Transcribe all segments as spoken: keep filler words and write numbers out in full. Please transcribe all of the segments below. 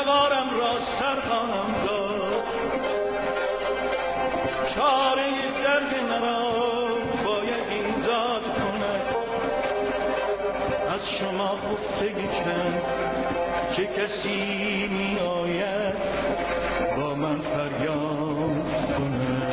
سوارم را سر خواهم داد، چاره درد مرا باید ایجاد کند. از شما خفتگی چند چه کسی می آید با من فریاد کند.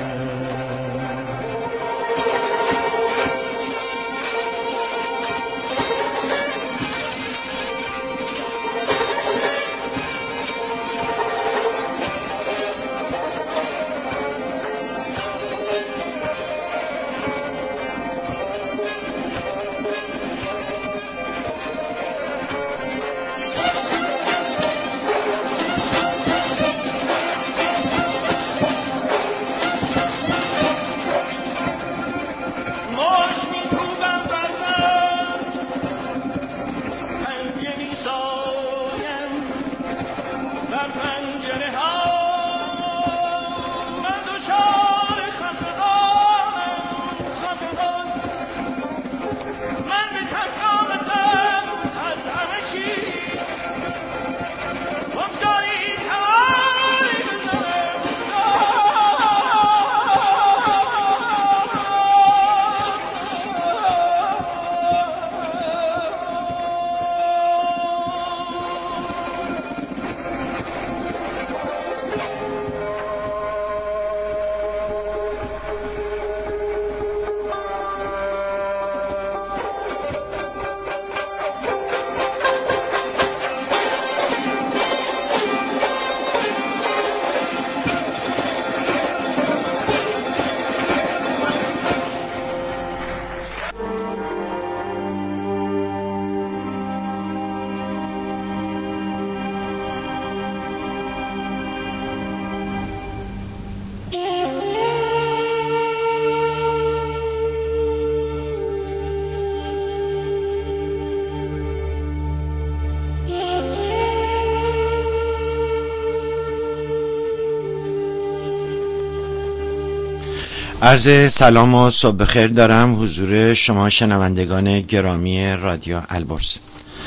عرض سلام و صبح بخیر دارم حضور شما شنوندگان گرامی رادیو البرز.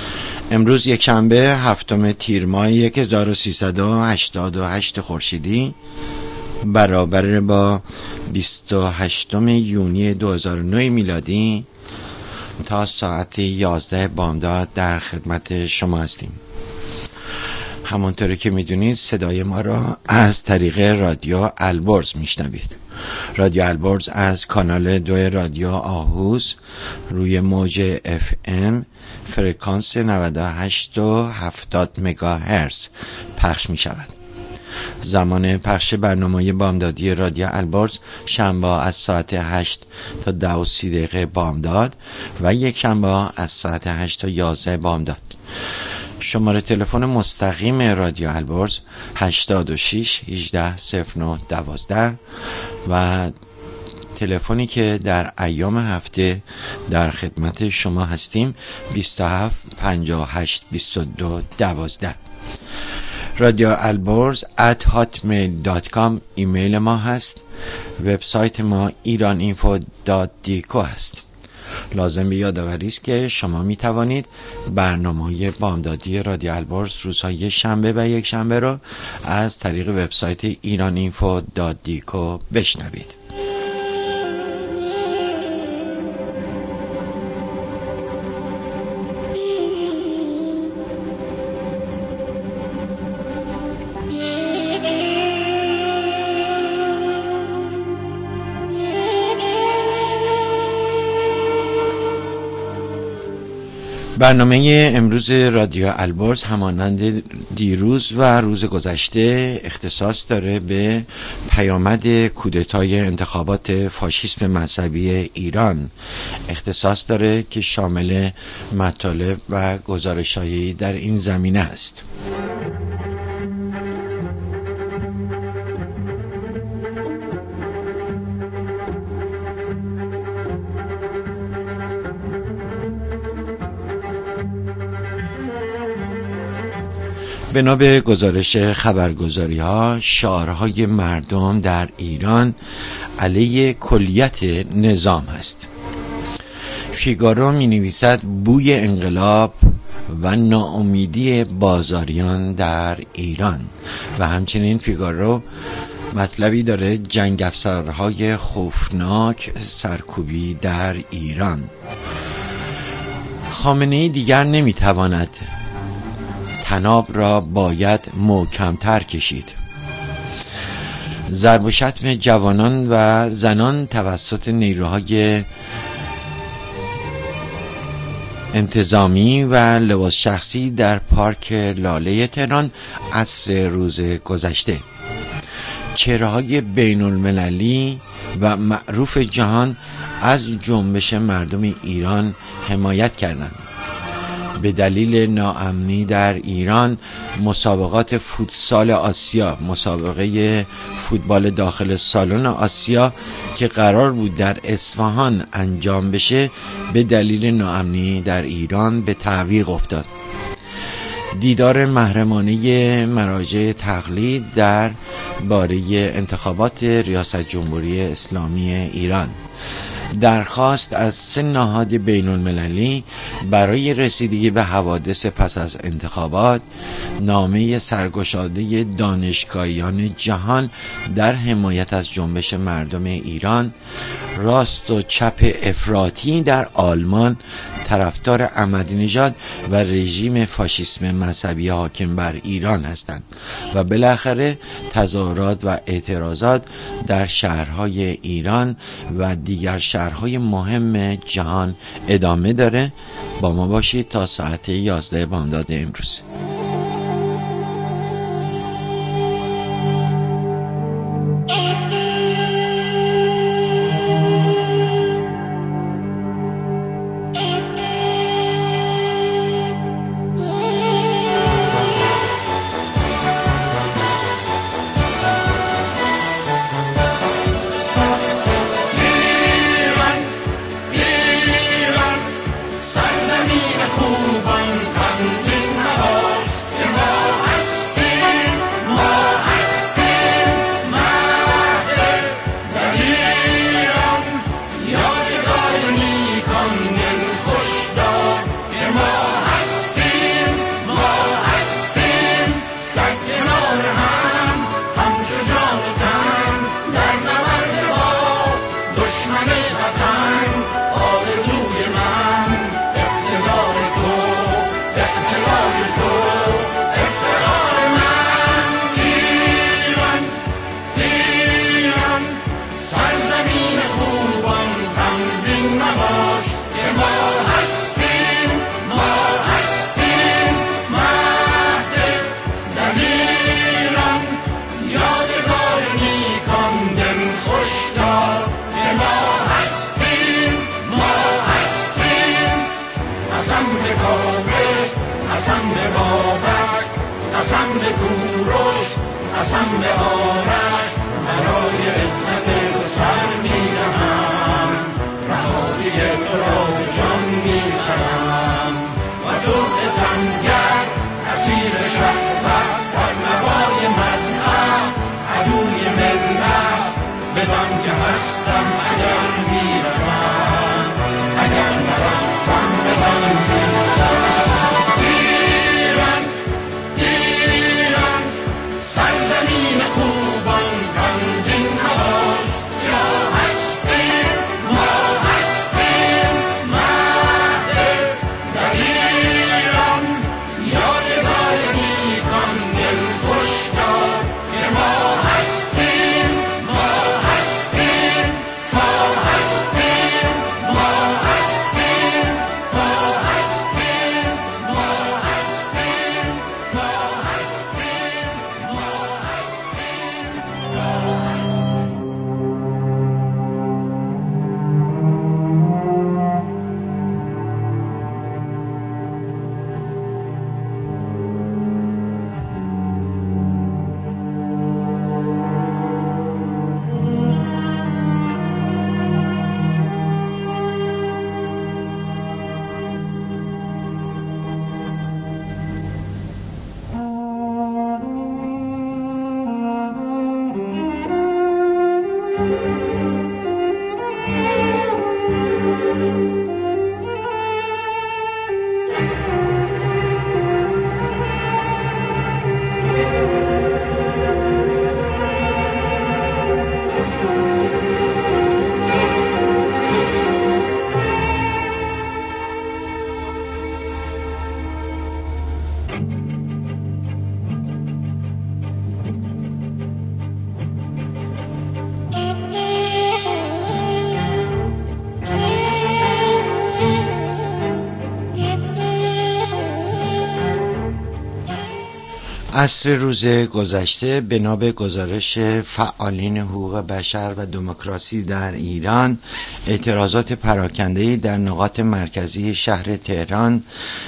امروز یک شنبه هفتم تیر ماه هزار و سیصد و هشتاد و هشت خورشیدی برابر با بیست و هشتم یونیو دو هزار و نه میلادی تا ساعت یازده بامداد در خدمت شما هستیم. همونطوری که میدونید صدای ما را از طریق رادیو البرز میشنوید. رادیو البرز از کانال دو رادیو آهوز روی موج اف ام فرکانس نود و هشت و هفتاد مگاهرتز پخش می شود. زمان پخش برنامه بامدادی رادیو البرز شنبه از ساعت هشت تا ده و سی دقیقه بامداد و یک شنبه از ساعت هشت تا یازده بامداد. شماره تلفن مستقیم رادیو البرز هشتاد و شش هجده صفر نه دوازده و تلفنی که در ایام هفته در خدمت شما هستیم بیست و هفت پنجاه و هشت بیست و دو دوازده. رادیو البرز ات هاتمیل دات کام ایمیل ما هست. وبسایت ما ایران اینفو دات دیکو هست. لازم به یادآوری است که شما می توانید برنامه‌های بامدادی رادیو البرز روزهای شنبه و یک شنبه را از طریق وبسایت ایران اینفو دات دیکو بشنوید. برنامه امروز رادیو البرز همانند دیروز و روز گذشته اختصاص داره به پیامد کودتای انتخابات فاشیسم مذهبی ایران. اختصاص داره که شامل مطالب و گزارش‌هایی در این زمینه است. بنا به گزارش خبرگزاری ها، شعارهای مردم در ایران علیه کلیت نظام است. فیگارو می نویسد بوی انقلاب و ناامیدی بازاریان در ایران. و همچنین فیگارو مطلبی داره: جنگ افسرهای خوفناک سرکوبی در ایران. خامنه‌ای دیگر نمیتواند، طناب را باید محکم‌تر کشید. ضرب و شتم جوانان و زنان توسط نیروهای انتظامی و لباس شخصی در پارک لاله تهران عصر روز گذشته. چهره‌های بین المللی و معروف جهان از جنبش مردم ایران حمایت کردند. به دلیل ناامنی در ایران مسابقات فوتسال آسیا، مسابقه فوتبال داخل سالن آسیا که قرار بود در اصفهان انجام بشه، به دلیل ناامنی در ایران به تعویق افتاد. دیدار محرمانه مراجع تقلید در باره انتخابات ریاست جمهوری اسلامی ایران. درخواست از سه نهاد بین المللی برای رسیدگی به حوادث پس از انتخابات، نامه سرگشاده دانشگاهیان جهان در حمایت از جنبش مردم ایران، راست و چپ افراطی در آلمان طرفدار احمدی نژاد و رژیم فاشیسم مذهبی حاکم بر ایران هستند و بالاخره تظاهرات و اعتراضات در شهرهای ایران و دیگر شهرهای مهم جهان ادامه داره. با ما باشید تا ساعت یازده بامداد امروز. سرزمین خوبان کندین نباش، یا هست عصر روز گذشته بنا به گزارش فعالین حقوق بشر و دموکراسی در ایران، اعتراضات پراکنده‌ای در نقاط مرکزی شهر تهران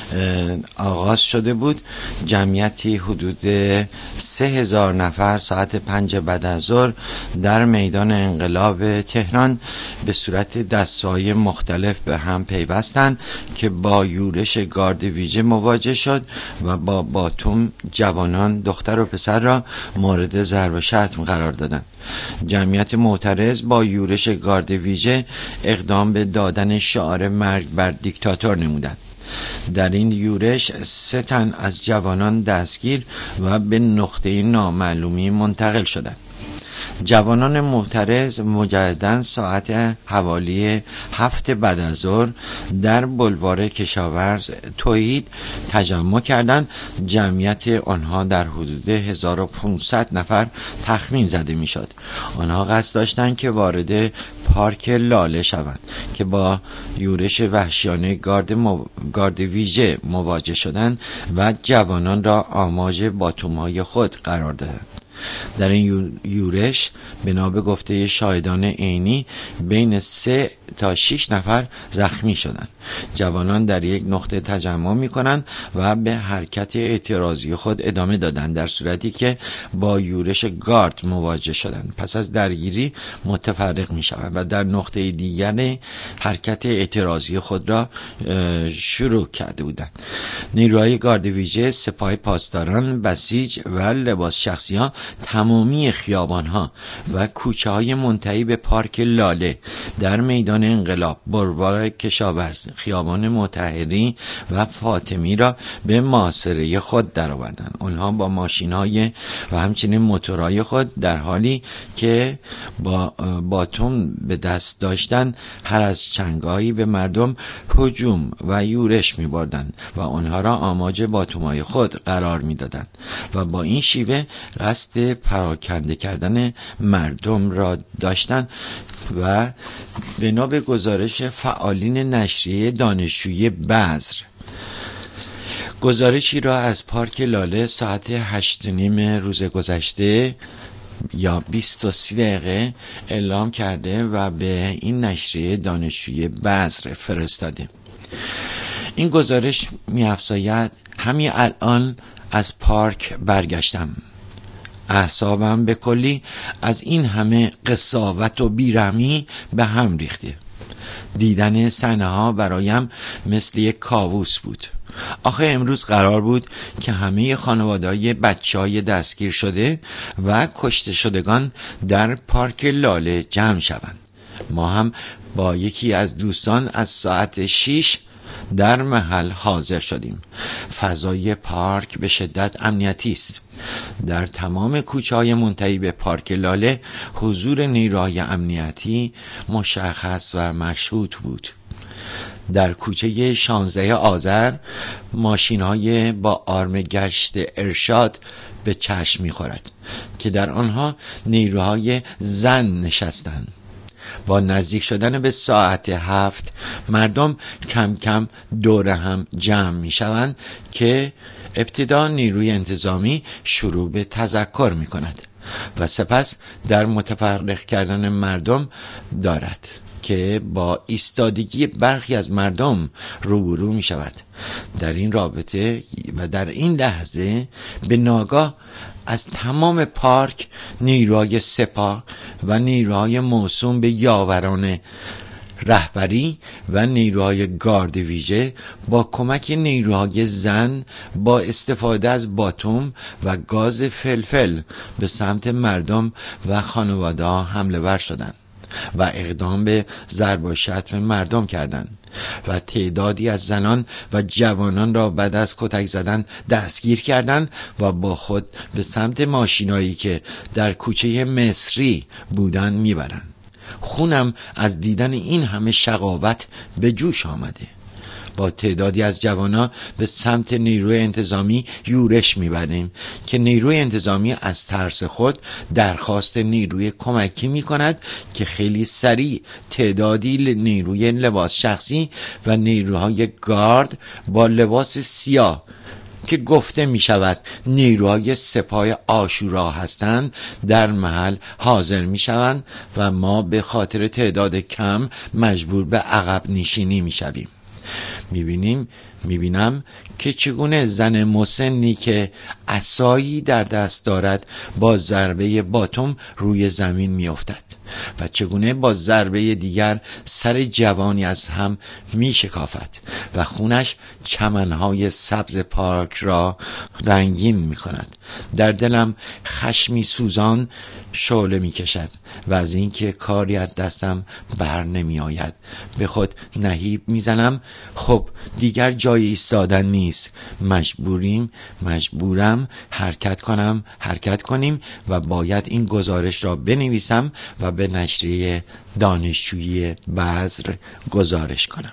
آغاز شده بود. جمعیتی حدود سه هزار نفر ساعت پنج بعد از ظهر در میدان انقلاب تهران به صورت دسته‌های مختلف به هم پیوستند که با یورش گارد ویژه مواجه شد و با باتوم جوانان دختر و پسر را مورد ضرب و شتم قرار دادند. جمعیت معترض با یورش گارد ویژه اقدام به دادن شعار مرگ بر دیکتاتور نمودند. در این یورش سه تن از جوانان دستگیر و به نقطه نامعلومی منتقل شدند. جوانان معترض مجدداً ساعت حوالی هفت بعد از ظهر در بلوار کشاورز توحید تجمع کردند. جمعیت آنها در حدود هزار و پانصد نفر تخمین زده میشد. آنها قصد داشتند که وارد پارک لاله شوند که با یورش وحشیانه گارد, مو... گارد ویژه مواجه شدند و جوانان را آماج باتوم‌های خود قرار دادند. در این یورش بنا به گفته شاهدان عینی بین سه تا شش نفر زخمی شدند. جوانان در یک نقطه تجمع می کنند و به حرکت اعتراضی خود ادامه دادند، در صورتی که با یورش گارد مواجه شدند. پس از درگیری متفرق می شوند و در نقطه دیگر حرکت اعتراضی خود را شروع کرده بودند. نیروهای گارد ویژه، سپاه پاسداران، بسیج و لباس شخصی ها تمامی خیابان ها و کوچه های منتهی به پارک لاله، در میدان انقلاب، بلوار کشاورز، خیابان مطهری و فاطمی را به محاصره خود درآوردند. آنها با ماشین‌های و همچنین موتورهای خود در حالی که با باتوم به دست داشتند هر از چنگایی به مردم هجوم و یورش می‌بردند و آنها را آماج باتوم‌های خود قرار می‌دادند و با این شیوه قصد پراکنده کردن مردم را داشتند. و بنا به گزارش فعالین نشریه دانشجویی بذر، گزارشی را از پارک لاله ساعت هشت و نیم روز گذشته یا بیست و سه دقیقه اعلام کرده و به این نشریه دانشجویی بذر فرستاده. این گزارش می‌افزاید همین الان از پارک برگشتم، اعصابم به کلی از این همه قساوت و بیرحمی به هم ریخته. دیدن صحنه ها برایم مثل یک کابوس بود. آخه امروز قرار بود که همه خانواده‌های بچه‌های دستگیر شده و کشته شدگان در پارک لاله جمع شوند. ما هم با یکی از دوستان از ساعت شش در محل حاضر شدیم. فضای پارک به شدت امنیتی است. در تمام کوچه‌های منتهی به پارک لاله حضور نیروهای امنیتی مشخص و مشهود بود. در کوچه شانزده آذر ماشین‌های با آرم گشت ارشاد به چشم می‌خورد که در آنها نیروهای زن نشستند. با نزدیک شدن به ساعت هفت مردم کم کم دور هم جمع می شوند که ابتدا نیروی انتظامی شروع به تذکر می کند و سپس در متفرق کردن مردم دارد که با ایستادگی برخی از مردم روبرو می شود. در این رابطه و در این لحظه به ناگاه از تمام پارک نیروهای سپاه و نیروهای موسوم به یاوران رهبری و نیروهای گارد ویژه با کمک نیروهای زن با استفاده از باتوم و گاز فلفل به سمت مردم و خانواده ها حمله ور شدند و اقدام به ضرب و شتم مردم کردند و تعدادی از زنان و جوانان را بعد از کتک زدن دستگیر کردند و با خود به سمت ماشینایی که در کوچه مصری بودند میبرند. خونم از دیدن این همه شقاوت به جوش آمده. با تعدادی از جوانان به سمت نیروی انتظامی یورش میبریم که نیروی انتظامی از ترس خود درخواست نیروی کمکی میکند که خیلی سریع تعدادی نیروی لباس شخصی و نیروهای گارد با لباس سیاه که گفته می شود نیروهای سپاه آشورا هستند در محل حاضر می شوند و ما به خاطر تعداد کم مجبور به عقب نشینی می شویم. می بینیم میبینم که چگونه زن مسنی که عصایی در دست دارد با ضربه باتم روی زمین میافتد و چگونه با ضربه دیگر سر جوانی از هم میشکافد و خونش چمنهای سبز پارک را رنگین میکند. در دلم خشمی سوزان شعله میکشد و از اینکه کاری از دستم بر نمی آید به خود نهیب میزنم. خب دیگر جای ایستادن نیست، مجبوریم مجبورم حرکت کنم حرکت کنیم و باید این گزارش را بنویسم و به نشریه دانشجویی بذر گزارش کنم.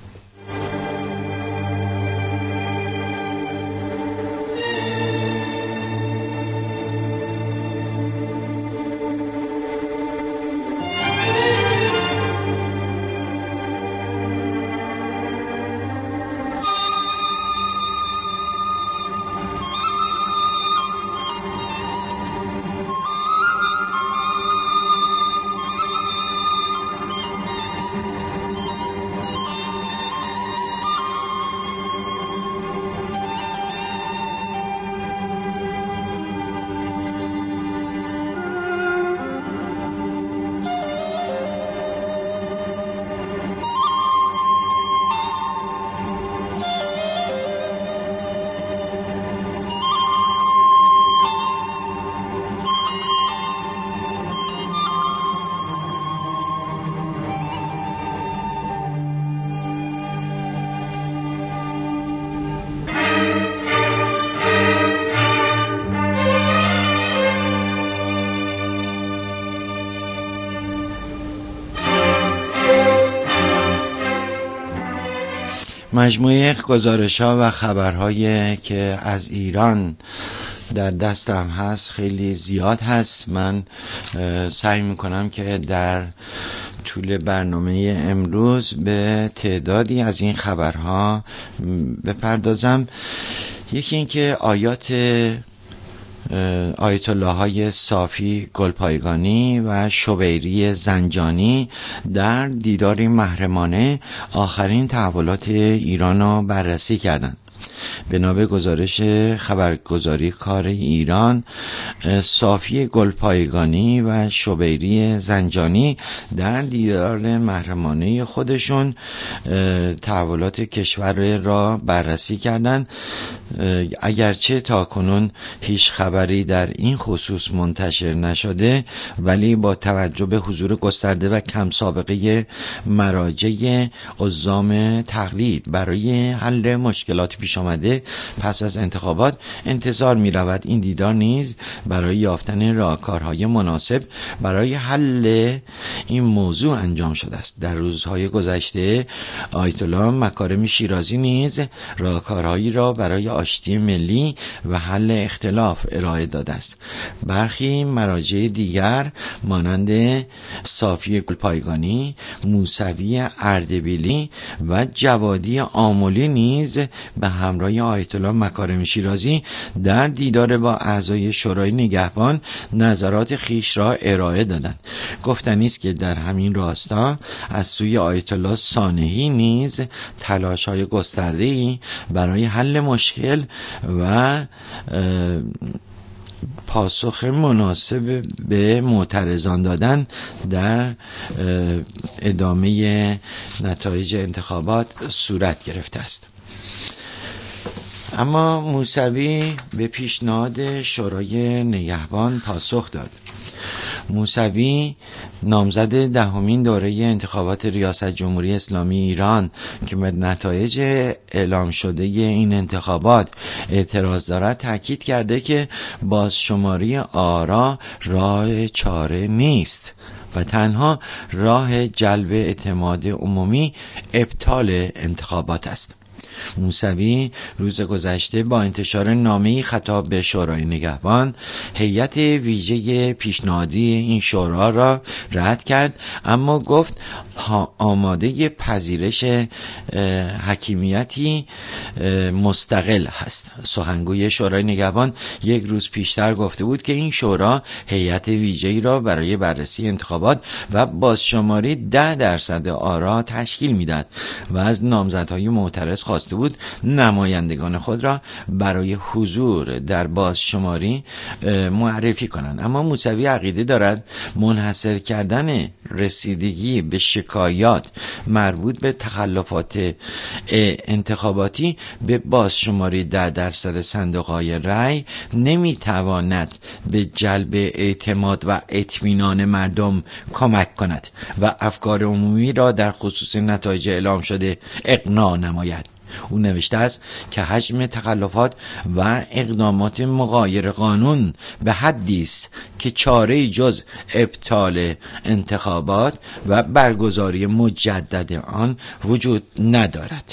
مجموعه گزارش‌ها و خبرهایی که از ایران در دستم هست خیلی زیاد هست. من سعی میکنم که در طول برنامه امروز به تعدادی از این خبرها بپردازم. یکی این که آیات آیت الله های صافی گلپایگانی و شبیری زنجانی در دیداری محرمانه آخرین تحولات ایران را بررسی کردند. بنا به گزارش خبرگزاری کار ایران، صافی گلپایگانی و شبیری زنجانی در دیدار محرمانه خودشون تحولات کشور را بررسی کردند. اگرچه تاکنون هیچ خبری در این خصوص منتشر نشده، ولی با توجه به حضور گسترده و کم سابقه مراجع عظام تقلید برای حل مشکلات پیش آمده پس از انتخابات، انتظار می رود این دیدار نیز برای یافتن راهکارهای مناسب برای حل این موضوع انجام شده است. در روزهای گذشته آیت الله مکارم شیرازی نیز راهکارهایی را برای آشتی ملی و حل اختلاف ارائه داده است. برخی مراجع دیگر مانند صافی گلپایگانی، موسوی اردبیلی و جوادی آملی نیز به همراه آیت الله مکارم شیرازی در دیدار با اعضای شورای نگهبان نظرات خیش را ارائه دادند. گفتنی است که در همین راستا از سوی آیت الله صانعی نیز تلاش‌های گسترده‌ای برای حل مشکل و پاسخ مناسب به معترضان دادن در ادامه نتایج انتخابات صورت گرفته است. اما موسوی به پیشنهاد شورای نگهبان پاسخ داد. موسوی نامزد دهمین دوره انتخابات ریاست جمهوری اسلامی ایران که به نتایج اعلام شده این انتخابات اعتراض دارد، تاکید کرده که بازشماری آرا راه چاره نیست و تنها راه جلب اعتماد عمومی ابطال انتخابات است. موسوی روز گذشته با انتشار نامه‌ای خطاب به شورای نگهبان هیئت ویژه پیشنهادی این شورا را رد کرد، اما گفت آماده پذیرش حکیمیتی مستقل هست. سخنگوی شورای نگهبان یک روز پیشتر گفته بود که این شورا هیئت ویژه‌ای را برای بررسی انتخابات و بازشماری ده درصد آرا تشکیل میداد و از نامزدهای معترض خواسته بود نمایندگان خود را برای حضور در بازشماری معرفی کنند. اما موسوی عقیده دارد منحصر کردن رسیدگی به شکایات مربوط به تخلفات انتخاباتی به بازشماری ده درصد صندوق‌های رأی نمیتواند به جلب اعتماد و اطمینان مردم کمک کند و افکار عمومی را در خصوص نتایج اعلام شده اقناع نماید. او نوشته است که حجم تخلفات و اقدامات مغایر قانون به حدی است که چاره جز ابطال انتخابات و برگزاری مجدد آن وجود ندارد.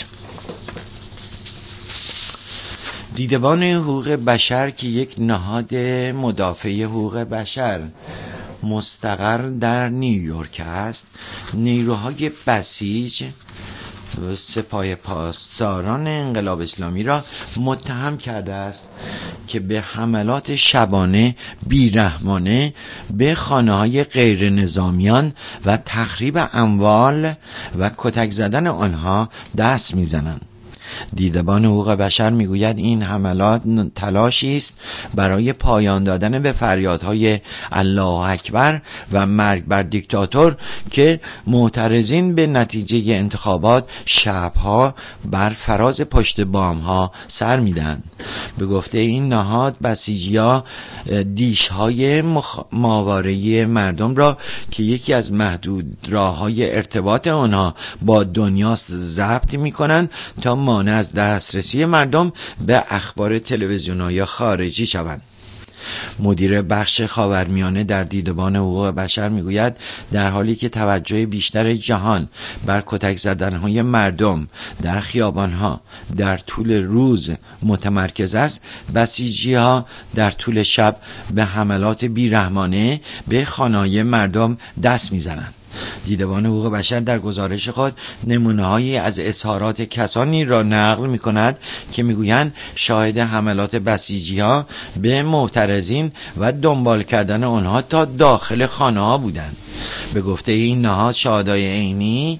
دیدبان حقوق بشر که یک نهاد مدافع حقوق بشر مستقر در نیویورک است، نیروهای بسیج و سپاه پاسداران انقلاب اسلامی را متهم کرده است که به حملات شبانه بیرحمانه به خانه‌های غیر نظامیان و تخریب اموال و کتک زدن آنها دست می‌زنند. دیدبان حقوق بشر میگوید این حملات تلاشی است برای پایان دادن به فریادهای الله اکبر و مرگ بر دیکتاتور که معترضین به نتیجه انتخابات شبها بر فراز پشت بامها سر میدن. به گفته این نهاد، بسیجی‌ها دیشهای مخ... ماورایی مردم را که یکی از محدود راه‌های ارتباط آنها با دنیاست ضبط می‌کنند تا مانع از دسترسی مردم به اخبار تلویزیون‌های خارجی شوند. مدیر بخش خاورمیانه در دیدبان حقوق بشر میگوید در حالی که توجه بیشتر جهان بر کتک زدن‌های مردم در خیابان‌ها در طول روز متمرکز است، بسیجی‌ها در طول شب به حملات بیرحمانه به خانه‌های مردم دست می‌زنند. دیدبان حقوق بشر در گزارش خود نمونه‌هایی از اظهارات کسانی را نقل می‌کند که می‌گویند شاهد حملات بسیجی‌ها به معترضین و دنبال کردن آنها تا داخل خانه‌ها بودند. به گفته این نهاد، شاهدای عینی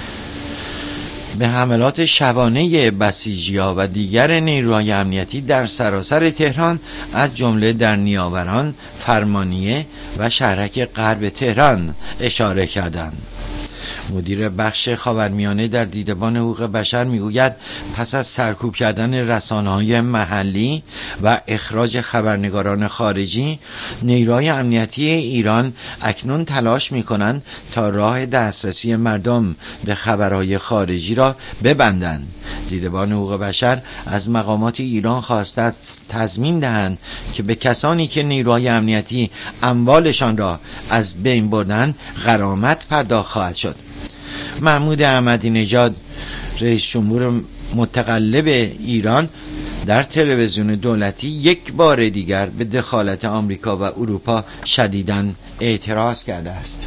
به حملات شبانه بسیجی‌ها و دیگر نیروهای امنیتی در سراسر تهران از جمله در نیاوران، فرمانیه و شهرک غرب تهران اشاره کردند. مدیر بخش خاورمیانه در دیدبان حقوق بشر میگوید پس از سرکوب کردن رسانه‌های محلی و اخراج خبرنگاران خارجی، نیروهای امنیتی ایران اکنون تلاش می‌کنند تا راه دسترسی مردم به خبرهای خارجی را ببندند. دیدبان حقوق بشر از مقامات ایران خواسته تضمین دهند که به کسانی که نیروهای امنیتی اموالشان را از بین بردند غرامت پرداخت خواهد شد. محمود احمدی نژاد، رئیس جمهور متقلب ایران، در تلویزیون دولتی یک بار دیگر به دخالت آمریکا و اروپا شدیداً اعتراض کرده است.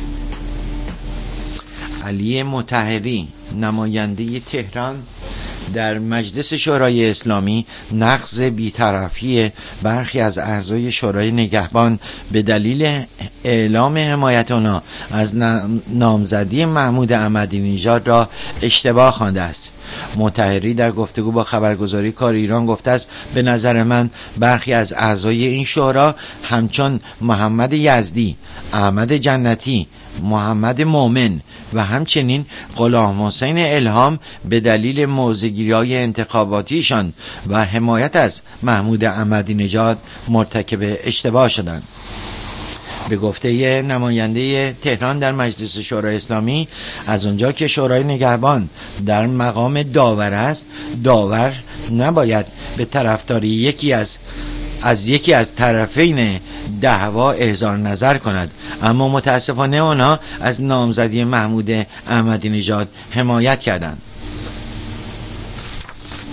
علی مطهری، نماینده تهران در مجلس شورای اسلامی، نقض بی‌طرفی برخی از اعضای شورای نگهبان به دلیل اعلام حمایت آنها از نامزدی محمود احمدی نژاد را اشتباه خوانده است. مطهری در گفتگو با خبرگزاری کار ایران گفته است به نظر من برخی از اعضای این شورا همچون محمد یزدی، احمد جنتی، محمد مومن و همچنین غلام حسین الهام به دلیل موضع‌گیری‌های انتخاباتیشان و حمایت از محمود احمدی نژاد مرتکب اشتباه شدند. به گفته نماینده تهران در مجلس شورای اسلامی، از اونجا که شورای نگهبان در مقام داور است، داور نباید به طرفداری یکی از از یکی از طرفین دعوا اظهار نظر کند، اما متاسفانه آنها از نامزدی محمود احمدی نژاد حمایت کردند.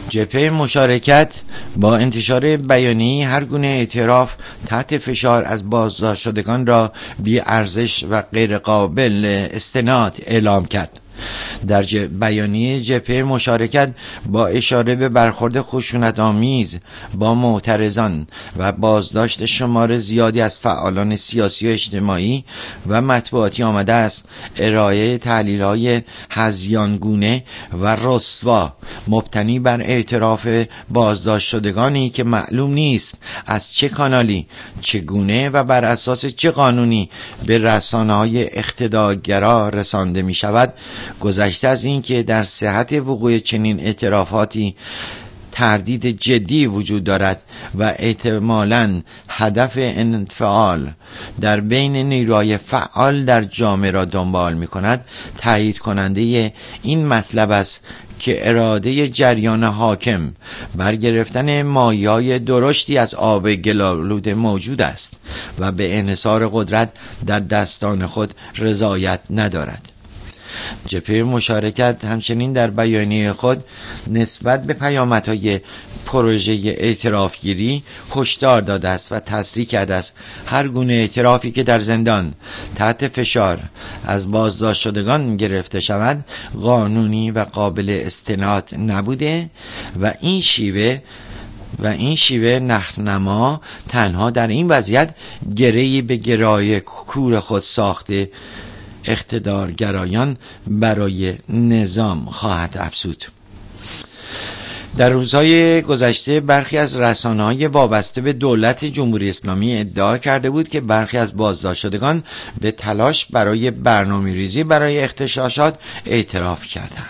جبهه مشارکت با انتشار بیانیه هر گونه اعتراف تحت فشار از بازداشت شدگان را بی ارزش و غیر قابل استناد اعلام کرد. در بیانیه جبهه مشارکت با اشاره به برخورد خشونت‌آمیز با معترضان و بازداشت شمار زیادی از فعالان سیاسی و اجتماعی و مطبوعاتی آمده است ارائه تحلیل‌های هذیانگونه و رسوا مبتنی بر اعتراف بازداشت شدگانی که معلوم نیست از چه کانالی، چگونه و بر اساس چه قانونی به رسانه‌های اقتدارگرا رسانده می شود، گذشته از این که در صحت وقوع چنین اعترافاتی تردید جدی وجود دارد و احتمالاً هدف انفعال در بین نیروهای فعال در جامعه را دنبال می کند، تایید کننده این مطلب است که اراده جریان حاکم بر گرفتن مایه‌های درشتی از آب گل‌آلود موجود است و به انحصار قدرت در دستان خود رضایت ندارد. جبهه مشارکت همچنین در بیانیه خود نسبت به پیامدهای پروژه اعترافگیری هشدار داده است و تصریح کرده است هر گونه اعترافی که در زندان تحت فشار از بازداشت شدگان گرفته شود قانونی و قابل استناد نبوده و این شیوه و این شیوه نخنما تنها در این وضعیت گره‌ای به گرای کور خود ساخته اقتدارگرایان برای نظام خواهد افزود. در روزهای گذشته برخی از رسانه‌های وابسته به دولت جمهوری اسلامی ادعا کرده بود که برخی از بازداشت شدگان به تلاش برای برنامه‌ریزی برای اغتشاشات اعتراف کردند.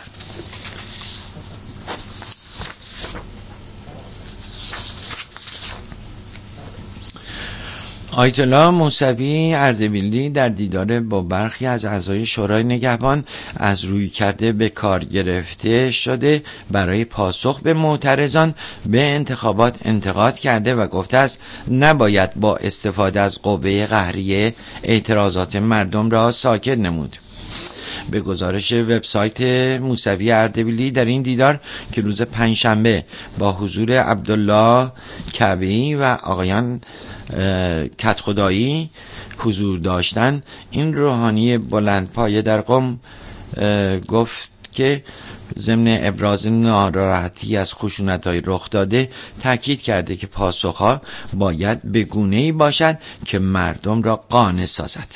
آیت الله موسوی اردبیلی در دیدار با برخی از اعضای شورای نگهبان از روی کرده به کار گرفته شده برای پاسخ به معترضان به انتخابات انتقاد کرده و گفته است نباید با استفاده از قوه قهریه اعتراضات مردم را ساکت نمود. به گزارش وبسایت موسوی اردبیلی در این دیدار که روز پنجشنبه با حضور عبدالله کعبی و آقایان کدخدایی حضور داشتند، این روحانی بلندپایه در قم گفت که ضمن ابراز ناراحتی از خشونت‌های رخ داده تاکید کرده که پاسخها باید به گونه‌ای باشد که مردم را قانع سازد.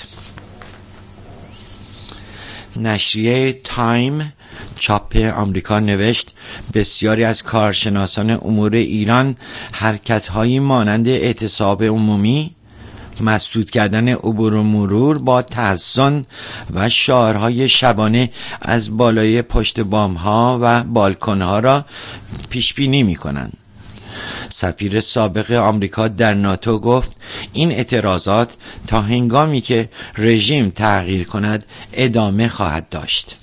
نشریه تایم چاپ آمریکا نوشت بسیاری از کارشناسان امور ایران حرکت‌هایی مانند اعتصاب عمومی، مسدود کردن عبور و مرور با تحصن و شعارهای شبانه از بالای پشت بام‌ها و بالکن‌ها را پیش بینی می‌کنند. سفیر سابق آمریکا در ناتو گفت این اعتراضات تا هنگامی که رژیم تغییر کند ادامه خواهد داشت.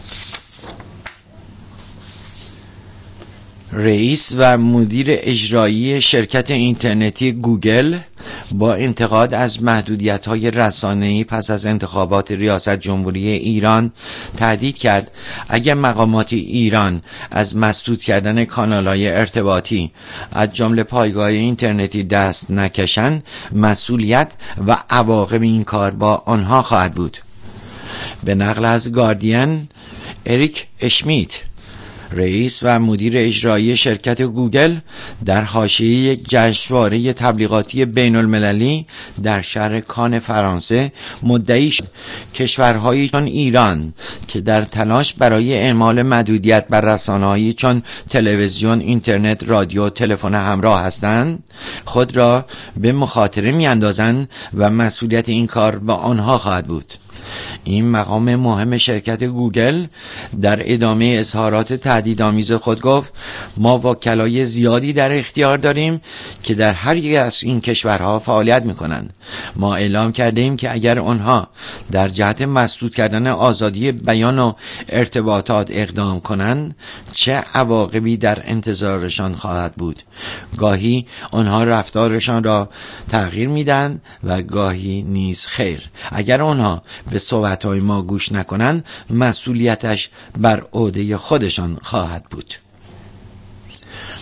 رئیس و مدیر اجرایی شرکت اینترنتی گوگل با انتقاد از محدودیت‌های رسانه‌ای پس از انتخابات ریاست جمهوری ایران تهدید کرد اگر مقامات ایران از مسدود کردن کانال‌های ارتباطی از جمله پایگاه اینترنتی دست نکشند مسئولیت و عواقب این کار با آنها خواهد بود. به نقل از گاردین، اریک اشمیت رئیس و مدیر اجرایی شرکت گوگل در حاشیه یک جشنواره تبلیغاتی بین المللی در شهر کان فرانسه مدعی شد کشورهایی چون ایران که در تلاش برای اعمال محدودیت بر رسانه‌هایی چون تلویزیون، اینترنت، رادیو، تلفن همراه هستند خود را به مخاطره می‌اندازند و مسئولیت این کار به آنها خواهد بود. این مقام مهم شرکت گوگل در ادامه اظهارات تهدیدآمیز خود گفت ما وکلای زیادی در اختیار داریم که در هر یک از این کشورها فعالیت می‌کنند. ما اعلام کرده ایم که اگر آنها در جهت مسدود کردن آزادی بیان و ارتباطات اقدام کنند چه عواقبی در انتظارشان خواهد بود. گاهی آنها رفتارشان را تغییر میدن و گاهی نیز خیر. اگر آنها به صحبت‌های ما گوش نکنند مسئولیتش بر عهده خودشان خواهد بود.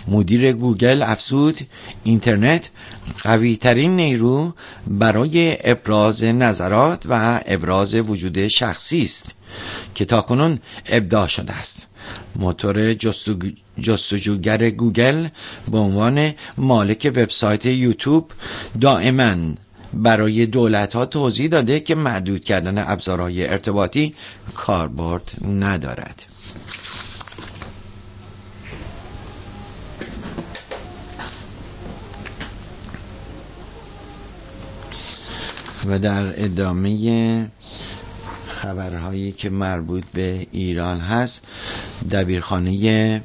مدیر گوگل افزود اینترنت قوی ترین نیرو برای ابراز نظرات و ابراز وجود شخصی است که تاکنون ابداع شده است. موتور جستجو جستجوگر گوگل به عنوان مالک وبسایت یوتیوب دائما برای دولت‌ها توضیح داده که محدود کردن ابزارهای ارتباطی کاربرد ندارد. و در ادامه خبرهایی که مربوط به ایران هست، دبیرخانه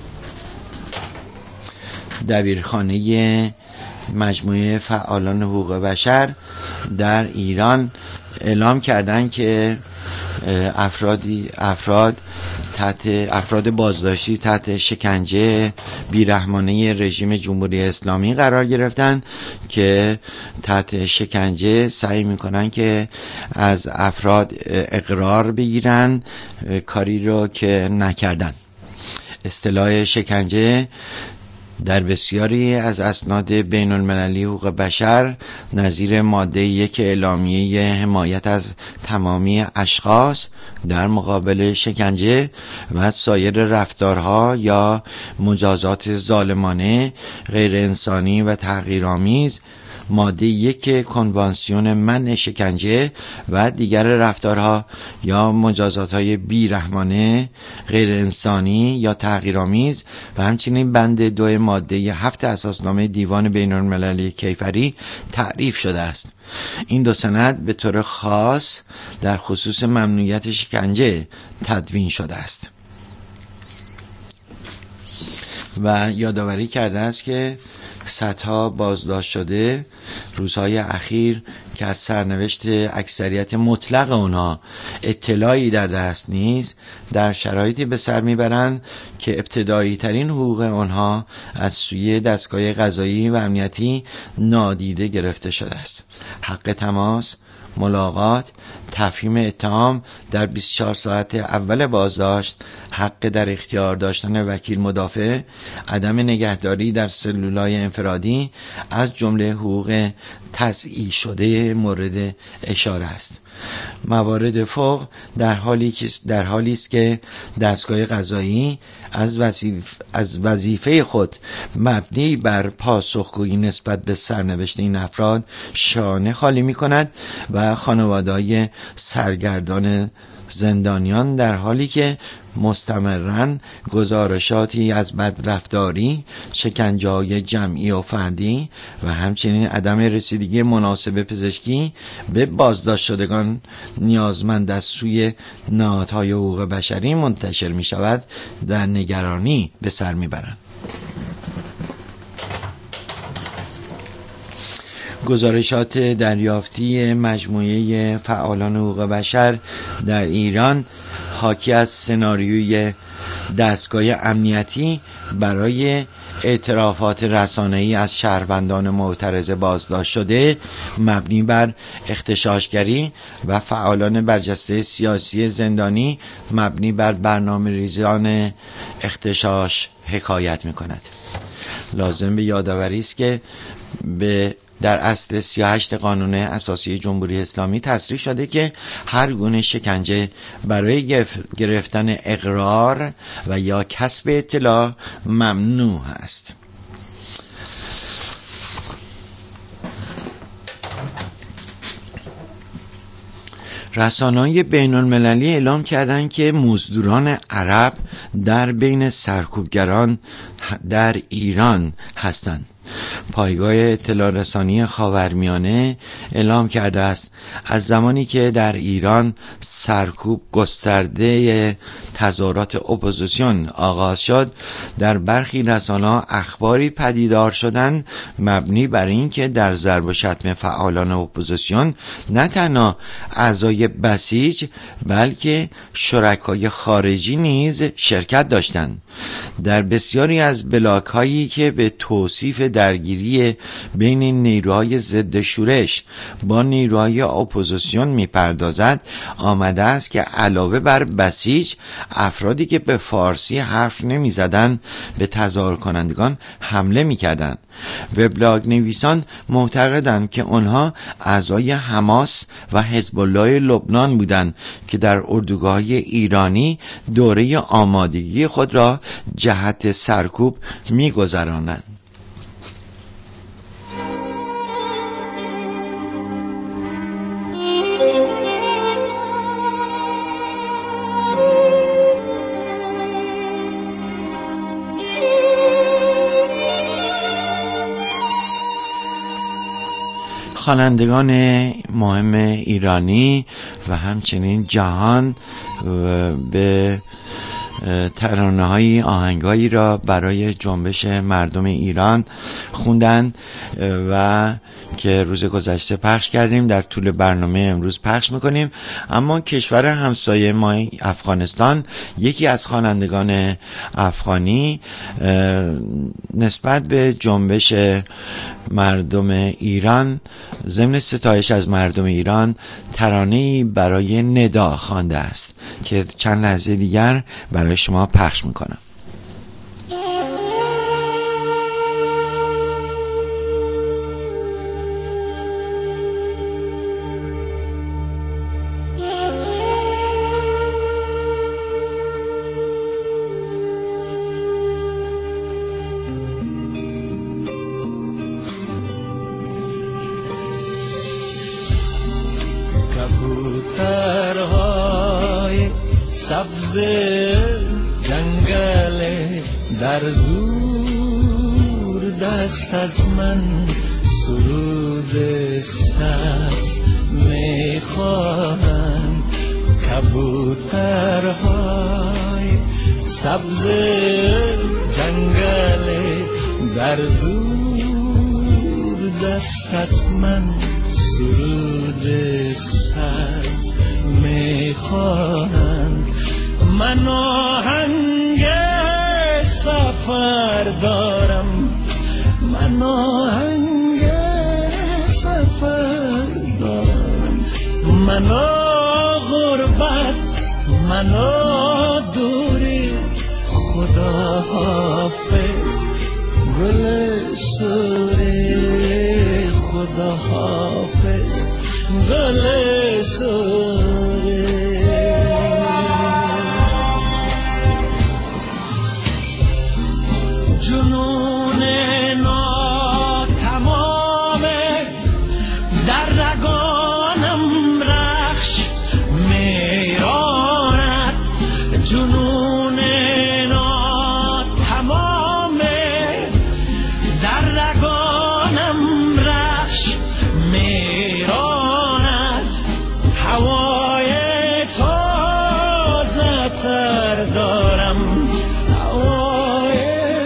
دبیرخانه مجموعه فعالان حقوق بشر در ایران اعلام کردند که افرادی افراد تحت افراد بازداشتی تحت شکنجه بیرحمانه رژیم جمهوری اسلامی قرار گرفتند که تحت شکنجه سعی میکنن که از افراد اقرار بگیرن کاری رو که نکردن. اصطلاح شکنجه در بسیاری از اسناد بین المللی حقوق بشر نظیر ماده یک اعلامیه حمایت از تمامی اشخاص در مقابل شکنجه و سایر رفتارها یا مجازات ظالمانه، غیر انسانی و تحقیرآمیز، ماده یک کنوانسیون منع شکنجه و دیگر رفتارها یا مجازات‌های بیرحمانه، غیر انسانی یا تحقیرآمیز و همچنین بند دو ماده هفت اساسنامه دیوان بین المللی کیفری تعریف شده است. این دو سند به طور خاص در خصوص ممنوعیت شکنجه تدوین شده است و یادآوری کرده است که صدها بازداشت شده روزهای اخیر که از سرنوشت اکثریت مطلق اونها اطلاعی در دست نیست، در شرایطی به سر میبرند که ابتدایی ترین حقوق اونها از سوی دستگاه قضایی و امنیتی نادیده گرفته شده است. حق تماس، ملاقات، تفهیم اتهام در بیست و چهار ساعت اول بازداشت، حق در اختیار داشتن وکیل مدافع، عدم نگهداری در سلولای انفرادی از جمله حقوق تضییع شده مورد اشاره است. موارد فوق در حالی که در حالی است که دستگاه قضایی از وظیفه از وظیفه خود مبنی بر پاسخگویی نسبت به سرنوشت این افراد شانه خالی می‌کند و خانواده‌های سرگردان زندانیان در حالی که مستمراً گزارشاتی از بدرفتاری، شکنجه‌های جمعی و فردی و همچنین عدم رسیدگی مناسب پزشکی به بازداشت شدگان نیازمند از سوی نهادهای حقوق بشری منتشر می شود در نگرانی به سر می برند. گزارشات دریافتی مجموعه فعالان حقوق بشر در ایران حاکی از سناریوی دستگاه امنیتی برای اعترافات رسانه‌ای از شهروندان معترض بازداشت شده مبنی بر اغتشاشگری و فعالان برجسته سیاسی زندانی مبنی بر برنامه‌ریزان اغتشاش حکایت می‌کند. لازم به یادآوری است که به در اصل سی و هشت قانون اساسی جمهوری اسلامی تصریح شده که هر گونه شکنجه برای گرفتن اقرار و یا کسب اطلاع ممنوع است. رسانه‌های بین المللی اعلام کردند که مزدوران عرب در بین سرکوبگران در ایران هستند. پایگاه اطلاع رسانی خاورمیانه اعلام کرده است از زمانی که در ایران سرکوب گسترده تظاهرات اپوزیسیون آغاز شد، در برخی رسانه‌ها اخباری پدیدار شدند مبنی بر این که در ضرب و شتم فعالان اپوزیسیون نه تنها اعضای بسیج بلکه شرکای خارجی نیز شرکت داشتند. در بسیاری از بلاک هایی که به توصیف درگیری همدلی بین نیروهای ضد شورش با نیروهای اپوزیسیون میپردازد، آمده است که علاوه بر بسیج، افرادی که به فارسی حرف نمیزدند به تظاهر کنندگان حمله میکردند. وبلاگ نویسان معتقدند که آنها اعضای حماس و حزب الله لبنان بودند که در اردوگاه‌های ایرانی دوره آمادگی خود را جهت سرکوب می‌گذرانند. خوانندگان مهم ایرانی و همچنین جهان به ترانه‌های آهنگایی را برای جنبش مردم ایران خوندن و که روز گذشته پخش کردیم، در طول برنامه امروز پخش میکنیم. اما کشور همسایه ما افغانستان، یکی از خوانندگان افغانی نسبت به جنبش مردم ایران ضمن ستایش از مردم ایران ترانه‌ای برای ندا خوانده است که چند لحظه دیگر برای شما پخش میکنم. کبوترهای سبز جنگل در دور دست از من سرود سبز میخواهند. کبوترهای سبز جنگل در دور دست از من سرود ساز میخواهند. من آهنگ سفر دارم، من آهنگ سفر دارم، من غربت، من دوری، خدا حافظ گل سوری، خدا حافظ گل سوری. جنون ناتمامه در رگانم رخش میراند. جنون ناتمامه در رگانم رخش میراند. هوای تازه تر دارم، هوای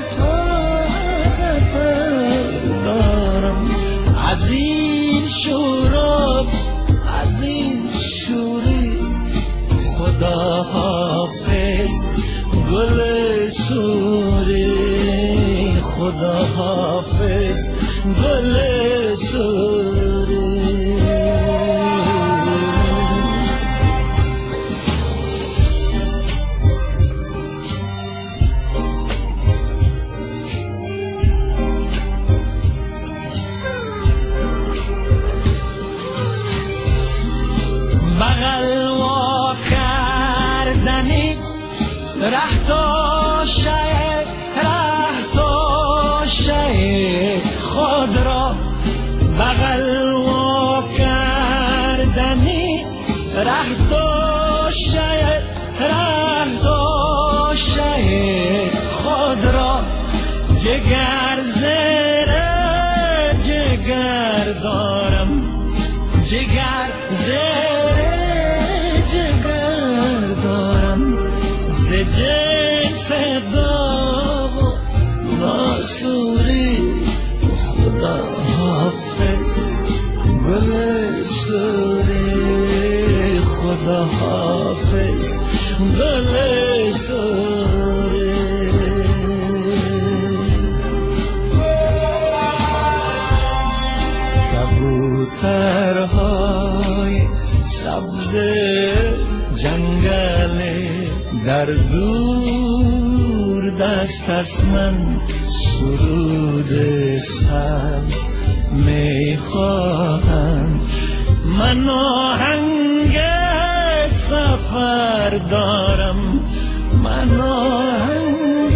تازه تر دارم. از این شوراب، از این شوری، خدا حافظ گل سوری، خدا حافظ گل سوری. بغل وا کردنی ره تا شه، ره تا شه خود را. بغل وا کردنی ره تا شه، ره تا شه خود را. جگر زره جگر دارم، جگر زره جگر دارم. ز جنس داغ و ناسوری، خدا حافظ گل سوری، خدا حافظ گل سوری. کبوترهای سبز جنگل در دور دست از من سرود سبز میخواهم. من آهنگ سفر دارم، من آهنگ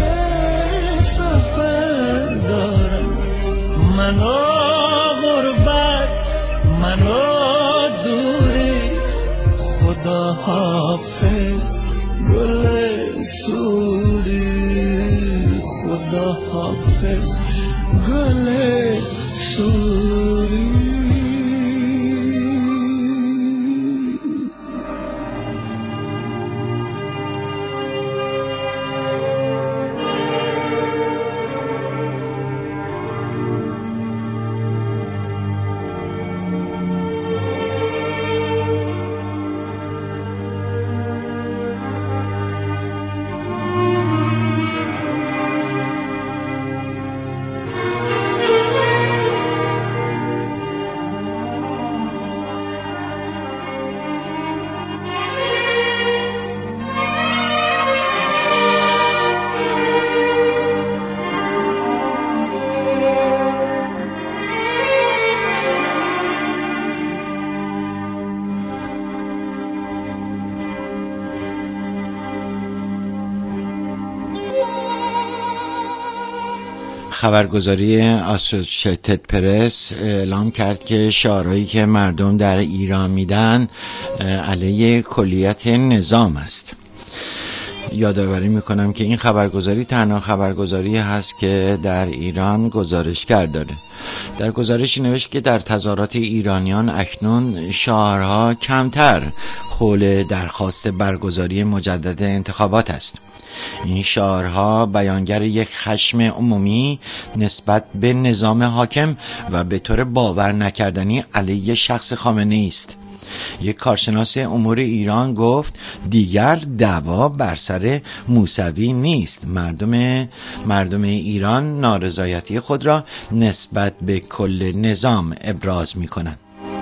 سفر دارم، من غربت، من دوری. خدا حافظ گل سوری، خدا حافظ گل سوری. خبرگزاری اسوسییتد پرس اعلام کرد که شعارهایی که مردم در ایران میدن علیه کلیت نظام است. یادآوری میکنم که این خبرگزاری تنها خبرگزاری هست که در ایران گزارشگر داره. در گزارشی نوشت که در تظاهرات ایرانیان اکنون شعارها کمتر حول درخواست برگزاری مجدد انتخابات است. این شعارها بیانگر یک خشم عمومی نسبت به نظام حاکم و به طور باور نکردنی علیه شخص خامنه‌ای است. یک کارشناس امور ایران گفت دیگر دعوا بر سر موسوی نیست. مردم مردم ایران نارضایتی خود را نسبت به کل نظام ابراز می‌کنند.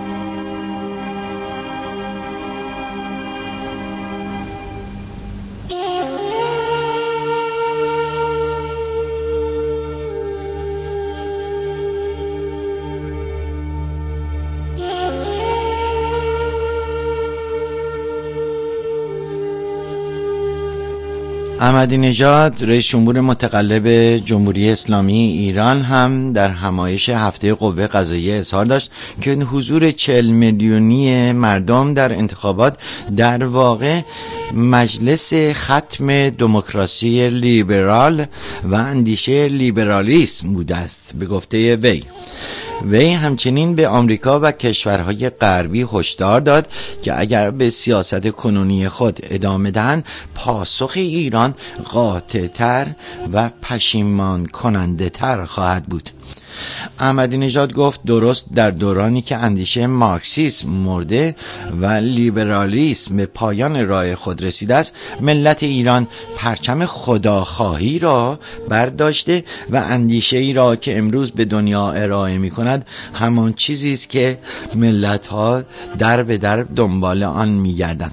احمدی نژاد رئیس جمهور متقلب جمهوری اسلامی ایران هم در همایش هفته قوه قضاییه اظهار داشت که حضور چهل میلیونی مردم در انتخابات در واقع مجلس ختم دموکراسی لیبرال و اندیشه لیبرالیسم بوده است. به گفته وی وی همچنین به آمریکا و کشورهای غربی هشدار داد که اگر به سیاست کنونی خود ادامه دهند پاسخ ایران قاطع‌تر و پشیمان کننده تر خواهد بود. احمدی نژاد گفت درست در دورانی که اندیشه مارکسیسم مرده و لیبرالیسم به پایان راه خود رسیده است، ملت ایران پرچم خداخواهی را برداشته و اندیشه ای را که امروز به دنیا ارائه می کند همان چیزی است که ملت ها در به در دنبال آن می گردند.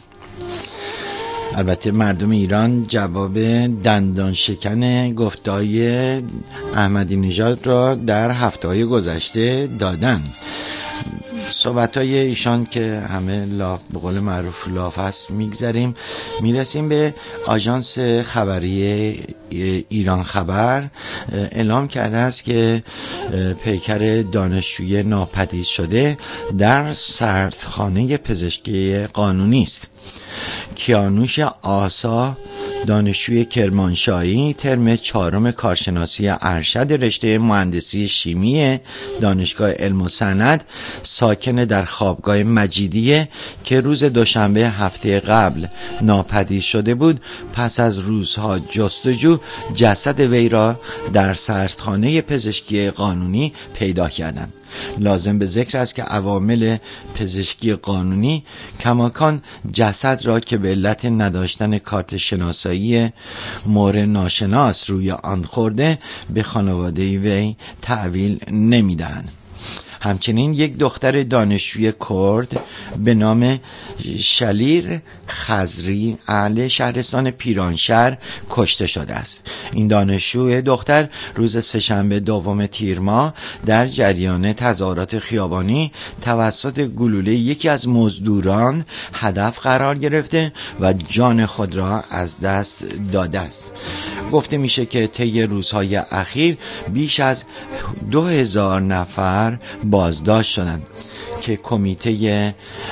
البته مردم ایران جواب دندان شکن گفتهای احمدی نژاد را در هفته‌های گذشته دادن. صحبت‌های ایشان که همه لاف به قول معروف لاف است میگذریم. میرسیم به آژانس خبری ایران خبر. اعلام کرده است که پیکر دانشجوی ناپدید شده در سردخانه پزشکی قانونی است. کیانوش آسا دانشجوی کرمانشاهی ترم چهارم کارشناسی ارشد رشته مهندسی شیمی دانشگاه علم و صنعت ساکن در خوابگاه مجیدیه که روز دوشنبه هفته قبل ناپدید شده بود، پس از روزها جستجو جسد وی را در سردخانه پزشکی قانونی پیدا کردند. لازم به ذکر است که عوامل پزشکی قانونی کماکان جسد را که به علت نداشتن کارت شناسایی مور ناشناس روی آن خورده به خانواده وی تحویل نمیدهند. همچنین یک دختر دانشجوی کرد به نام شلیر خزری اهل شهرستان پیرانشهر کشته شده است. این دانشجوی دختر روز سه‌شنبه دوم تیر ماه در جریان تظاهرات خیابانی توسط گلوله یکی از مزدوران هدف قرار گرفته و جان خود را از دست داده است. گفته میشه که طی روزهای اخیر بیش از دو هزار نفر بازداشت شدند که کمیته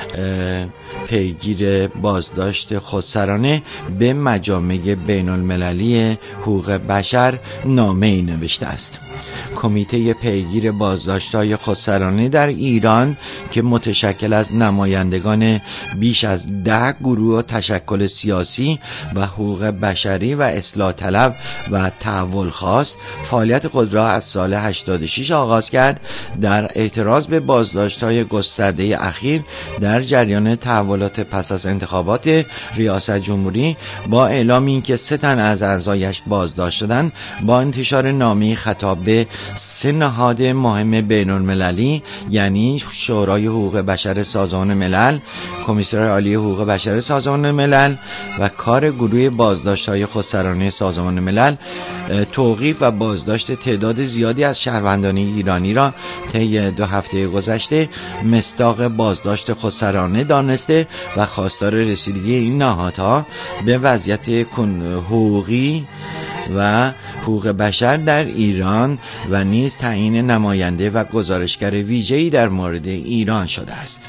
پیگیر بازداشت خودسرانه به مجامع بین المللی حقوق بشر نامه‌ای نوشته است. کمیته پیگیر بازداشت‌های خودسرانه در ایران که متشکل از نمایندگان بیش از ده گروه و تشکل سیاسی و حقوق بشری و اصلاح طلب و تحول خواست، فعالیت خود را از سال هشتاد و شش آغاز کرد در اعتراض به بازداشت‌های گسترده اخیر در جریان تحولات پس از انتخابات ریاست جمهوری، با اعلام اینکه سه تن از اعضایش بازداشت شدند. با انتشار نامه خطاب به سه نهاد مهم بین المللی یعنی شورای حقوق بشر سازمان ملل، کمیسر عالی حقوق بشر سازمان ملل و کار گروه بازداشت‌های خودسرانه سازمان ملل، توقیف و بازداشت تعداد زیادی از شهروندان ایرانی را طی دو هفته گذشته مصداق بازداشت خودسرانه دانسته و خواستار رسیدگی این نهادها به وضعیت حقوقی و حقوق بشر در ایران و نیز تعیین نماینده و گزارشگر ویژه‌ای در مورد ایران شده است.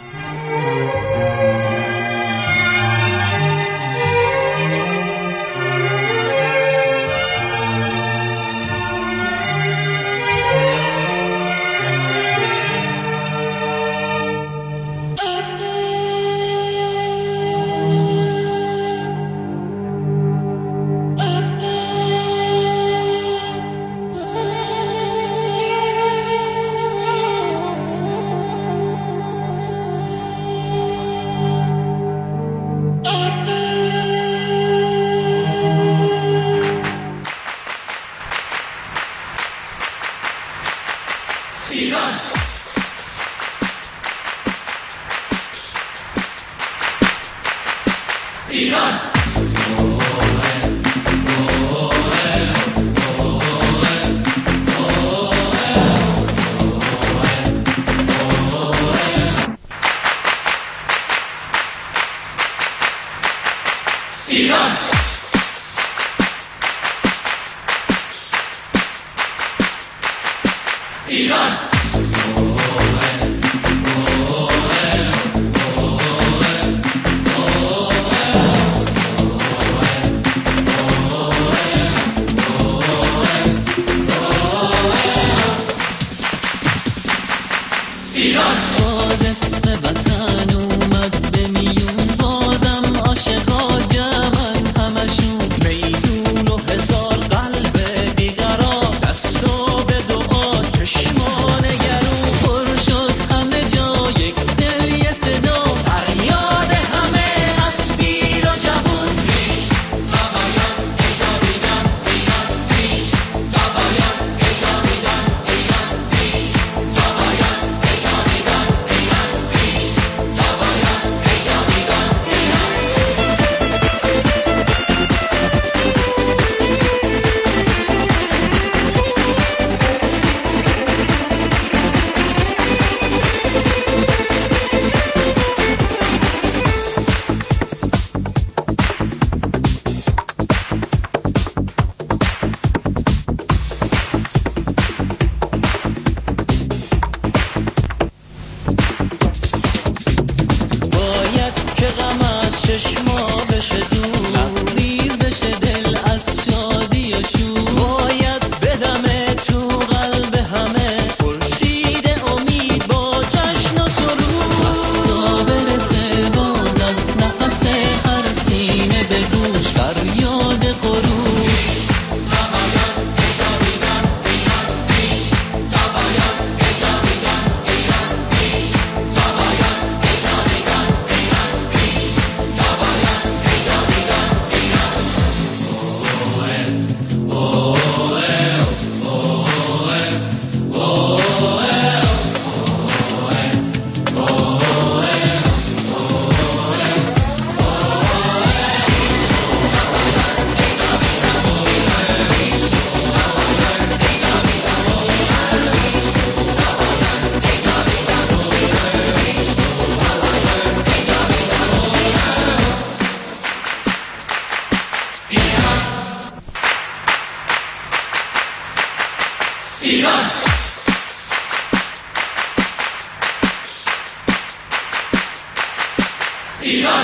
ایران.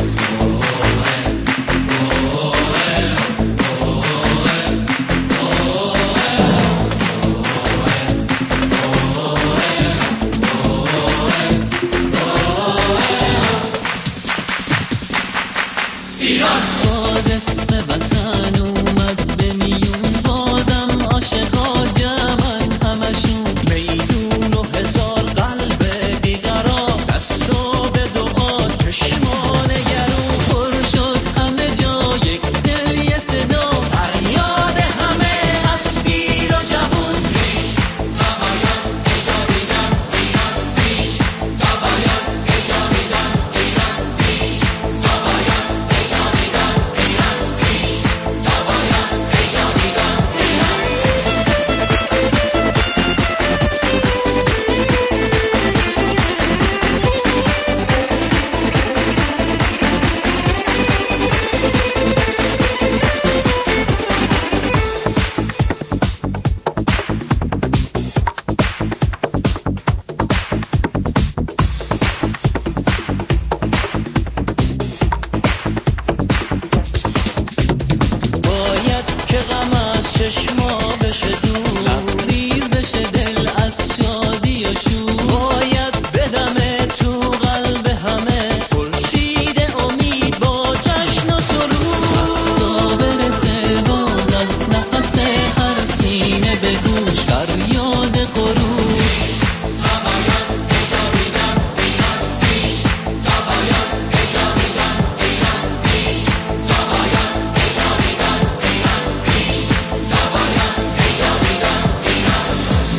باز اسم وطن اومد به میون، بازم عاشقا جمعن همشون، میدون و هزار قلب بیقرار، دستا به دعا چشما نگرون، پر شد همه جا یک دل یه صدا، فریاد همه از پیر و جوون. پیش تبایان اجابیدن ایران، پیش تبایان اجابیدن ایران، پیش تبایان اجابیدن ایران، پیش تبایان اجابیدن ایران. باید که غم از چشما بشه دور، لبریز بشه دل از شادی و شور، باید بدمه تو قلب همه خورشید امید با جشن و سرور. تا برسه باز از نفس هر سینه به گوش فریاد غرور. تبایان اجابیدن ایران، پیش تبایان اجابیدن ایران، پیش تبایان اجابیدن ایران، پیش تبایان اجابیدن ایران.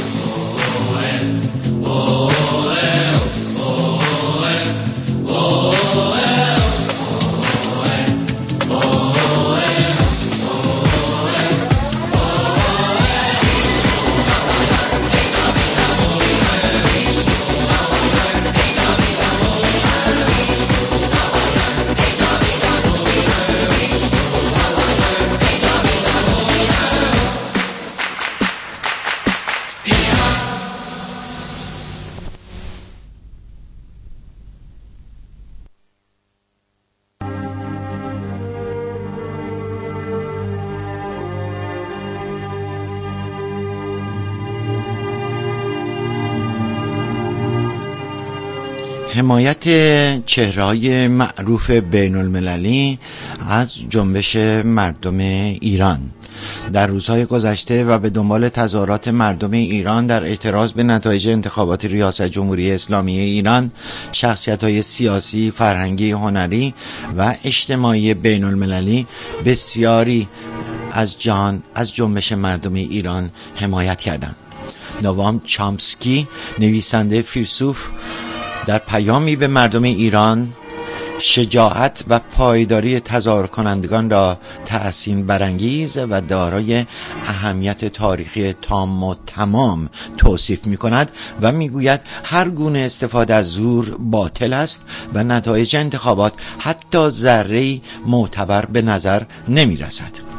حمایت چهره‌های معروف بین المللی از جنبش مردم ایران در روزهای گذشته و به دنبال تظاهرات مردم ایران در اعتراض به نتایج انتخابات ریاست جمهوری اسلامی ایران، شخصیت‌های سیاسی، فرهنگی، هنری و اجتماعی بین المللی بسیاری از جان از جنبش مردم ایران حمایت کردند. نوام چامسکی، نویسنده فیلسوف، در پیامی به مردم ایران شجاعت و پایداری تظاهر کنندگان را تحسین برانگیز و دارای اهمیت تاریخی تام و تمام توصیف می کند و می گوید هر گونه استفاده از زور باطل است و نتایج انتخابات حتی ذره‌ای معتبر به نظر نمی رسد.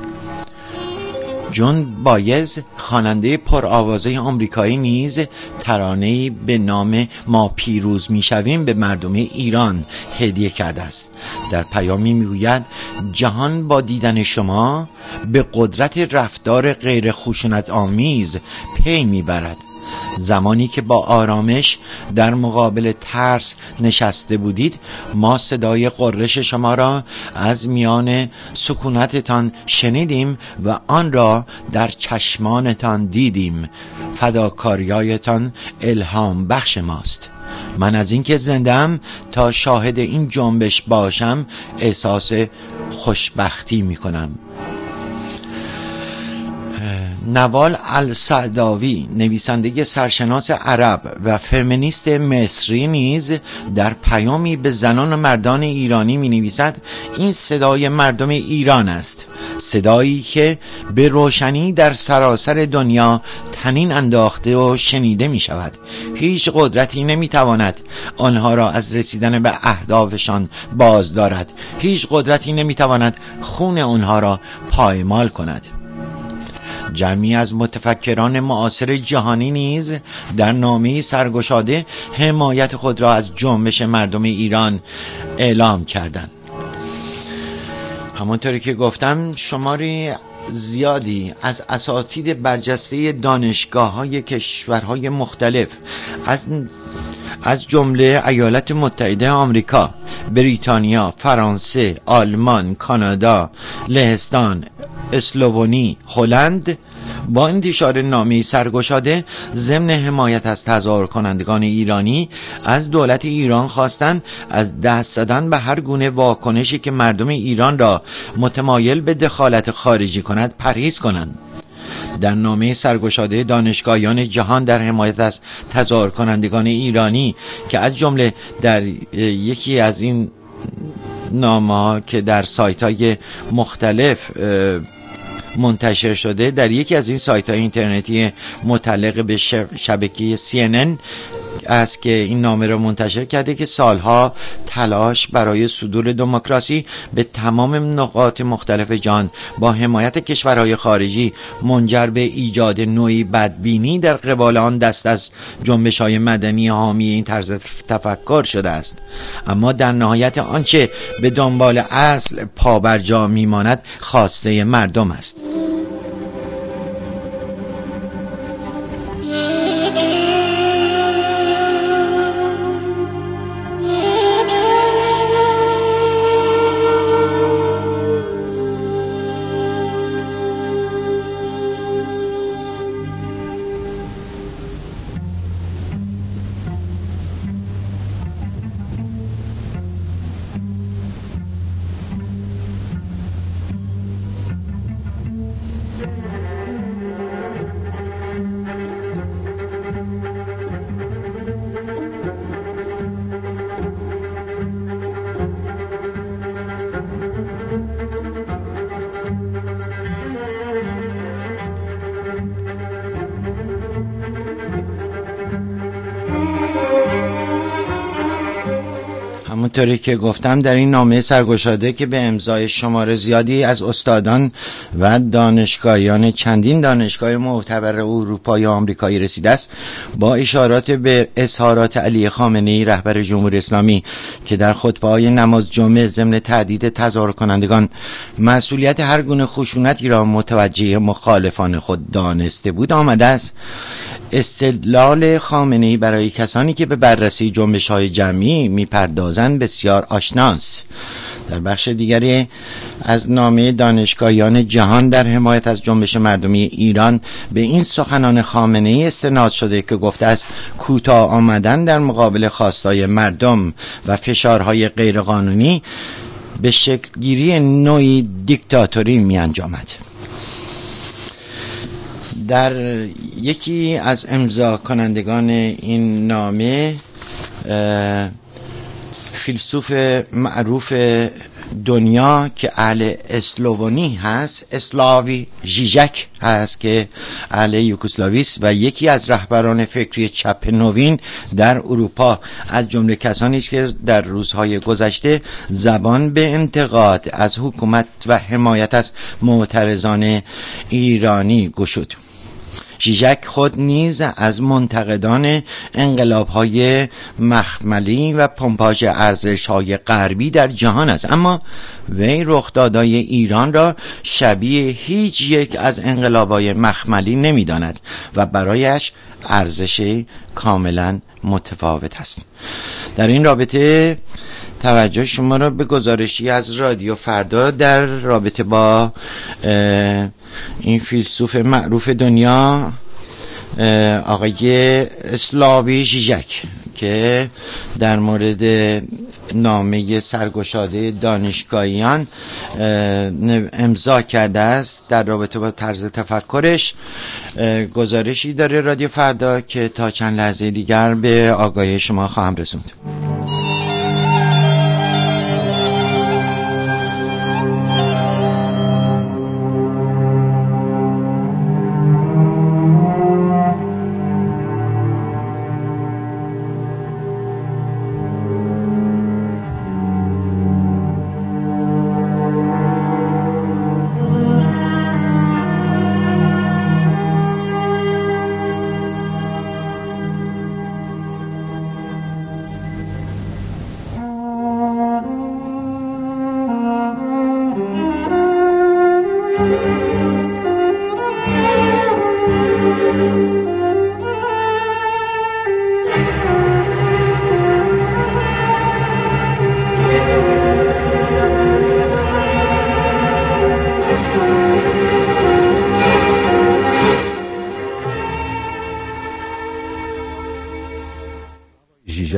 جون بایز، خواننده پرآوازه آمریکایی، نیز ترانه‌ای به نام ما پیروز میشویم به مردم ایران هدیه کرده است. در پیامی میگوید جهان با دیدن شما به قدرت رفتار غیر خشونت آمیز پی میبرد. زمانی که با آرامش در مقابل ترس نشسته بودید، ما صدای قررش شما را از میان سکونتتان شنیدیم و آن را در چشمانتان دیدیم. فداکاریایتان الهام بخش ماست. من از اینکه زنده‌ام تا شاهد این جنبش باشم احساس خوشبختی می کنم. نوال السعداوی، نویسنده سرشناس عرب و فمینیست مصری، نیز در پیامی به زنان و مردان ایرانی می نویسد این صدای مردم ایران است، صدایی که به روشنی در سراسر دنیا تنین انداخته و شنیده می شود. هیچ قدرتی نمی تواند آنها را از رسیدن به اهدافشان باز دارد. هیچ قدرتی نمی تواند خون آنها را پایمال کند. جمعی از متفکران معاصر جهانی نیز در نامه سرگشاده حمایت خود را از جنبش مردم ایران اعلام کردند. همونطوری که گفتم شماری زیادی از اساتید برجسته دانشگاه‌های کشورهای مختلف از از جمله ایالات متحده آمریکا، بریتانیا، فرانسه، آلمان، کانادا، لهستان، اسلوونی، هلند با انتشار نامه سرگشاده ضمن حمایت از تظاهر کنندگان ایرانی از دولت ایران خواستند از دست زدن به هر گونه واکنشی که مردم ایران را متمایل به دخالت خارجی کند پرهیز کنند. در نامه سرگشاده دانشگاهیان جهان در حمایت از تظاهر کنندگان ایرانی که از جمله در یکی از این نامه‌ها که در سایت‌های مختلف منتشر شده، در یکی از این سایت‌های اینترنتی متعلق به شبکه سی ان ان است که این نامه را منتشر کرده که سالها تلاش برای صدور دموکراسی به تمام نقاط مختلف جهان با حمایت کشورهای خارجی منجر به ایجاد نوعی بدبینی در قبال آن دست از جنبش‌های مدنی حامی این طرز تفکر شده است. اما در نهایت آنچه به دنبال اصل پابرجا میماند خواسته مردم است. همونطوری که گفتم در این نامه سرگشاده که به امضای شمار زیادی از استادان و دانشگاهیان چندین دانشگاه معتبر اروپایی و آمریکایی رسیده است، با اشارات به اظهارات علی خامنه‌ای رهبر جمهوری اسلامی که در خطبه‌های نماز جمعه ضمن تهدید تظاهر کنندگان مسئولیت هر گونه خشونتی را متوجه مخالفان خود دانسته بود آمده است. استدلال خامنه‌ای برای کسانی که به بررسی جنبش‌های جمعی می‌پردازند بسیار آشناست. در بخش دیگری از نامه دانشگاهیان جهان در حمایت از جنبش مردمی ایران به این سخنان خامنه‌ای استناد شده که گفته است کوتاه آمدن در مقابل خواستای مردم و فشارهای غیرقانونی به شکل گیری نوعی دیکتاتوری می‌انجامد. در یکی از امضا کنندگان این نامه فیلسوف معروف دنیا که اهل اسلوونی هست، اسلاوی ژیژک هست که اهل یوگسلاوی است و یکی از رهبران فکری چپ نوین در اروپا، از جمله کسانی است که در روزهای گذشته زبان به انتقاد از حکومت و حمایت از معترضان ایرانی گشود. ژیژک خود نیز از منتقدان انقلاب‌های مخملی و پمپاژ ارزش‌های غربی در جهان است، اما وی رخدادهای ایران را شبیه هیچ یک از انقلاب‌های مخملی نمی‌داند و برایش ارزش کاملا متفاوت است. در این رابطه توجه شما را به گزارشی از رادیو فردا در رابطه با این فیلسوف معروف دنیا آقای اسلاوی ژیژک که در مورد نامه سرگشاده دانشگاهیان امضا کرده است در رابطه با طرز تفکرش گزارشی داره رادیو فردا که تا چند لحظه دیگر به آگاهی شما خواهم رسوند.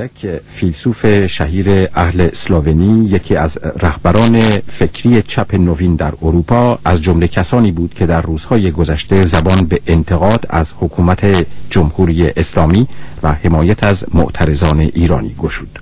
ژیژک، فیلسوف شهیر اهل اسلوونی، یکی از رهبران فکری چپ نوین در اروپا، از جمله کسانی بود که در روزهای گذشته زبان به انتقاد از حکومت جمهوری اسلامی و حمایت از معترضان ایرانی گشود.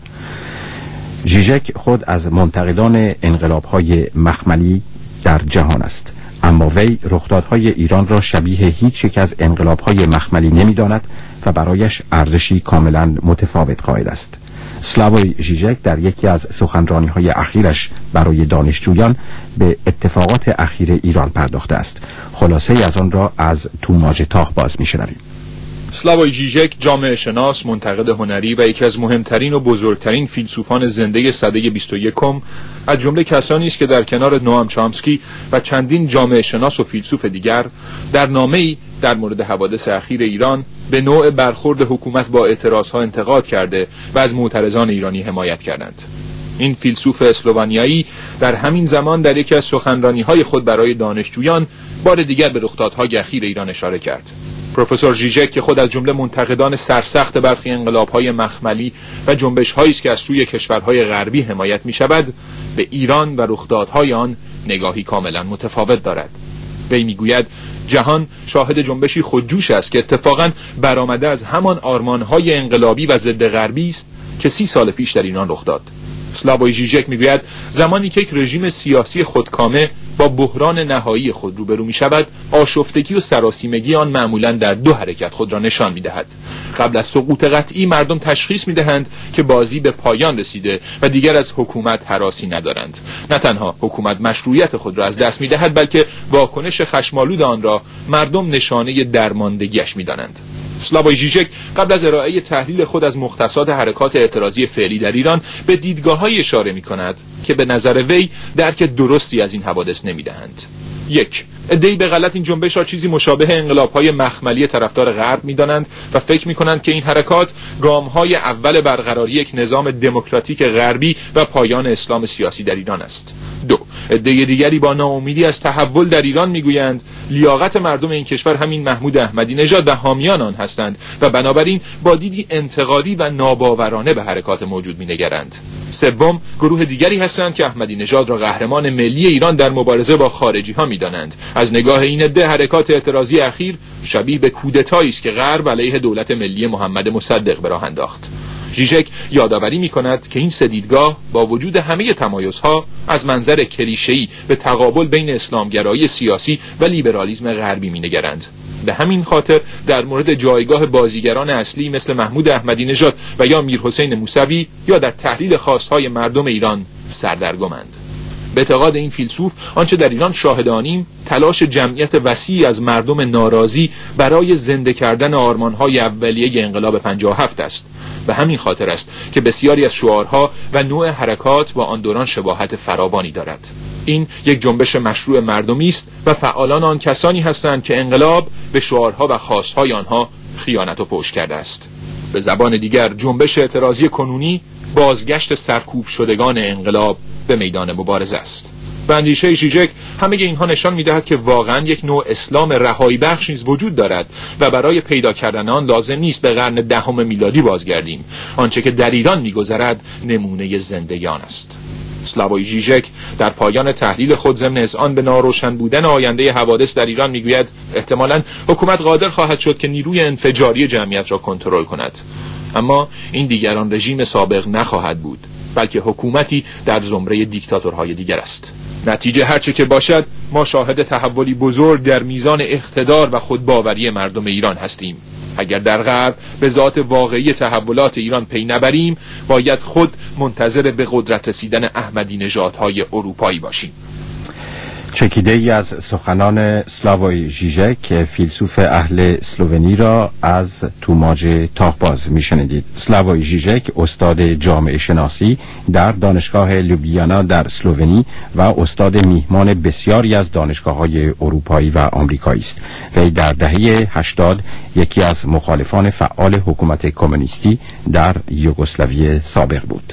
ژیژک خود از منتقدان انقلاب‌های مخملی در جهان است، اما وی رخدادهای ایران را شبیه هیچ یک از انقلاب‌های مخملی نمی‌داند و برایش ارزشی کاملا متفاوت قائل است. سلاووی ژیژک در یکی از سخنرانی‌های اخیرش برای دانشجویان به اتفاقات اخیر ایران پرداخته است. خلاصه از آن را از توماج تاه باز می‌شنویم. سلاووی ژیژک جامعه شناس، منتقد هنری و یکی از مهمترین و بزرگترین فیلسوفان زنده سده بیست و یکم، از جمله کسانی است که در کنار نوام چامسکی و چندین جامعه شناس و فیلسوف دیگر در نامه‌ای در مورد حوادث اخیر ایران به نوع برخورد حکومت با اعتراضها انتقاد کرده و از معترضان ایرانی حمایت کردند. این فیلسوف اسلوونیایی در همین زمان در یکی از سخنرانی‌های خود برای دانشجویان بار دیگر به رخدادهای اخیر ایران اشاره کرد. پروفسور ژیژک که خود از جمله منتقدان سرسخت برخی انقلاب‌های مخملی و جنبش‌هایی است که از سوی کشورهای غربی حمایت می‌شود، به ایران و رخدادهای آن نگاهی کاملا متفاوت دارد. وی می‌گوید جهان شاهد جنبشی خودجوش است که اتفاقاً برآمده از همان آرمان‌های انقلابی و ضد غربی است که سی سال پیش در ایران رخ داد. سلاووی ژیژک میگوید زمانی که یک رژیم سیاسی خودکامه با بحران نهایی خود روبرو می شود، آشفتگی و سراسیمگی آن معمولاً در دو حرکت خود را نشان می دهد. قبل از سقوط قطعی مردم تشخیص می دهند که بازی به پایان رسیده و دیگر از حکومت هراسی ندارند. نه تنها حکومت مشروعیت خود را از دست می دهد، بلکه واکنش خشمالود آن را مردم نشانه درماندگیش می دانند. سلاووی ژیژک قبل از ارائه تحلیل خود از مختصات حرکات اعتراضی فعلی در ایران به دیدگاه‌های اشاره می‌کند که به نظر وی درک درستی از این حوادث نمی‌دهند. یک، عده‌ای به غلط این جنبش را چیزی مشابه انقلاب‌های مخملی طرفدار غرب می‌دانند و فکر می‌کنند که این حرکات گام‌های اول برقراری یک نظام دموکراتیک غربی و پایان اسلام سیاسی در ایران است. دو، عده دیگری با ناامیدی از تحول در ایران میگویند لیاقت مردم این کشور همین محمود احمدی نژاد و حامیان آن هستند و بنابراین با دیدی انتقادی و ناباورانه به حرکات موجود مینگرند. سوم، گروه دیگری هستند که احمدی نژاد را قهرمان ملی ایران در مبارزه با خارجی ها میدانند. از نگاه این عده حرکات اعتراضی اخیر شبیه به کودتایی است که غرب علیه دولت ملی محمد مصدق به راه انداخت. ژیژک یادآوری می‌کند که این سه دیدگاه با وجود همه تمایزها از منظر کلیشه‌ای به تقابل بین اسلامگرایی سیاسی و لیبرالیسم غربی می‌نگرند. به همین خاطر در مورد جایگاه بازیگران اصلی مثل محمود احمدی نژاد و یا میرحسین موسوی یا در تحلیل خواستهای مردم ایران سردرگمند. به اعتقاد این فیلسوف آنچه در ایران شاهدانیم تلاش جمعیت وسیعی از مردم ناراضی برای زنده کردن آرمان‌های اولیه انقلاب پنجاه و هفت است. به همین خاطر است که بسیاری از شعارها و نوع حرکات با آن دوران شباهت فراوانی دارد. این یک جنبش مشروع مردمی است و فعالان آن کسانی هستند که انقلاب به شعارها و خواستهای آنها خیانت و پشت کرده است. به زبان دیگر جنبش اعتراضی کنونی بازگشت سرکوب شدگان انقلاب به میدان مبارزه است. و اندیشه ژیژک همه اینها نشان می‌دهد که واقعاً یک نوع اسلام رهایی بخش نیز وجود دارد و برای پیدا کردن آن لازم نیست به قرن دهم میلادی بازگردیم. آنچه که در ایران می‌گذرد نمونه زندگیان است. سلاووی ژیژک در پایان تحلیل خود ضمن اذعان به ناروشن بودن آینده حوادث در ایران میگوید احتمالاً حکومت قادر خواهد شد که نیروی انفجاری جمعیت را کنترل کند، اما این دیگران رژیم سابق نخواهد بود، بلکه حکومتی در زمره دیکتاتورهای دیگر است. نتیجه هرچه که باشد ما شاهد تحولی بزرگ در میزان اقتدار و خودباوری مردم ایران هستیم. اگر در غرب به ذات واقعی تحولات ایران پی نبریم، باید خود منتظر به قدرت رسیدن احمدی نژادهای اروپایی باشیم. چکیده ای از سخنان سلاووی ژیژک فیلسوف اهل اسلوونی را از توماج تاهباز میشنیدید. سلاووی ژیژک استاد جامعه شناسی در دانشگاه لوبلیانا در اسلوونی و استاد میهمان بسیاری از دانشگاه‌های اروپایی و آمریکایی است. وی در دهه هشتاد یکی از مخالفان فعال حکومت کمونیستی در یوگسلاوی سابق بود.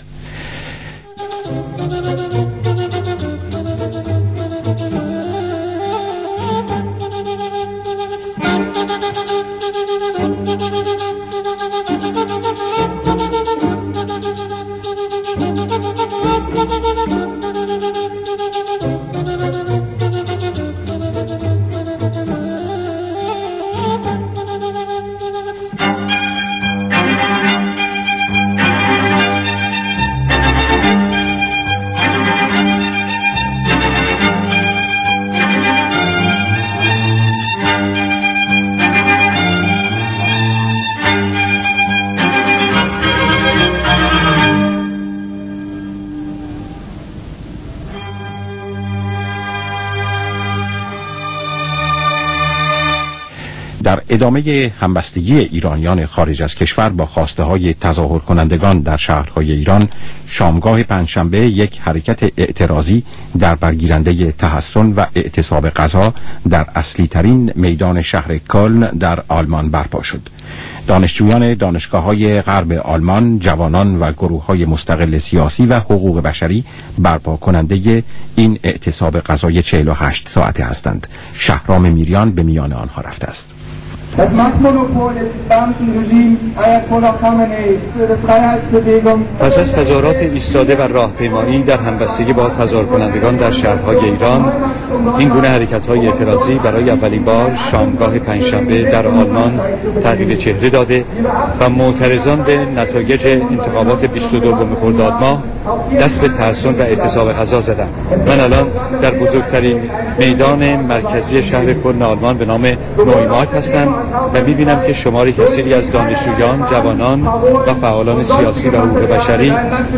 در ادامه همبستگی ایرانیان خارج از کشور با خواسته های تظاهر کنندگان در شهرهای ایران، شامگاه پنجشنبه یک حرکت اعتراضی در برگیرنده تحصن و اعتصاب غذا در اصلی ترین میدان شهر کلن در آلمان برپا شد. دانشجویان دانشگاه‌های غرب آلمان، جوانان و گروه‌های مستقل سیاسی و حقوق بشری برپا کننده این اعتصاب غذای چهل و هشت ساعته هستند. شهرام میریان به میان آنها رفته است. Das Machtmonopol des islamischen Regimes Ayatollah Khamenei für die Freiheitsbewegung. پس از تظاهرات ایستاده و راهپیمایی در همبستگی با تظاهر کنندگان در شهرهای ایران، این گونه حرکت‌های اعتراضی برای اولین بار شامگاه پنجشنبه در آلمان تغییر چهره داده و معترضان به نتایج انتخابات بیست و دو خرداد ماه دست به تحصن و اعتصاب غذا زدند. من الان در بزرگترین میدان مرکزی شهر کلن آلمان به نام نویمارک هستم و می‌بینم که شماری کثیری از دانشجویان، جوانان و فعالان سیاسی و حقوق بشری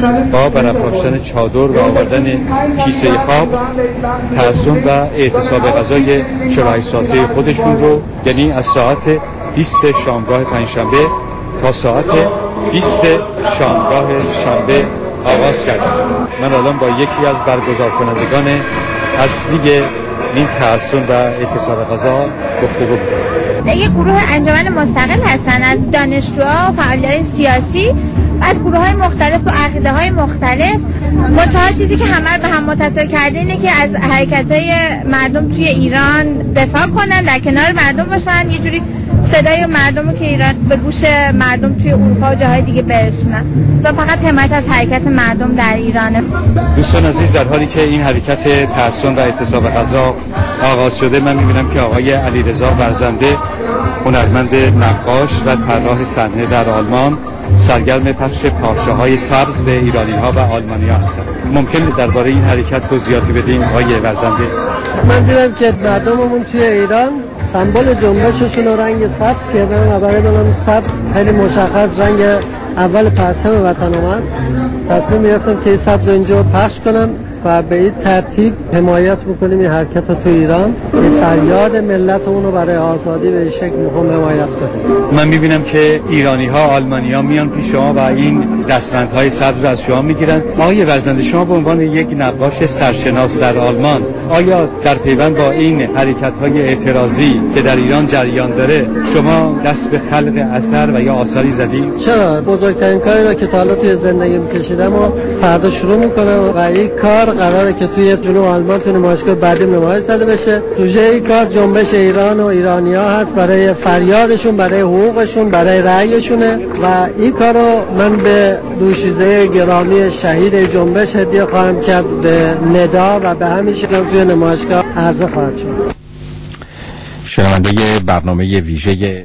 با برافراشتن چادر و آوردن کیسه خواب تحصن و اعتصاب غذای چهل و هشت ساعته خودشون رو، یعنی از ساعت بیست شامگاه پنجشنبه تا ساعت بیست شامگاه شنبه آغاز کردم. من الان با یکی از برگزار کنندگان اصلی این تحصن و اعتصاب غذا گفتگو می‌کنم. یک گروه انجمن مستقل هستن از دانشجوها و فعالان سیاسی از گروه‌های مختلف و عقیده‌های مختلف. منتها چیزی که همه رو به هم متصل کرده اینه که از حرکت‌های مردم توی ایران دفاع کنن، در کنار مردم باشن، یه جوری صدای مردم که ایران به گوش مردم توی اروپا و جاهای دیگه برسونن و فقط حمایت از حرکت مردم در ایرانه. دوستان عزیز، در حالی که این حرکت تحصن و اعتصاب غذا آغاز شده، من می‌بینم که آقای علیرضا ورزنده، هنرمند نقاش و طراح صحنه در آلمان، سرگرم پخش پارچه‌های سبز به ایرانی‌ها و آلمانی‌ها هستند. ممکن درباره این حرکت توضیحاتی بدین آقای ورزنده؟ من دیدم که مردممون توی ایران سمبل جنبششون رو رنگ سبز کردن و برای من سبز خیلی مشخص رنگ اول پرچم وطن است. تصمیم گرفتم که این سبز اینجا پخش کنم و به این ترتیب حمایت میکنیم این حرکت رو تو ایران، این فریاد ملتمون رو برای آزادی به این شکل مهم حمایت کنیم. من میبینم که ایرانی ها، آلمانی ها میان پیش شما و این دستبندهای سبز رو از شما میگیرن. آقای ورزنده، شما به عنوان یک نقاش سرشناس در آلمان، آیا در پیوند با این حرکت های اعتراضی که در ایران جریان داره شما دست به خلق اثر و یا آثاری زدید؟ چرا؟ بزرگترین کاری را که تا حالا توی زندگیم کشیدم و فردا شروع میکنم و این کار قراره که توی جنوب آلمان تو نمایشگاه بعدی نمایش زده بشه. سوژه این کار جنبش ایران و ایرانی‌ها هست، برای فریادشون، برای حقوقشون، برای رأیشونه و این کارو من به دوشیزه گرامی شهید جنبش هدیه خواهم کرد به ندا و به همین شکل توی نمایشگاه عرضه خواهد شد. شنونده برنامه ویژه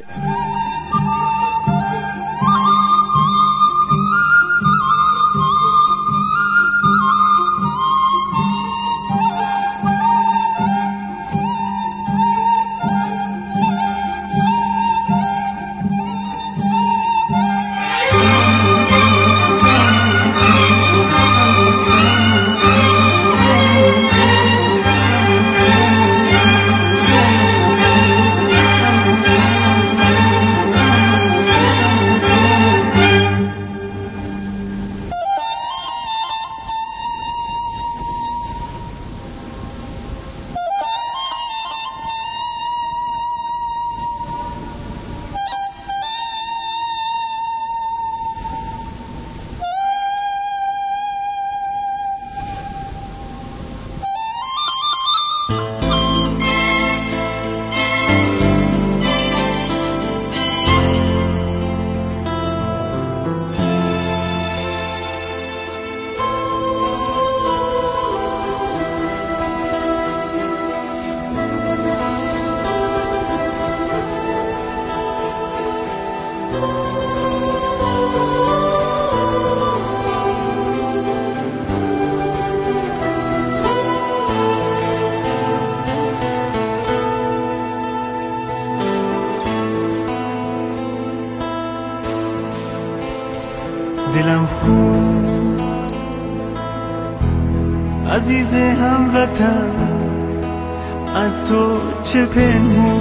عزیز هموطن از تو چه پنهون،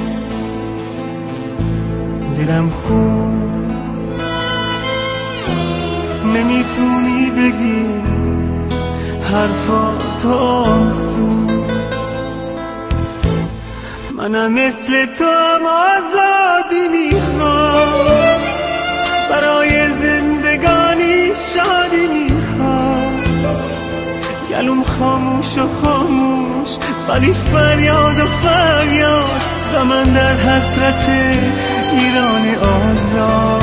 دلم خون نمیتونی بگی حرفات آسون. منم مثل تو آزادی میخوام، برای زندگانی شادی میخوام. گلوم خاموش و خاموش ولی فریاد و فریاد، و من در حسرت ایران آزاد.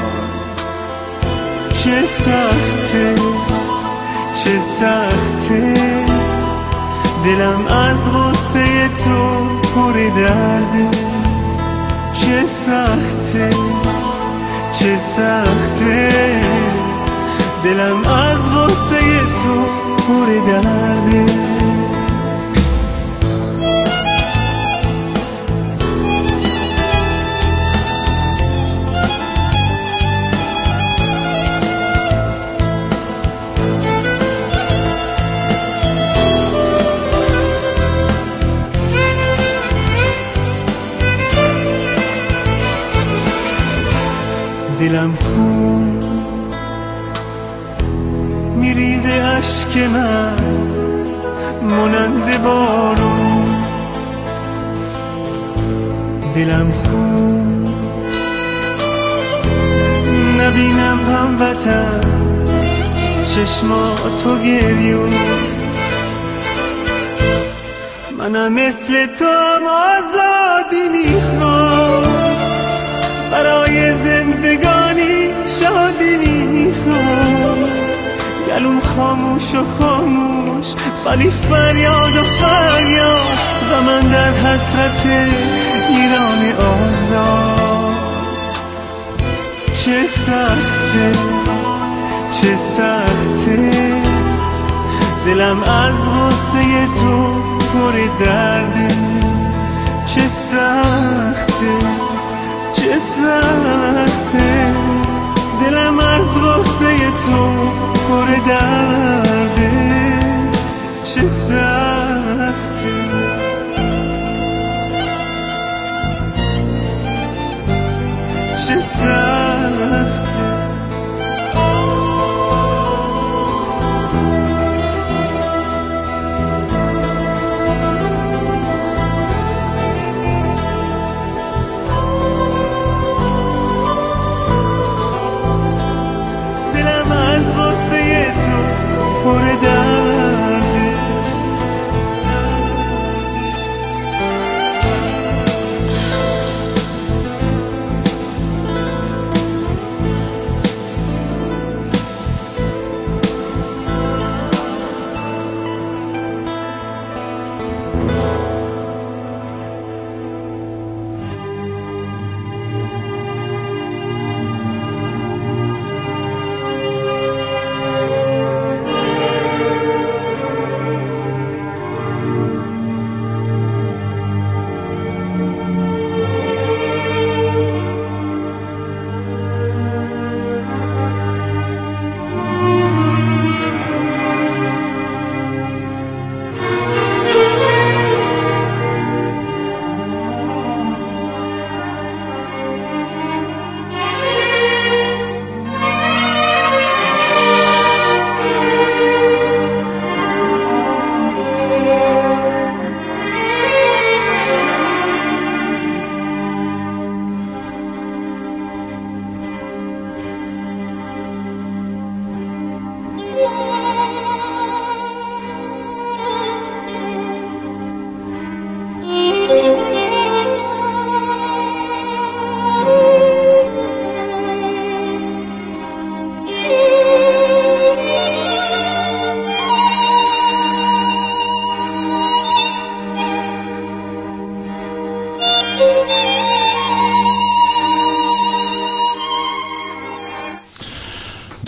چه سخته چه سخته دلم از غصه تو پر درده. چه سخته چه سخته دلم از غصه تو پر درده. دلم خون میریزه اشک من مانند بارون. دلم خون نبینم هموطن چشماتو گریون. منم مثل تو آزادی میخوام، برای زندگانی شادی میخوام. گلوم خاموش و خاموش ولی فریاد و فریاد، و من در حسرت ایران آزاد. چه سخته چه سخته دلم از غصه تو پر درده. چه سخته چه سخته دلم از غصه تو پر درده. چه سخته چه سخته پر درده.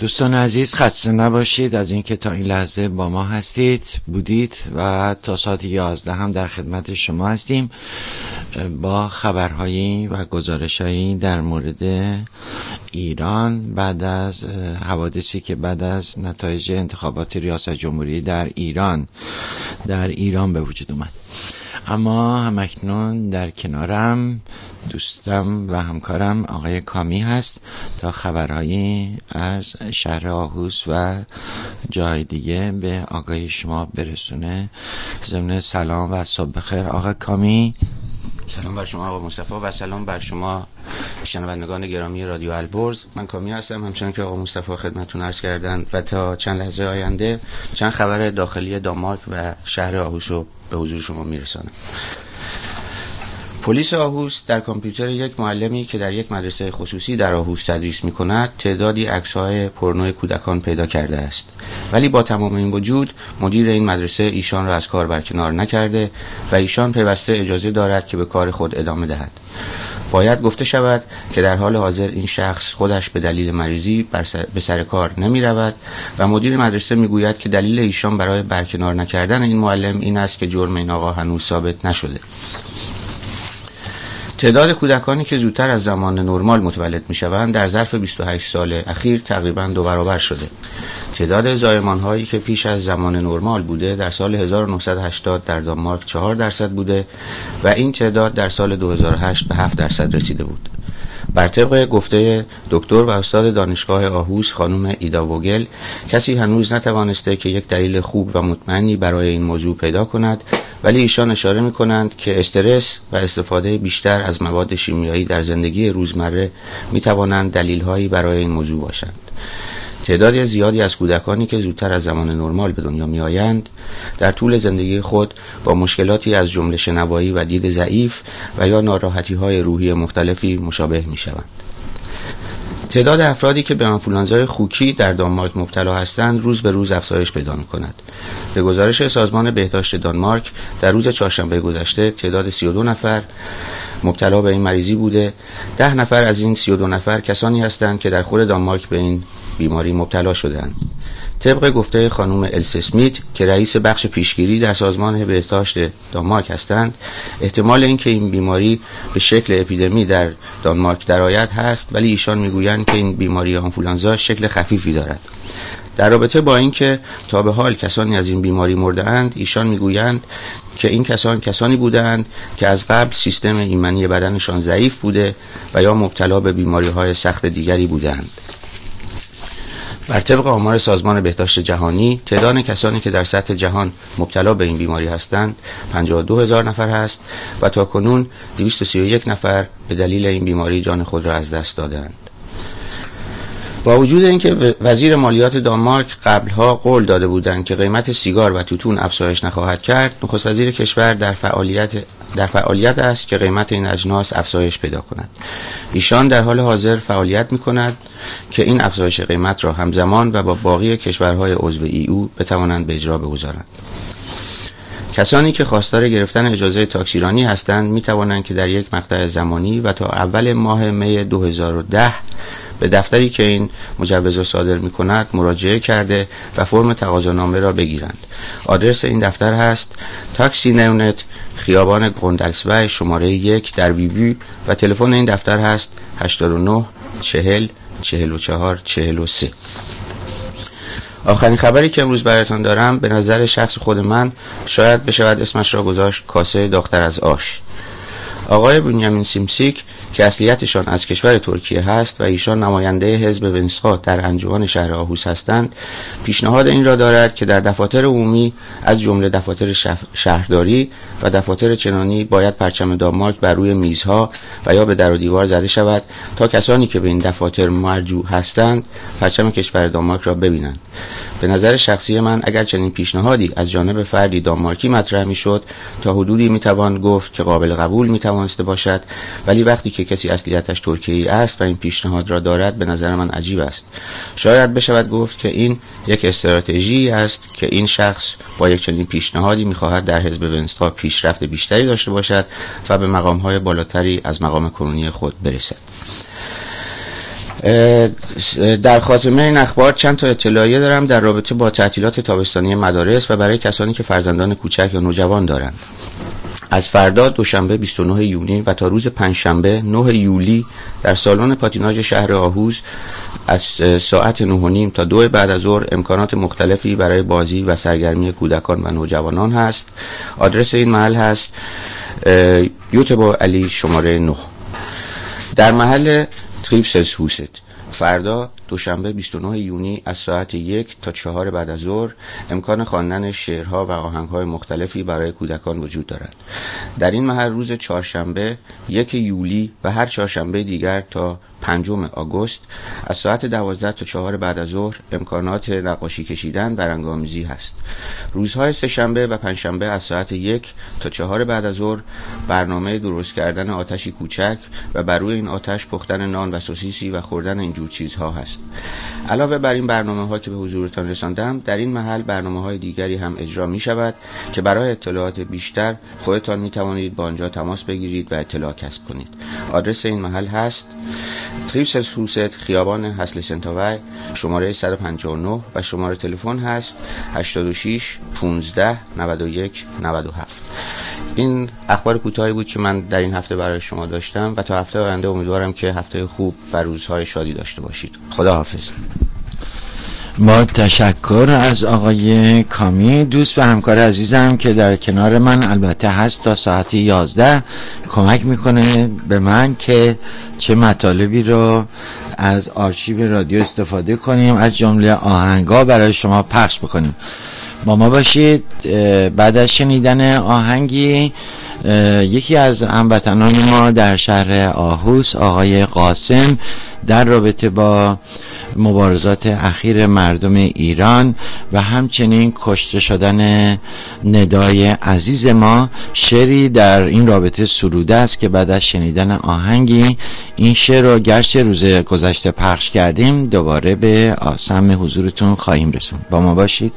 دوستان عزیز خسته نباشید از اینکه تا این لحظه با ما هستید بودید و تا ساعت یازده هم در خدمت شما هستیم با خبرهایی و گزارشهایی در مورد ایران بعد از حوادثی که بعد از نتایج انتخابات ریاست جمهوری در ایران در ایران به وجود اومد. اما همکنون در کنارم دوستم و همکارم آقای کامی هست تا خبرهایی از شهر آهوز و جای دیگه به آگاهی شما برسونه. ضمن سلام و صبح بخیر آقای کامی. سلام بر شما آقا مصطفی و سلام بر شما شنوندگان گرامی رادیو البرز. من کامی هستم، همچنان که آقا مصطفی خدمتتون عرض کردن و تا چند لحظه آینده چند خبر داخلی دانمارک و شهر آهوز رو به حضور شما میرسانم. پلیس آهوز در کامپیوتر یک معلمی که در یک مدرسه خصوصی در آهوز تدریس می‌کند تعدادی عکس‌های پورنوی کودکان پیدا کرده است، ولی با تمام این وجود مدیر این مدرسه ایشان را از کار برکنار نکرده و ایشان پیوسته اجازه دارد که به کار خود ادامه دهد. باید گفته شود که در حال حاضر این شخص خودش به دلیل مریضی به سر کار نمی رود و مدیر مدرسه می گوید که دلیل ایشان برای برکنار نکردن این معلم این است که جرم این آقا هنوز ثابت نشده. تعداد کودکانی که زودتر از زمان نرمال متولد می شوند در ظرف بیست و هشت سال اخیر تقریباً دو برابر شده. تعداد زایمان هایی که پیش از زمان نرمال بوده در سال هزار و نهصد و هشتاد در دانمارک چهار درصد بوده و این تعداد در سال دو هزار و هشت به هفت درصد رسیده بود. بر طبق گفته دکتر و استاد دانشگاه آهوز خانم ایدا ووگل، کسی هنوز نتوانسته که یک دلیل خوب و مطمئنی برای این موضوع پیدا کند، ولی ایشان اشاره می کنند که استرس و استفاده بیشتر از مواد شیمیایی در زندگی روزمره می توانند دلیل هایی برای این موضوع باشند. تعداد زیادی از کودکانی که زودتر از زمان نرمال به دنیا می آیند در طول زندگی خود با مشکلاتی از جمله شنوایی و دید ضعیف و یا ناراحتی های روحی مختلفی مشابه می شوند. تعداد افرادی که به آنفولانزای خوکی در دانمارک مبتلا هستند روز به روز افزایش پیدا می‌کند. به گزارش سازمان بهداشت دانمارک در روز چهارشنبه گذشته تعداد سی و دو نفر مبتلا به این مریضی بوده. ده نفر از این سی و دو نفر کسانی هستند که در خود دانمارک به این بیماری مبتلا شدند. طبق گفته خانم الس اسمیت که رئیس بخش پیشگیری در سازمان بهداشت دانمارک هستند، احتمال اینکه این بیماری به شکل اپیدمی در دانمارک درآید هست، ولی ایشان میگویند که این بیماری آنفولانزا شکل خفیفی دارد. در رابطه با اینکه تا به حال کسانی از این بیماری مرده‌اند، ایشان میگویند که این کسان کسانی بودند که از قبل سیستم ایمنی بدنشان ضعیف بوده و یا مبتلا به بیماری‌های سخت دیگری بودند. بر طبق آمار سازمان بهداشت جهانی، تعداد کسانی که در سطح جهان مبتلا به این بیماری هستند پنجاه و دو هزار نفر است و تا کنون دویست و سی و یک نفر به دلیل این بیماری جان خود را از دست دادند. با وجود اینکه وزیر مالیات دانمارک قبلها قول داده بودند که قیمت سیگار و توتون افزایش نخواهد کرد، نخست وزیر کشور در فعالیت در فعالیت است که قیمت این اجناس افزایش پیدا کند. ایشان در حال حاضر فعالیت می‌کند که این افزایش قیمت را همزمان و با باقی کشورهای عضو ای او بتوانند به اجرا بگذارند. کسانی که خواستار گرفتن اجازه تاکسیرانی هستند می توانند که در یک مقطع زمانی و تا اول ماه می دو هزار و ده به دفتری که این مجوز را صادر می کند مراجعه کرده و فرم تقاضانامه را بگیرند. آدرس این دفتر هست تاکسی نونت، خیابان گروندلسوی شماره یک در ویبی و تلفن این دفتر هست هشتاد و نه چهل چهل و چهار چهل و سه. آخرین خبری که امروز برایتان دارم به نظر شخص خود من شاید بشود اسمش را گذاشت کاسه داغ‌تر از آش. آقای بنیامین سیمسیک که اصلیتشان از کشور ترکیه هست و ایشان نماینده حزب ونسخا در انجمن شهر آهوز هستند، پیشنهاد این را دارد که در دفاتر عمومی از جمله دفاتر شهرداری و دفاتر چنانی باید پرچم دانمارک بر روی میزها و یا به در و دیوار زده شود تا کسانی که به این دفاتر مرجوع هستند پرچم کشور دانمارک را ببینند. به نظر شخصی من اگر چنین پیشنهادی از جانب فردی دانمارکی مطرح میشد تا حدودی میتوان گفت که قابل قبول میتوانسته باشد، ولی وقتی که کسی اصلیتش ترکیه‌ای است و این پیشنهاد را دارد به نظر من عجیب است. شاید بشود گفت که این یک استراتژی است که این شخص با یک چنین پیشنهادی میخواهد در حزب ونسخا پیشرفت بیشتری داشته باشد و به مقام‌های بالاتری از مقام کنونی خود برسد. در خاتمه این اخبار چند تا اطلاعیه دارم در رابطه با تعطیلات تابستانی مدارس و برای کسانی که فرزندان کوچک یا نوجوان دارند. از فردا دوشنبه بیست و نه یونی و تا روز پنجشنبه نه یولی در سالن پاتیناژ شهر آهوز از ساعت نه و نیم تا دو بعد از ظهر امکانات مختلفی برای بازی و سرگرمی کودکان و نوجوانان هست. آدرس این محل هست یوتبا علی شماره نه در محل تریفسس هوست. فردا دوشنبه بیست و نه یونی از ساعت یک تا چهار بعد از ظهر امکان خواندن شعرها و آهنگهای مختلفی برای کودکان وجود دارد. در این محل روز چهارشنبه یک یولی و هر چهارشنبه دیگر تا پنجم آگوست از ساعت دوازده تا چهار بعد از ظهر امکانات نقاشی کشیدن و رنگ‌آمیزی هست. روزهای سه‌شنبه و پنجشنبه از ساعت یک تا چهار بعد از ظهر برنامه درست کردن آتشی کوچک و بر روی این آتش پختن نان و سوسیسی و خوردن اینجور چیزها هست. علاوه بر این برنامه‌ها که به حضورتان رساندم، در این محل برنامه‌های دیگری هم اجرا می شود که برای اطلاعات بیشتر خودتان می توانید با آنجا تماس بگیرید و اطلاع کسب کنید. آدرس این محل هست تریفسس هوست، خیابان حسل سنتاوی، شماره صد و پنجاه و نه و شماره تلفن هست هشتاد و شش پانزده نود و یک نود و هفت. این اخبار کوتاهی بود که من در این هفته برای شما داشتم و تا هفته آینده امیدوارم که هفته خوب و روزهای شادی داشته باشید. خدا حافظ. با تشکر از آقای کامی، دوست و همکار عزیزم که در کنار من البته هست تا ساعت یازده کمک میکنه به من که چه مطالبی رو از آرشیو رادیو استفاده کنیم، از جمله آهنگا برای شما پخش بکنیم. با ما باشید. بعد از شنیدن آهنگی یکی از هموطنان ما در شهر آهوس، آقای قاسم، در رابطه با مبارزات اخیر مردم ایران و همچنین کشته شدن ندای عزیز ما، شعری در این رابطه سروده است که بعد از شنیدن آهنگی این شعر رو گرچه روز گذشته پخش کردیم دوباره به سمع حضورتون خواهیم رسوند. با ما باشید.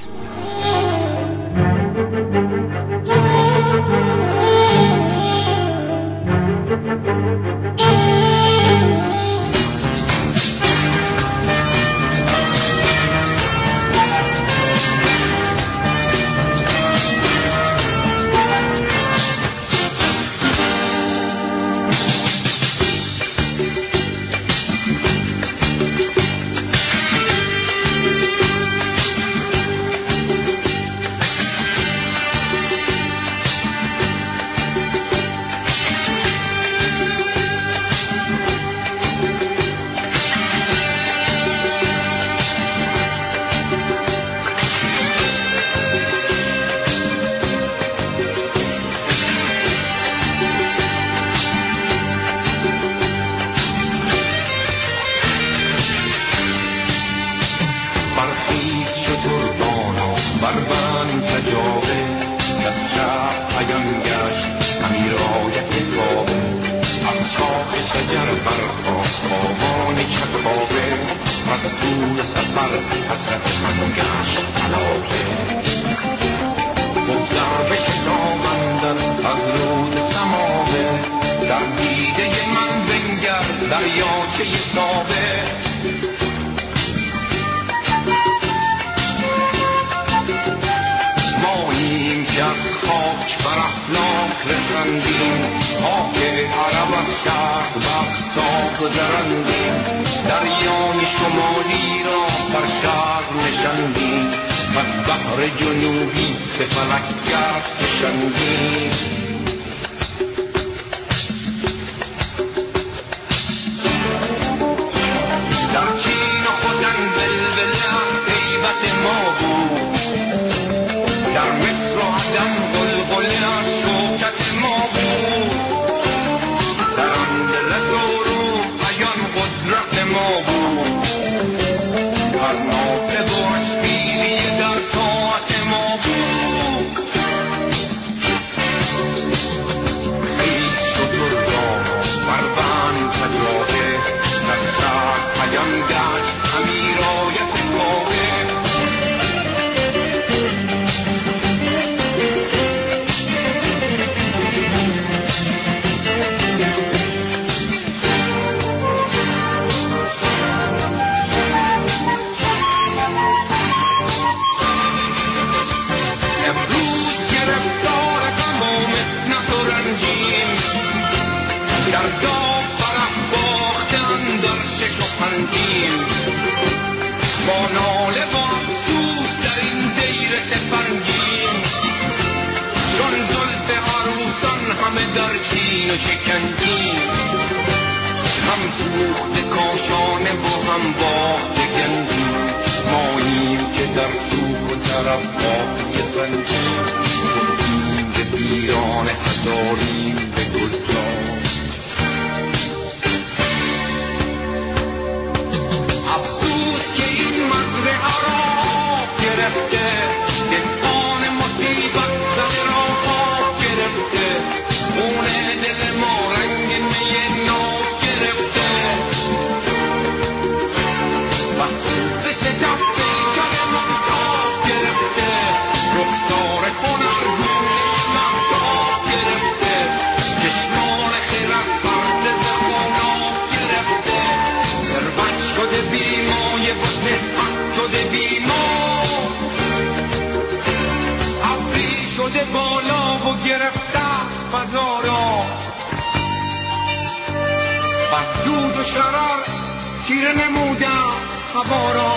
و شکنجی، هم سوخت کاشانه و هم باخت گنجی، ماییم که در سوق و طرف باقی سنجی، شدیم به پیران هزاریم به گلزار. افسوس که این مزرعه را گرفته، دستان مصیبت زده را خواب گرفته، خون دل ما رنگ می ناب گرفته، محصول شکست پیکر محتاب گرفته، رخسار هنرگونه محتاب گرفته، چشمان خیرت پرده زخوناب گرفته، ثروت شده بیمایه و صحت شده بیما، ابری شده بالا و گرفته فضا را، بددود و شرار تیره نمودم هوا را،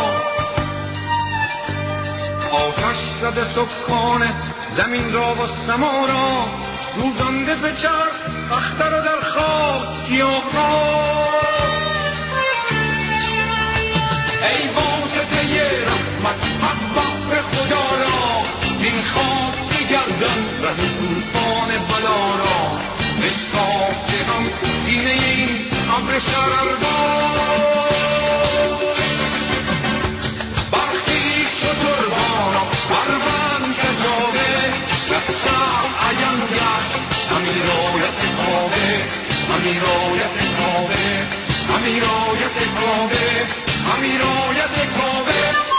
آتش زده سکان زمین را و سما را، روزانده به چرخ اختر و در خواب سیاه را. ای واسطه رحمت حق بحر خدا را، این خواب گردن ره طوفان بلا را، بشکافته هم سینه این ابر شرربار. برخی شتربانا بربند کجاوه، رفتم عیان گشت امیرایت کاوه، امیرایت کاوه، امیرایت کاوه، امیرایت کاوه.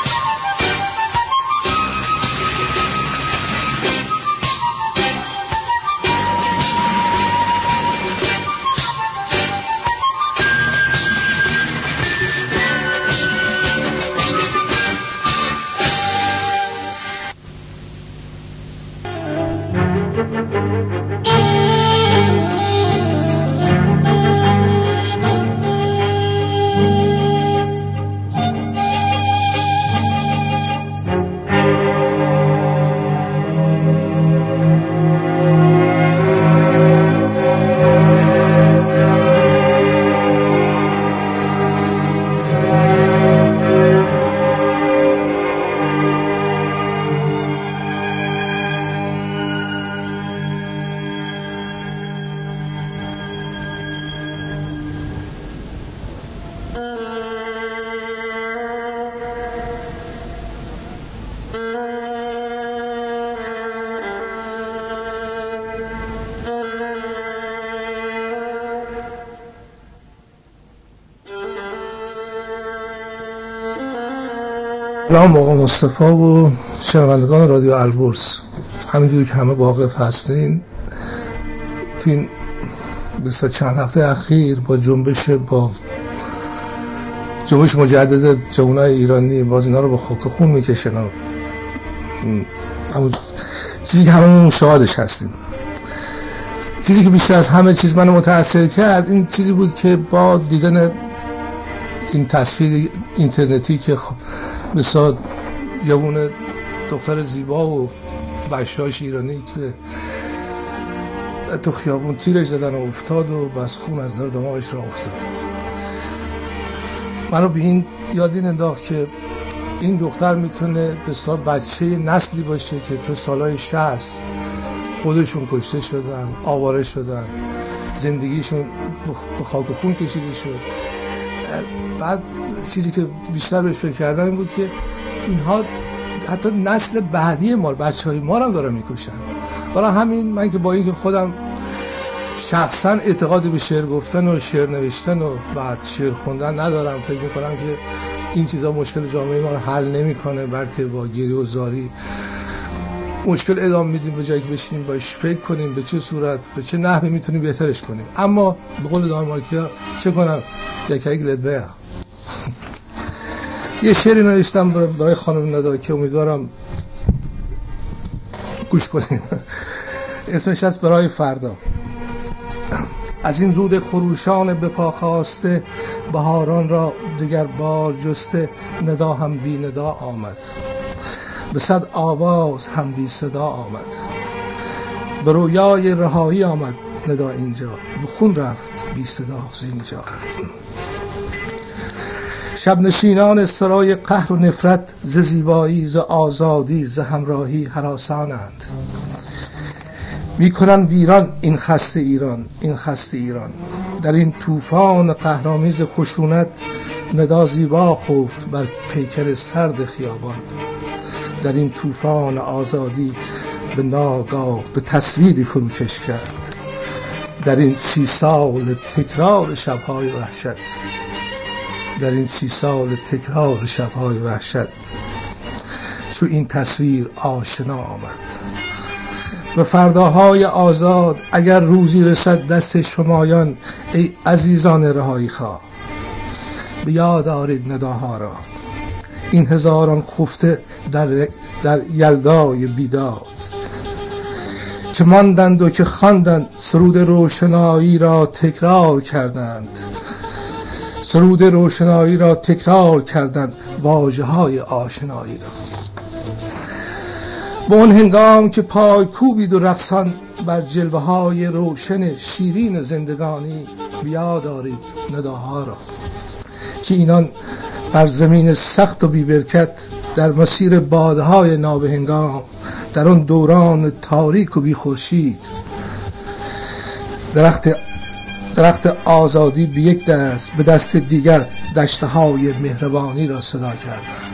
سلام آقا مصطفی و شنوندگان رادیو البرز، همینجوری که همه واقف هستین تو این بسیار چند هفته اخیر با جنبش با جنبش مجدد جوانای ایرانی باز اینا رو با خاک خون میکشن، همون چیزی که همه شاهدش هستیم. چیزی که بیشتر از همه چیز منو متاثر کرد این چیزی بود که با دیدن این تصویر اینترنتی که مثلا جوون دختر زیبا و بشاش ایرانی که تو خیابون تیرش زدن و افتاد و بس خون از در دماغش را افتاد، منو به این یاد این انداخت که این دختر میتونه بسیار بچه نسلی باشه که تو سالهای شصت خودشون کشته شدن، آواره شدن، زندگیشون به خاک و خون کشیده شد. بعد چیزی که بیشتر بهش فکر کردم این بود که اینها حتی نسل بعدی ما، بچه های ما هم دارن میکشن. برای همین من که با اینکه خودم شخصا اعتقادی به شعر گفتن و شعر نوشتن و بعد شعر خوندن ندارم، فکر میکنم که این چیزا مشکل جامعه ما رو حل نمیکنه، بلکه با گریه و زاری مشکل ادامه میدیم به جایی که بشینیم باش فکر کنیم به چه صورت به چه نحوی میتونیم بهترش کنیم. اما به قول دانمارکیا چه کنم یک یک لدوه یه شعری نوشتم برای خانم ندا که امیدوارم گوش کنیم. اسمش از برای فردا. از این رود خروشان به پا خواسته، بهاران را دیگر بار جسته، ندا هم بی ندا آمد، به صد آواز هم بی صدا آمد، به رویای رهایی آمد، ندا اینجا، به خون رفت بی صدا زینجا. شب نشینان سرای قهر و نفرت، ز زیبایی ز آزادی ز همراهی هراسانند. میکنن ویران این خسته ایران، این خسته ایران. در این طوفان قهرآمیز خشونت، ندا زیبا خفت بر پیکر سرد خیابان. در این طوفان آزادی به ناگاه به تصویری فروکش کرد. در این سی سال تکرار شبهای وحشت، در این سی سال تکرار شبهای وحشت، چو این تصویر آشنا آمد. به فرداهای آزاد اگر روزی رسد دست شمایان، ای عزیزان رهایی خواه، به یاد آرید نداها را. این هزاران خفته در, در یلدای بیداد، که ماندند و که خواندند سرود روشنایی را تکرار کردند، سرود روشنایی را تکرار کردند، واژه های آشنایی را. به اون هنگام که پای کوبید و رقصان بر جلوه های روشن شیرین زندگانی، بیاد دارید نداها را. که اینان بر زمین سخت و بیبرکت، در مسیر بادهای نابهنگام، در آن دوران تاریک و بی خورشید، درخت درخت آزادی به یک دست، به دست دیگر دشتهای مهربانی را صدا کردند.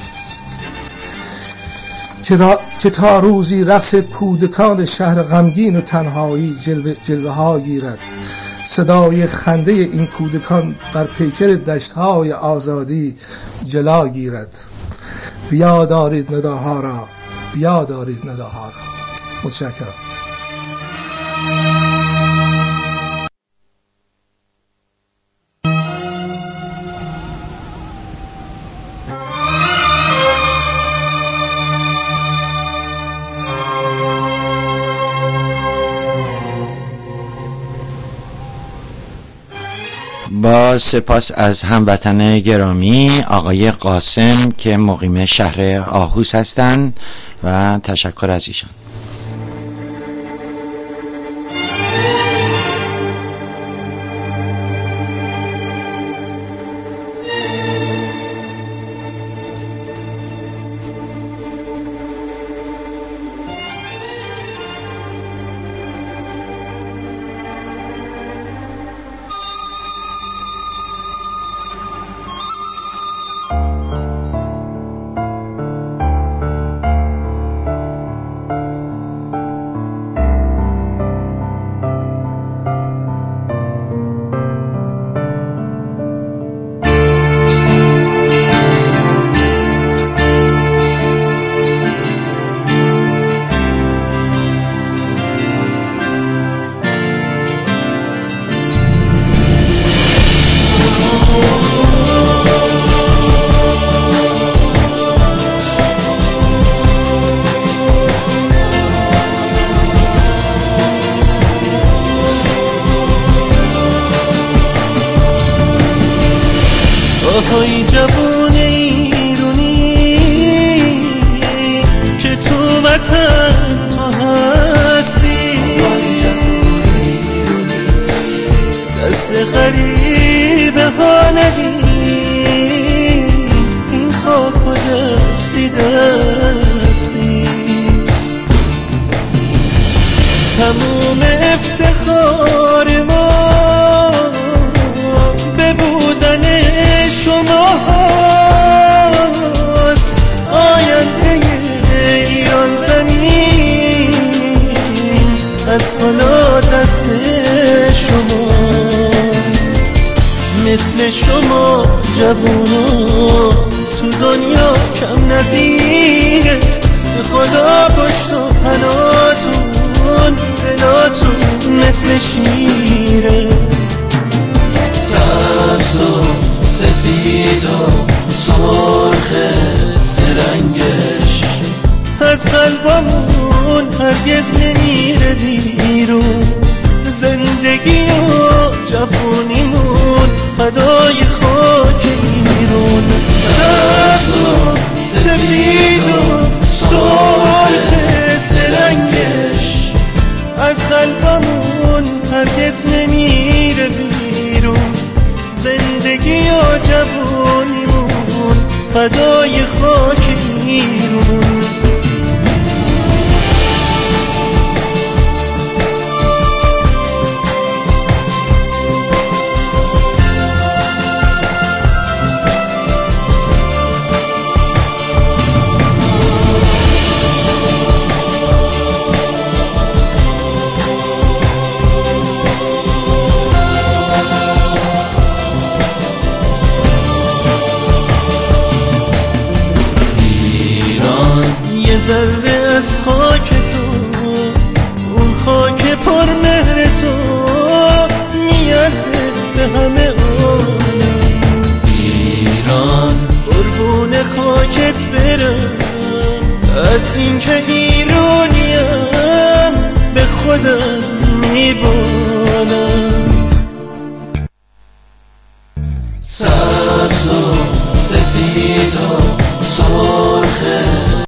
که, را... که تا روزی رقص کودکان شهر غمگین و تنهایی جلوه, جلوه ها گیرد، صدای خنده این کودکان بر پیکر دشتهای آزادی جلا گیرد. بیا دارید نداها را، بیا دارید نداها را. متشکرم. با سپاس از هموطن گرامی آقای قاسم که مقیم شهر آهوز هستند و تشکر از ایشان. آهای جوون ایرونی که تو وطن تو هستی، دست غریبه ها ندی، این خاک و دستی دستی. تموم افتخار ما به بودن شما هاست، آینده ایران زمین از حالا دست شماست. مثل شما جوونا تو دنیا کم نظیره، به خدا پشت و پناتون دلاتون مثل شیره. سبز و سفید و سرخ سرنگش از قلبمون هرگز نمیره بیرون. زندگی و جوونیمون فدای خاک ایرون. سبز و سفید و سرخ سرنگش از قلبمون ذره از خاک تو، اون خاک پر مهر تو میارزه به همه عالم. ایران قربون خاکت برم، از این که ایرانیم به خودم میبالم. سبز و سفید و سرخه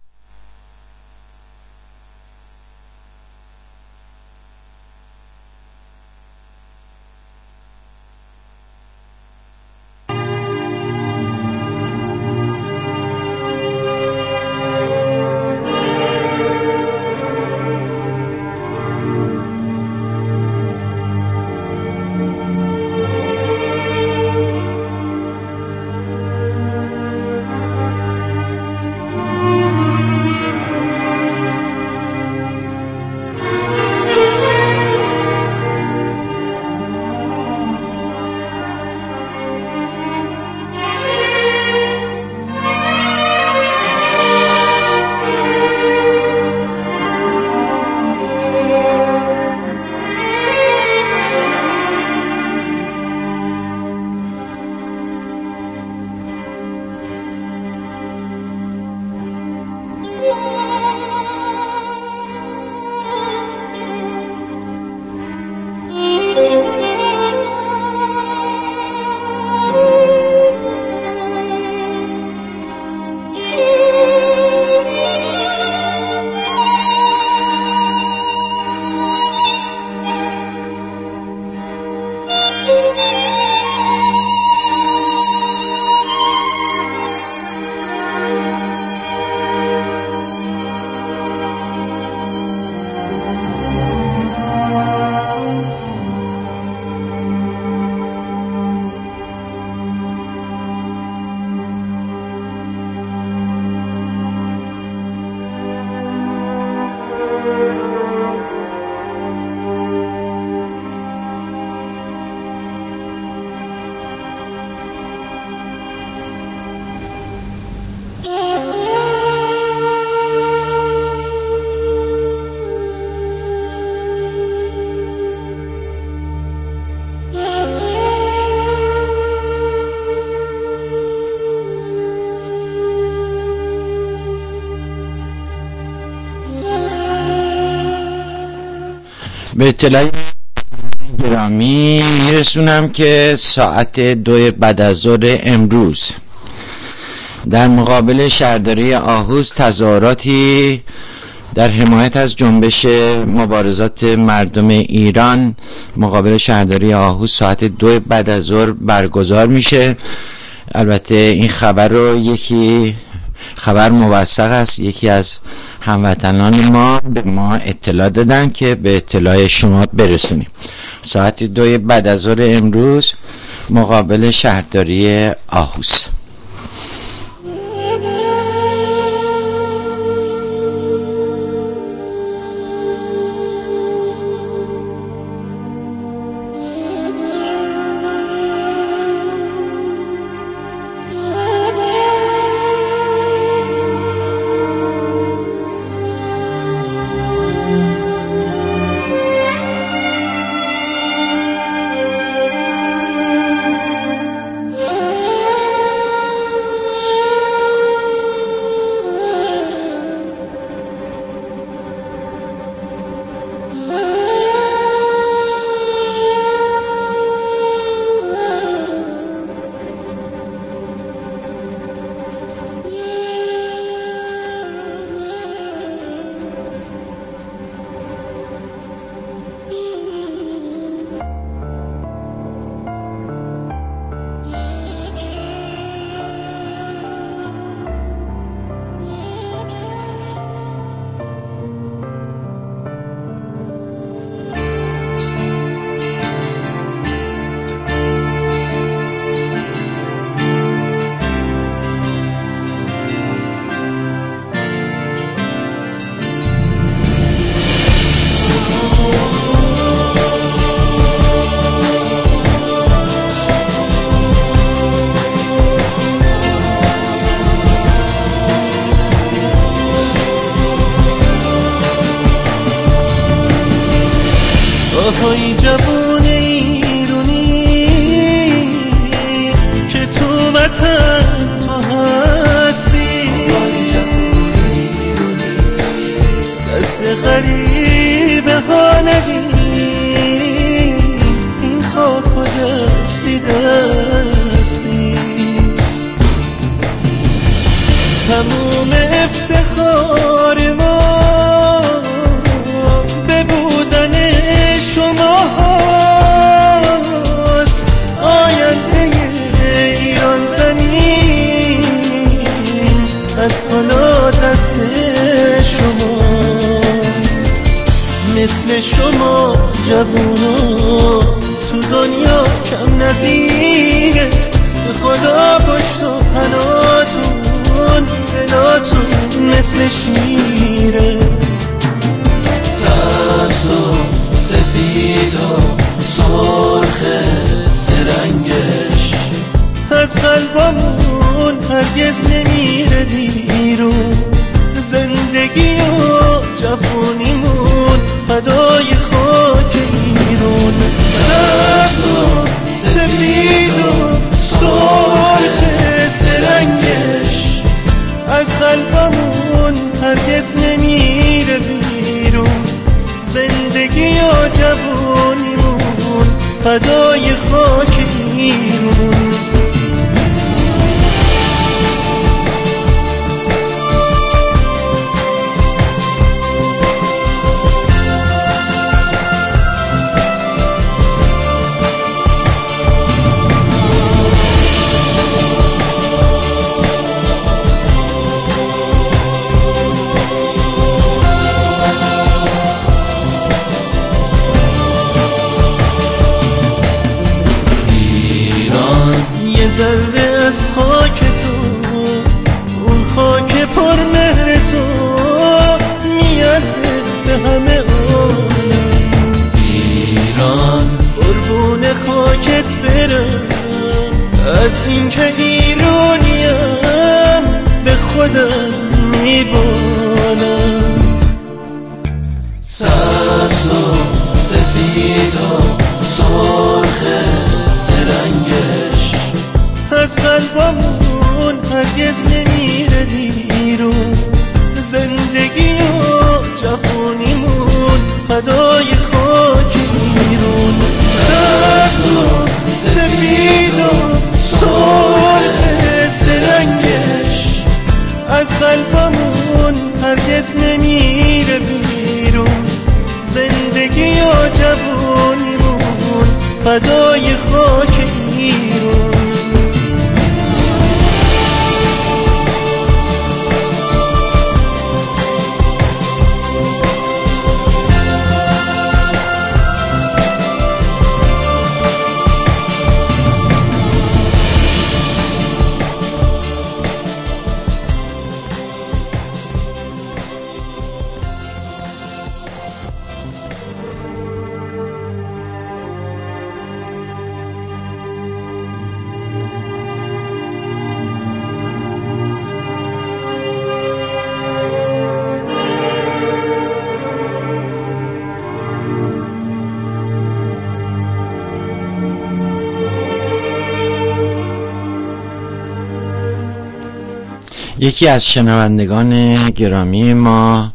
به اطلاع گرامی میرسونم که ساعت دو بعد از ظهر امروز در مقابل شهرداری آهوز تظاهراتی در حمایت از جنبش مبارزات مردم ایران مقابل شهرداری آهوز ساعت دو بعد از ظهر برگزار میشه. البته این خبر رو یکی خبر موثق است، یکی از هموطنان ما به ما اطلاع دادن که به اطلاع شما برسونیم. ساعت دو بعد از ظهر امروز مقابل شهرداری آهوز. آهای جوون ایرونی که تو وطن تو هستی، آهای جوون ایرونی دست غریبه ها ندید، این خاک و دستی دستی. تموم افتخار ما به بودن شما هاست، آینده ایران زمین از حالا دست شماست. مثل شما جوونا تو دنیا کم نظیره، به خدا پشت و پناتون دلاتون مثل شیره، سبز و سفید و سرخ سرنگش از قلبمون هرگز نمیره بیرون. زندگی و جوونیمون فدای خاک ایرون، سبز و سفید و سرخ سرنگش از قلبمون هرگز نمیره بیرون. زندگی و جوونیمون فدای خاک ایرون. ذره از خاک تو، اون خاک پر مهر تو میارزه به همه عالم. ایران قربون خاکت برم، از این که ایرانیم به خودم میبالم. سبز و سفید و سرخ سرنگش از قلبمون هرگز نمیره بیرون. زندگی و جوونیمون فدای خاک ایرون، سبز و سفید و سرخ سرنگش از قلبمون هرگز نمیره بیرون. زندگی و جوونیمون فدای خاک ایرون. یکی از شنوندگان گرامی ما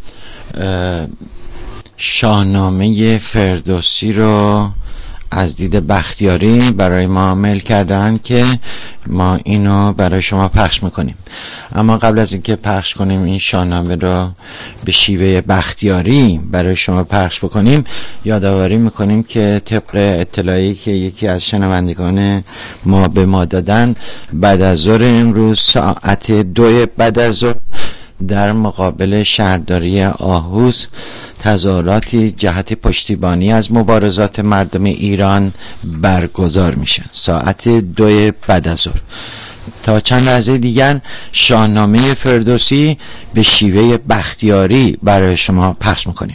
شاهنامه فردوسی رو از دید بختیاری برای ما میل کردن که ما اینو برای شما پخش میکنیم. اما قبل از اینکه پخش کنیم این شاهنامه رو به شیوه بختیاری برای شما پخش بکنیم، یادآوری میکنیم که طبق اطلاعی که یکی از شنوندگان ما به ما دادن، بعد از ظهر امروز ساعت دو بعد از ظهر در مقابل شهرداری آهوز تظاهراتی جهت پشتیبانی از مبارزات مردم ایران برگزار میشه ساعت دو بعد از ظهر. تا چند لحظه دیگر شاهنامه فردوسی به شیوه بختیاری برای شما پخش میکنیم.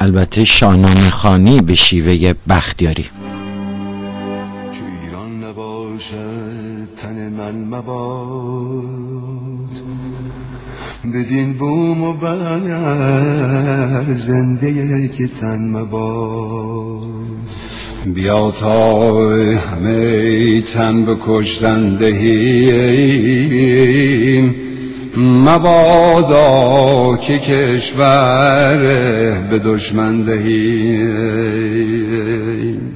البته شاهنامه خوانی به شیوه بختیاری. چو ایران نباشد تن من مباد، بدین بوم و بر زنده که تن مباد. بیا تا همه تن به کشتن دهیم، مبادا که کشور به دشمن دهیم.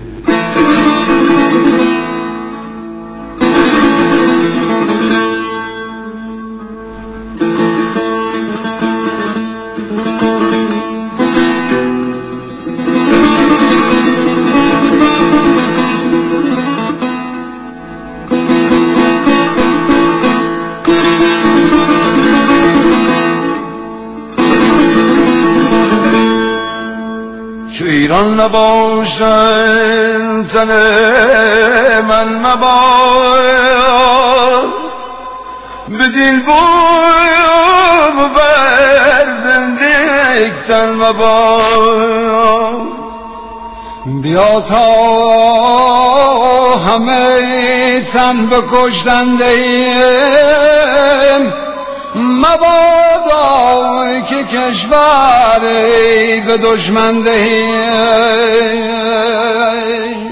ایران نباشد تن من مباد، بدین بوم بر زنده تن مباد. بیا تا همه تن بکشتن دهیم، مبادا که کشور به دشمن دهیم.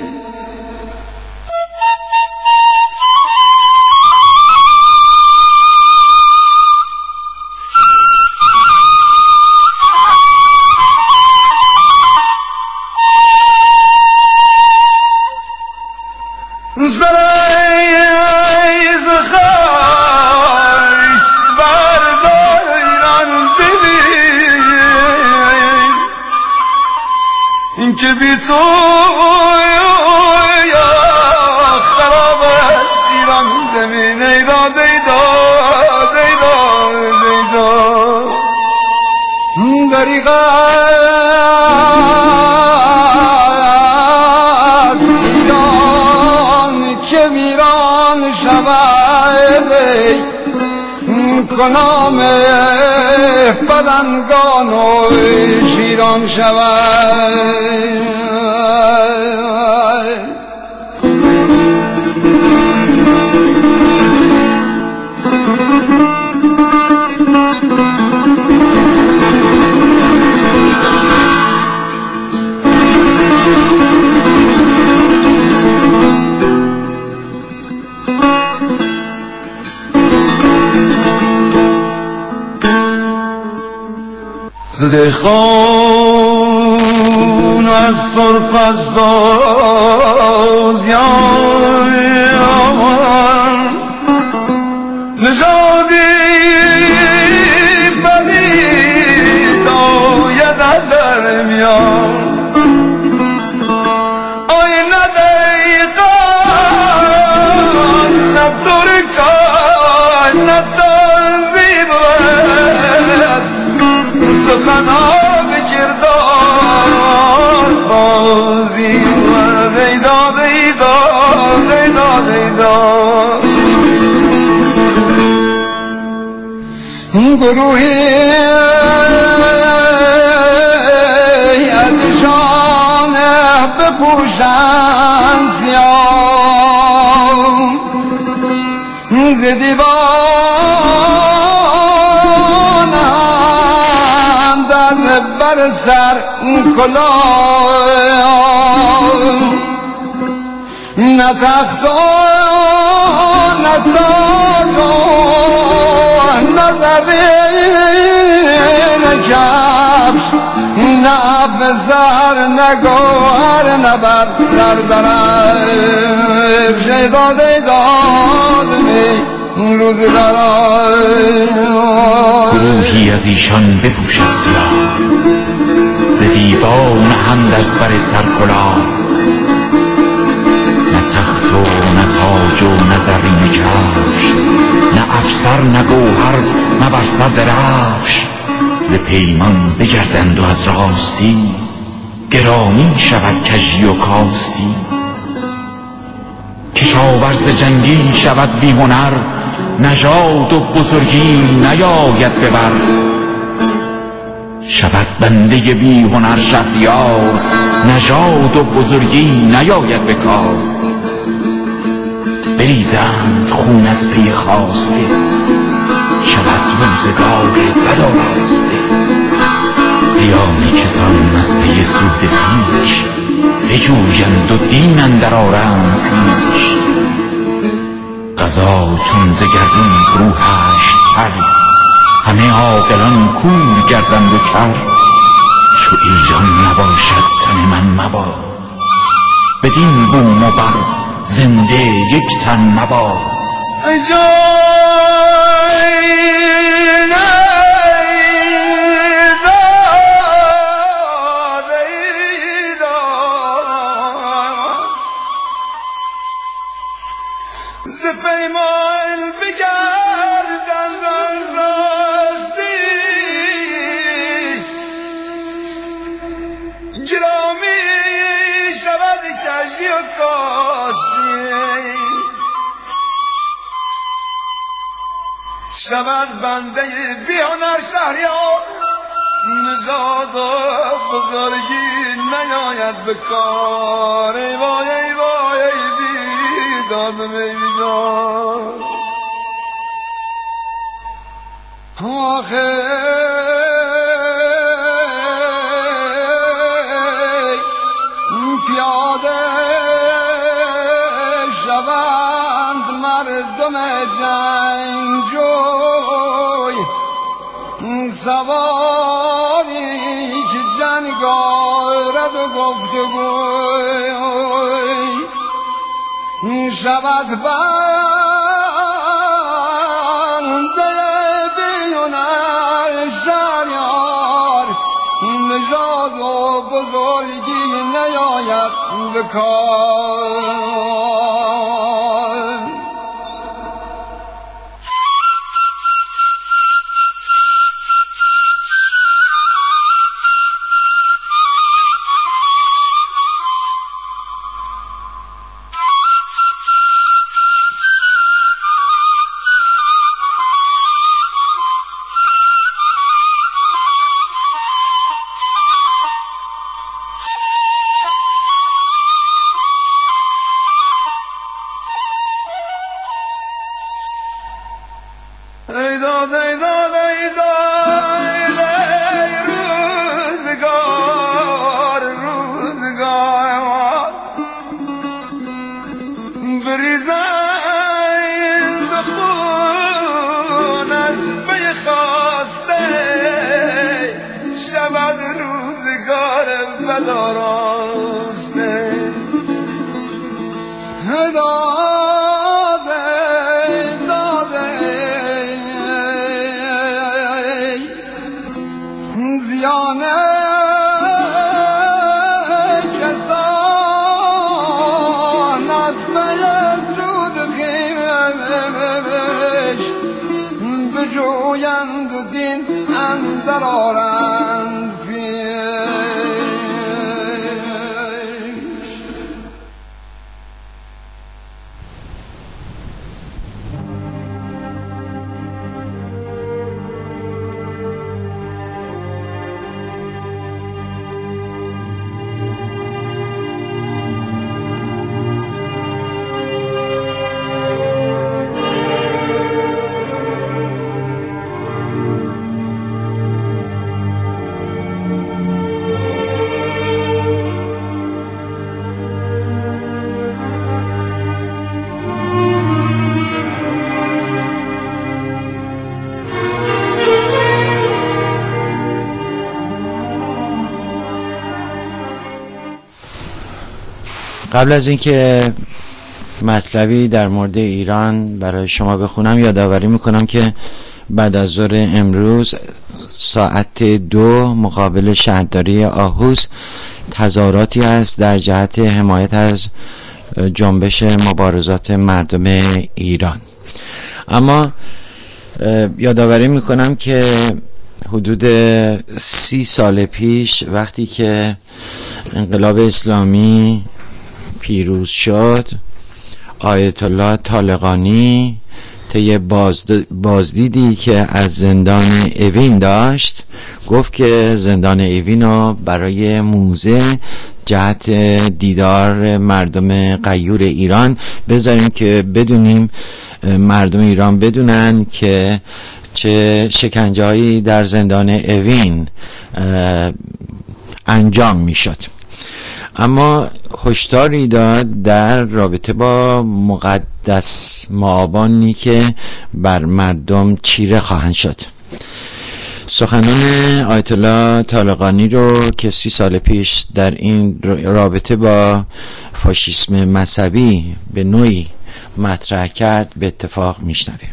که بی تو یا خراب است ایران زمین. ایداد ایداد ایداد ایداد دریغ است ایران که ویران شود، کنام بدنگان و شیران شود. زده خون از ترک از تازیان، نژادی پدید آید در میان. آی نه دیقان نه ترکان نه تنظیم سخنا به کردار بازی ورد ایداد ایداد ایداد ایداد. گروهی از شان بپوشن سیاه، ز دیوانند از بر سر کلاه، نه تخت و نه تاج و نه زرین کفش، نه افسر نه گوهر نه بر سر درفش. ایداد ایداد می روز برای گروهی از ایشان بپوشد سیاه، ز دیوان هند از بر سر کلاه، نه تخت و نه تاج و نه زرین کفش، نه افسر نه گوهر نه بر سر درفش. ز پیمان بگردند و از راستی، گرامی شود کژی و کاستی. کشاورز جنگی شود بی هنر، نژاد و بزرگی نیاید ببر. شود بنده بی هنر شهریار، نژاد و بزرگی نیاید به کار. بریزند خون از پی خواسته، شود روزگار بد آراسته. زیان کسان از پی سود پیش، بجویند و دین اندر آرند پیش. قضا چون ز گردون فرو هشت پر، همه عاقلان کور گردند و کر. چو ایران نباشد تن من مباد، بدین بوم و بر زنده یک تن مباد. شود بنده بیهنر شهریار، نژاد و بزرگی نیاید به کار. ای وای ای وای ای بیداد میداد آخه پیاده شوند مردم جنگجوی، سواری که جنگ آرد و گفتگوی. شود بنده بیهنر شهریار، نژاد و بزرگی نیاید به کار. بجویند دین اندر آرند پیش. قبل از اینکه مطلبی در مورد ایران برای شما بخونم، یادآوری میکنم که بعد از ظهر امروز ساعت دو مقابل شهرداری آهوس تظاهراتی است در جهت حمایت از جنبش مبارزات مردم ایران. اما یادآوری میکنم که حدود سی سال پیش وقتی که انقلاب اسلامی پیروز شد، آیت الله طالقانی طی بازدیدی که از زندان اوین داشت گفت که زندان اوین رو برای موزه جهت دیدار مردم غیور ایران بذاریم که بدونیم، مردم ایران بدونن که چه شکنجه‌هایی در زندان اوین انجام میشد. اما هشداری داد در رابطه با مقدس مآبانی که بر مردم چیره خواهند شد. سخنان آیت الله طالقانی رو که سی سال پیش در این رابطه با فاشیسم مذهبی به نوعی مطرح کرد به اتفاق میشنویم.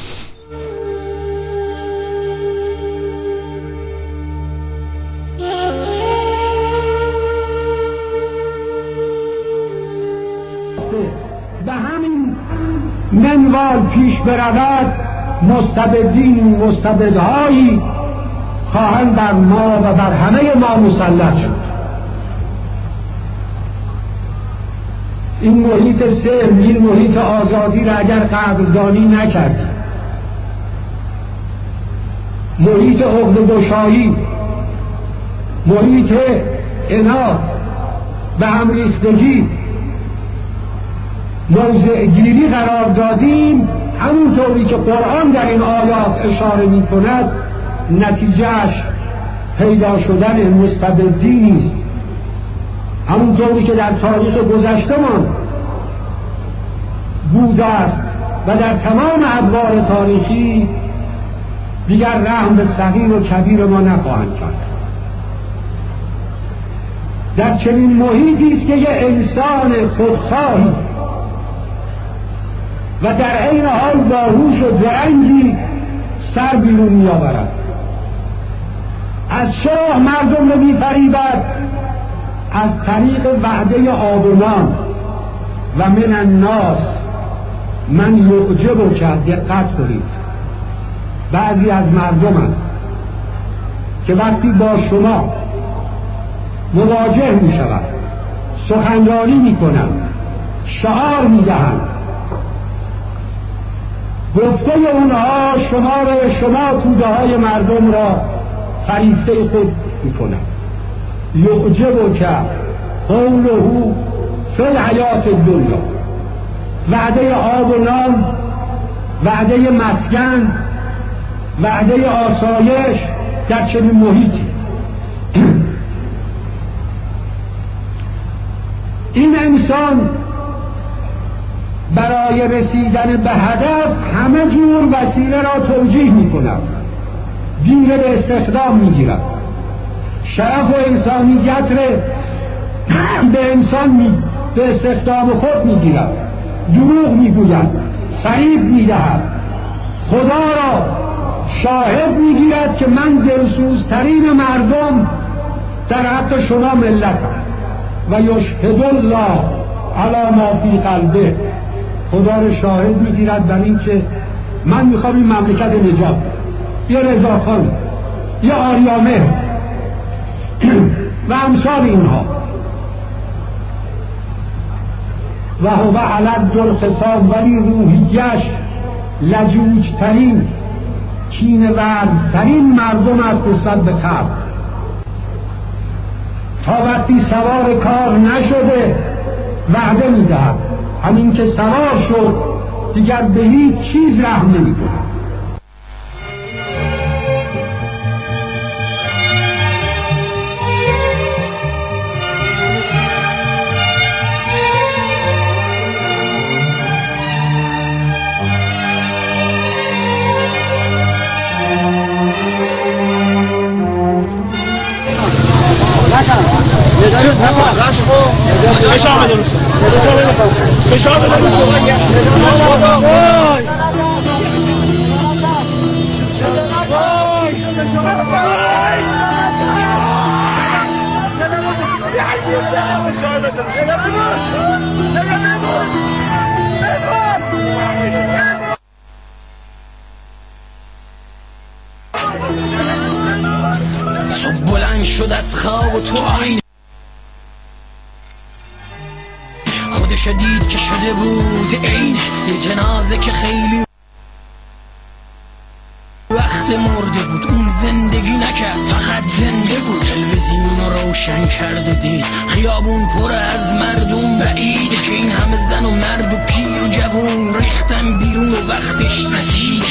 به همین منوال پیش برود مستبدین و مستبدهایی خواهند بر ما و بر همه ما مسلط شد. این محیط سلم، این محیط آزادی را اگر قدردانی نکردیم، محیط عقده‌گشایی، محیط عناد به هم ریختگی موضع گیری قرار دادیم، همونطوری که قرآن در این آیات اشاره می کند نتیجهش پیدا شدن مستبدی نیست. همونطوری که در تاریخ گذشتمان بوده است و در تمام ادوار تاریخی دیگر رحم به صغیر و کبیر ما نخواهند کرد. در چنین محیطی است که یه انسان خودخواهی و در عین حال باهوش و زرنگی سر بیرون می آورد، از شاه مردم رو می فریبد از طریق وعده آب و نان و من الناس من یعجب کرد. دقت کنید، بعضی از مردم که وقتی با شما مواجه می شود سخنرانی می کنند، شعار می دهند، گفته اونها شما را شما توده های مردم را فریفته خود میکنند. یعجب که قوله فی الحیات الدنیا، وعده آب و نان، وعده مسکن، وعده آسایش در چنین محیطی. این انسان برای رسیدن به هدف همه جور وسیله را توجیه می کند، گیر به استخدام می گیرد، شرف و انسانیت را به انسان می به استخدام خود می گیرد، دروغ می گوید، فریب می دهد، خدا را شاهد می گیرد که من دلسوزترین مردم در حق شما ملتم و یشهد الله علی ما فی قلبه. خدا رو شاهد میگیرد بر این که من میخوام این مملکت نجات، یا رضاخان یا آریامه و امثال اینها. و هو علد الخصام، ولی روحیش لجوجترین کینه ورزترین مردم است نسبت به خلق. تا وقتی سوار کار نشده وعده میدهد، همین که سوار شد دیگر به هیچ چیز رحم نمی کند. فشار بده روش، فشار بده فشار بده روش. صبح بلند شد از خواب و تو آینه خودش دید که شده بود عین یه جنازه که خیلی نسل مرده بود، اون زندگی نکرد فقط زنده بود. تلویزیون رو روشن کرد و دید خیابون پر از مردم، بعیده که این همه زن و مرد و پیر و جوون ریختن بیرون و وقتش رسید.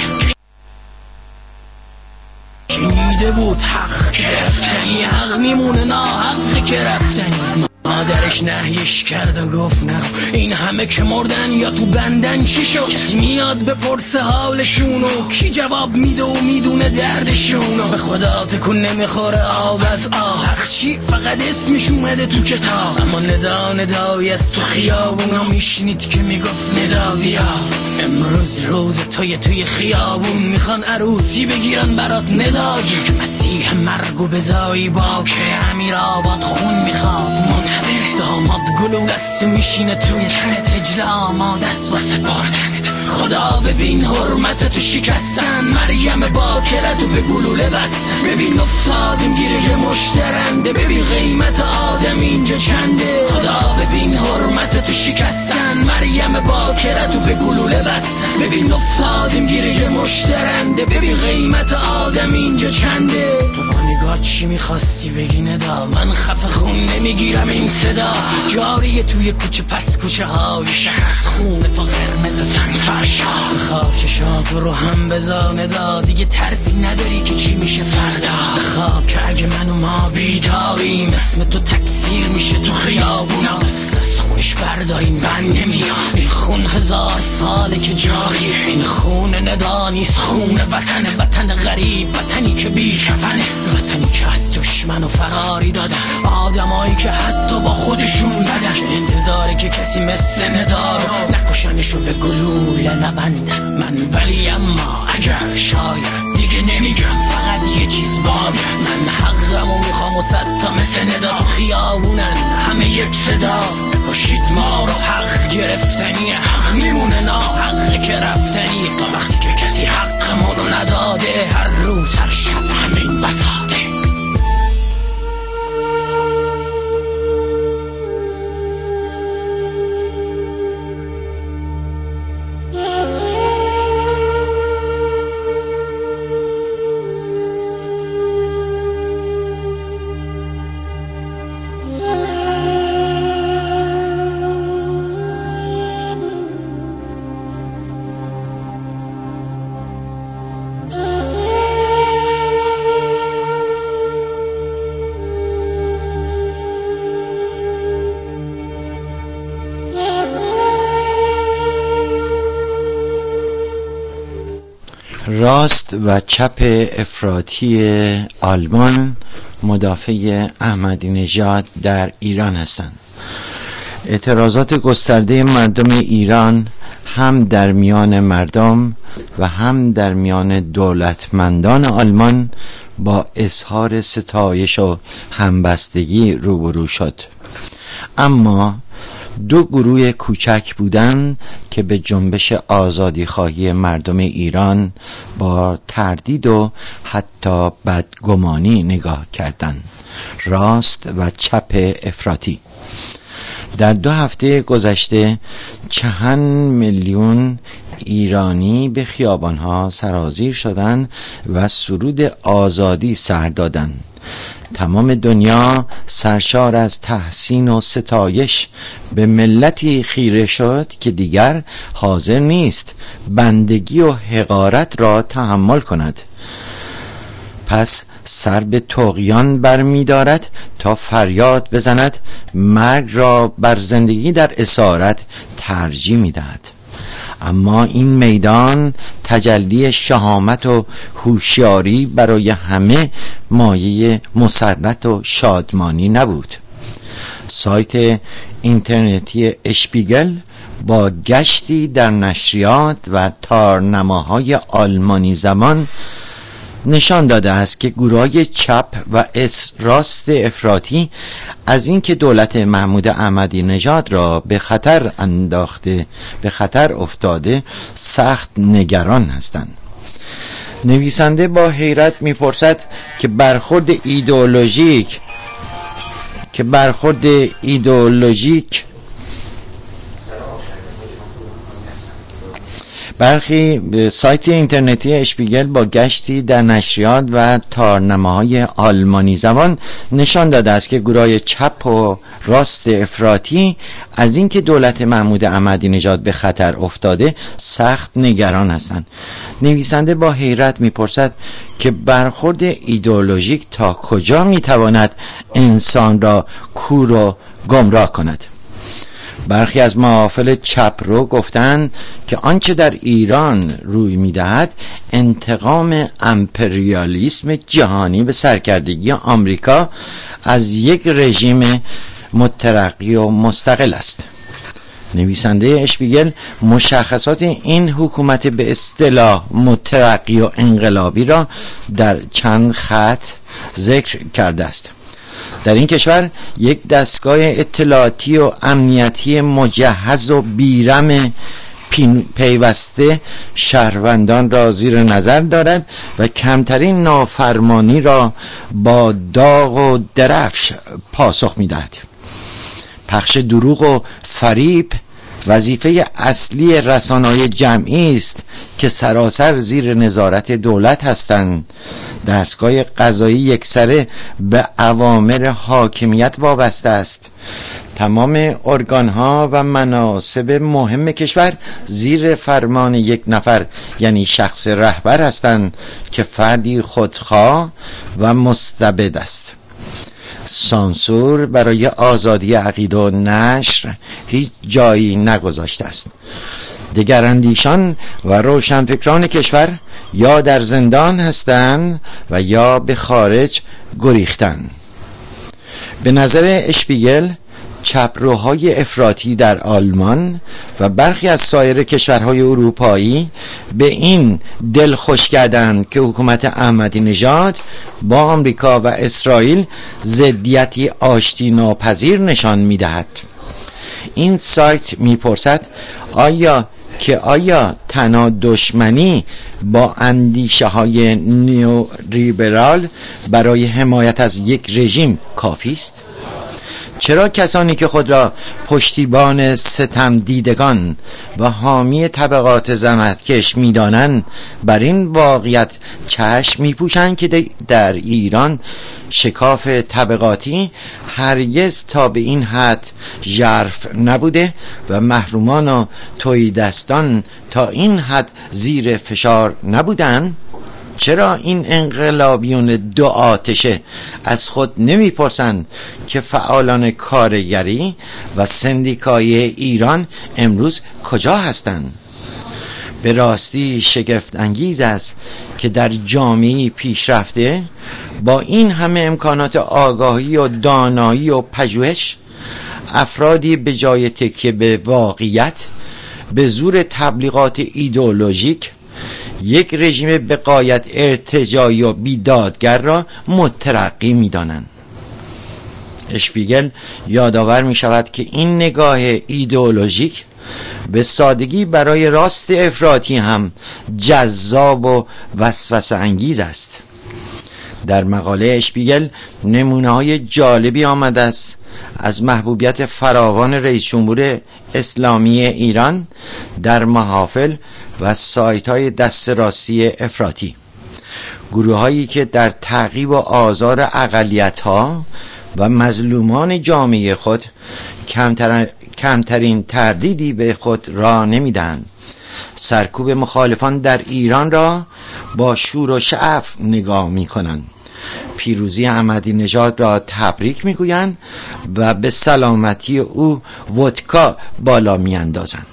شنیده بود حق که رفتنی، حق میمونه ناحق که رفتنی. مادرش نهیش کرد و گفت نه این همه که مردن یا تو بندن چی شد؟ کسی میاد بپرسه حالشونو، کی جواب میده و میدونه دردشونو؟ به خدا تکون نمیخوره آب از آب، حق چی فقط اسمش اومده تو کتاب. اما ندا ندایی از تو خیابونا میشنید که میگفت ندا بیا، امروز روز توی توی خیابون میخوان عروسی بگیرن برات ندا جون، که مسیح مرگو بزایی با که امیر آباد خون میخواد منتظر داماد گلول است و میشینه توی تنت اجلا آماد است واسه بردنت. خدا ببین حرمت تو شکستن، مریم باکرتو به گلوله بستن. ببین افتادیم گیره یه مشترنده، ببین قیمت آدم اینجا چنده. خدا ببین حرمت تو شکستن، مریم باکرتو به گلوله بستن. ببین افتادیم گیره یه مشترنده، ببین قیمت آدم اینجا چنده. تو با نگاه چی میخواستی بگی ندا؟ من خفه خون نمیگیرم این صدا، جاری توی کوچه پس کوچه های شهر از خون تو قرمز سنگ فرشا. بخواب چشاتو رو هم بزانه دا، دیگه ترسی نداری که چی میشه فردا. بخواب که اگه من و ما بیداریم اسم تو تکثیر میشه تو خیابونا، دست از خونش برداریم بند نمیاد. این خون هزار ساله که جاری، این خون ندا نیست، خون وطن، وطن غریب، وطنی که بی کفنه، وطنی که از دشمن و فراری دادن آدمایی که حتی با خودشون بدن. چه انتظاره که کسی مثل ندا رو نکشنشو به گلوله نبندن. من ولی اما اگر شاید دیگه نمیگم، فقط یه چیز باید، من حقمو میخوام و صد تا مثل ندا تو خیابونن همه یک صدا. بکشید ما رو، حق گرفتنی، حق میمونه ناحق که رفتنی. تا وقتی که کسی حقمون رو نداده، هر روز هر شب همین بساطه. راست و چپ افراطی آلمان مدافع احمدی نژاد در ایران هستند. اعتراضات گسترده مردم ایران هم در میان مردم و هم در میان دولتمندان آلمان با اظهار ستایش و همبستگی روبرو شد. اما دو گروه کوچک بودند که به جنبش آزادیخواهی مردم ایران با تردید و حتی بدگمانی نگاه کردند: راست و چپ افراطی. در دو هفته گذشته چند میلیون ایرانی به خیابانها سرازیر شدند و سرود آزادی سر دادند. تمام دنیا سرشار از تحسین و ستایش به ملتی خیره شد که دیگر حاضر نیست بندگی و حقارت را تحمل کند. پس سر به طغیان برمی دارد تا فریاد بزند مرگ را بر زندگی در اسارت ترجیح می دهد. اما این میدان تجلی شهامت و هوشیاری برای همه مایه مسرت و شادمانی نبود. سایت اینترنتی اشپیگل با گشتی در نشریات و تارنماهای آلمانی زبان نشان داده است که گروه‌های چپ و راست افراطی از اینکه دولت محمود احمدی نژاد را به خطر انداخته به خطر افتاده سخت نگران هستند. نویسنده با حیرت میپرسد که برخورد ایدئولوژیک که برخورد ایدئولوژیک برخی سایت اینترنتی اشپیگل با گشتی در نشریات و تارنمه‌های آلمانی زبان نشان داده است که گروه‌های چپ و راست افراطی از اینکه دولت محمود احمدی نژاد به خطر افتاده سخت نگران هستند. نویسنده با حیرت می‌پرسد که برخورد ایدئولوژیک تا کجا می‌تواند انسان را کور و گمراه کند. برخی از محافل چپ رو گفتند که آنچه در ایران روی می‌دهد انتقام امپریالیسم جهانی به سرکردگی آمریکا از یک رژیم مترقی و مستقل است. نویسنده اشپیگل مشخصات این حکومت به اصطلاح مترقی و انقلابی را در چند خط ذکر کرده است. در این کشور یک دستگاه اطلاعاتی و امنیتی مجهز و بیرم پیوسته شهروندان را زیر نظر دارد و کمترین نافرمانی را با داغ و درفش پاسخ می‌دهد. پخش دروغ و فریب وظیفه اصلی رسانه‌های جمعی است که سراسر زیر نظارت دولت هستند. دستگاه قضایی یکسره به اوامر حاکمیت وابسته است. تمام ارگان‌ها و مناصب مهم کشور زیر فرمان یک نفر یعنی شخص رهبر هستند که فردی خودخواه و مستبد است. سانسور برای آزادی عقیده و نشر هیچ جایی نگذاشته است. دگراندیشان و روشنفکران کشور یا در زندان هستند و یا به خارج گریختند. به نظر اشپیگل چپروهای افراطی در آلمان و برخی از سایر کشورهای اروپایی به این دل خوش کردند که حکومت احمدی نژاد با آمریکا و اسرائیل ضدیتی آشتی ناپذیر نشان می‌دهد. این سایت می‌پرسد آیا که آیا تنها دشمنی با اندیشه های نیولیبرال برای حمایت از یک رژیم کافی است؟ چرا کسانی که خود را پشتیبان ستم دیدگان و حامی طبقات زحمتکش می‌دانند بر این واقعیت چشم می‌پوشند که در ایران شکاف طبقاتی هرگز تا به این حد ژرف نبوده و محرومان و تهیدستان تا این حد زیر فشار نبودند؟ چرا این انقلابیون دو آتشه از خود نمیپرسند که فعالان کارگری و سندیکای ایران امروز کجا هستند؟ به راستی شگفت انگیز است که در جامعه پیشرفته با این همه امکانات آگاهی و دانایی و پژوهش افرادی به جای تکیه به واقعیت به زور تبلیغات ایدئولوژیک یک رژیم به غایت ارتجاعی و بیدادگر را مترقی می دانند. اشپیگل یادآور می شود که این نگاه ایدئولوژیک به سادگی برای راست افراطی هم جذاب و وسوسه انگیز است. در مقاله اشپیگل نمونه های جالبی آمده است از محبوبیت فراوان رئیس جمهور اسلامی ایران در محافل و سایت های دست راستی افراطی. گروه هایی که در تعقیب و آزار اقلیت ها و مظلومان جامعه خود کمتر کمترین تردیدی به خود را نمیدن. سرکوب مخالفان در ایران را با شور و شعف نگاه می کنند. پیروزی احمدی نژاد را تبریک می گویند و به سلامتی او ودکا بالا می اندازند.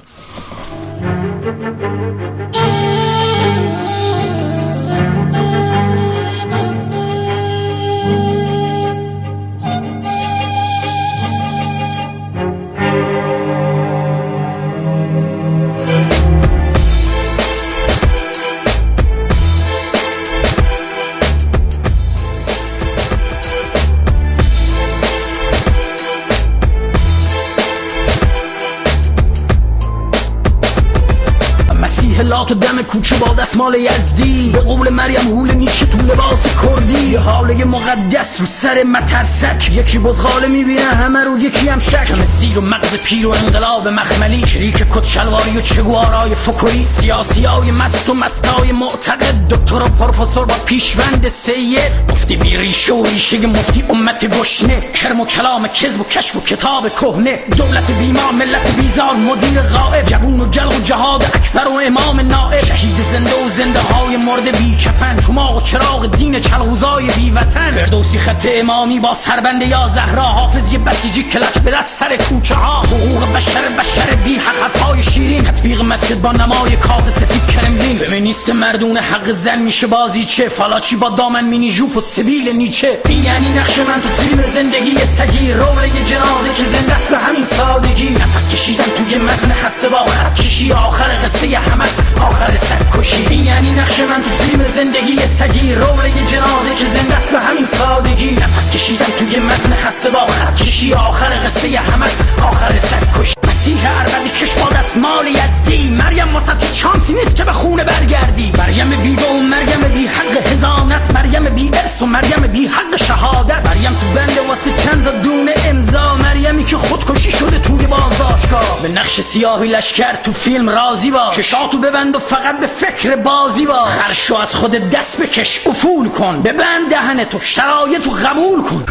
هلات و دم کوچه با دستمال یزدی، به قول مریم هول نیشه تو لباس کردی، یه حاله مقدس رو سر مترسک، یکی بزغاله میبینه همه رو یکی هم شک، همه سیر و مغز پیر و انقلاب مخملی، شریک کت شلواری و چگوارای فکری، سیاسی های مست و مستای معتقد، دکتر و پروفسور با پیشوند سید، مفتی بی ریشه و ریشه مفتی امت گشنه، کرم و کلام کذب و کشف و کتاب کهنه، دولت بیما ملت بیزار مدیر غائب، جوون و جلق و جهاد اکبر و امام نائب، شهید زنده و زنده های مرد بی کفن، شما و چراغ دین چلغوزای بی وطن، فردوسی خط امامی با سربند یا زهرا، حافظ یه بسیجی کلچ به دست سر کوچه ها، حقوق بشر بشر بی حق حرفای شیرین، تطبیق مسجد با نمای کاغ سفید کرملین، فمینیست مردون حق زن میشه بازی چه، فالاچی با دامن مینی ژوپ و سبیل نیچه، این یعنی نقش من تو فیلم زندگی سگی، رول یه جنازه که زنده است به همین سادگی، نفس کشیدن توی متن خسته با خط کشی، آخر قصه همس آخر سرکشی، این یعنی نقش من تو فیلم زندگی سگی، رول یه جنازه که زنده است به همین سادگی، نفس کشیدن توی متن خسته با خط کشی، آخر قصه همس آخر سرکشی، مسیح اربدی کش با دستمال یزدی، مریم واسه چانسی نیست که به خونه برگردی، مریم بیوه و مریم بی حق هزانت، مریم بی ارث و مریم بی حق شهادت، مریم تو بنده واسه چند دونه امضا، مریمی که خودکشی شده توی بازداشتگاه، به نقش سیاهی لشکر تو فیلم راضی باش، چشاتو ببند و فقط به فکر بازی باش، خرشو از خود دست بکش افول کن، ببند دهنتو شرایطو قبول کن.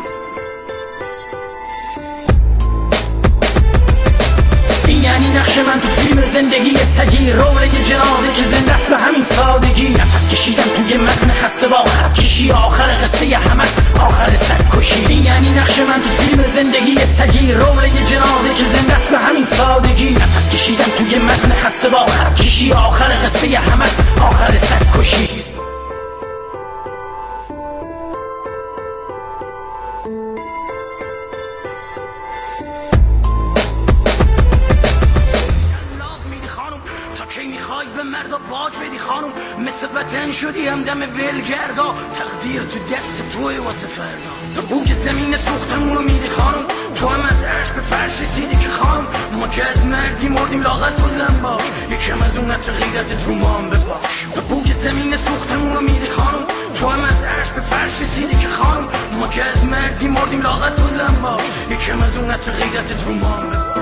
یعنی نقش من تو فیلم زندگی سگی، رول یه جنازه که زنده است به همین سادگی، نفس کشیدن توی متن خسته با خط کشی، آخر قصه همس آخر سرکشی، یعنی نقش من تو فیلم زندگی سگی، رول یه جنازه که زنده است به همین سادگی، نفس کشیدن توی متن خسته با خط کشی، آخر قصه همس آخر سرکشی. وطن شدی همدم ولگردا، تقدیر تو دست توی واسه فردا، بوک زمین سوختمونو میدی خانم، تو هم از عرش به فرش رسیدی که خانم، ما که از مردی مردیم لاغت و زن باش، یکم از اون نتر غیرتت رو ما هم بباش، بوک زمین سوختمونو میدی خانم، تو هم از عرش به فرش رسیدی که خانم، ما که از مردی مردیم لاغت و زن باش، یکم از اون نتر غیرتت رو ما هم بباش.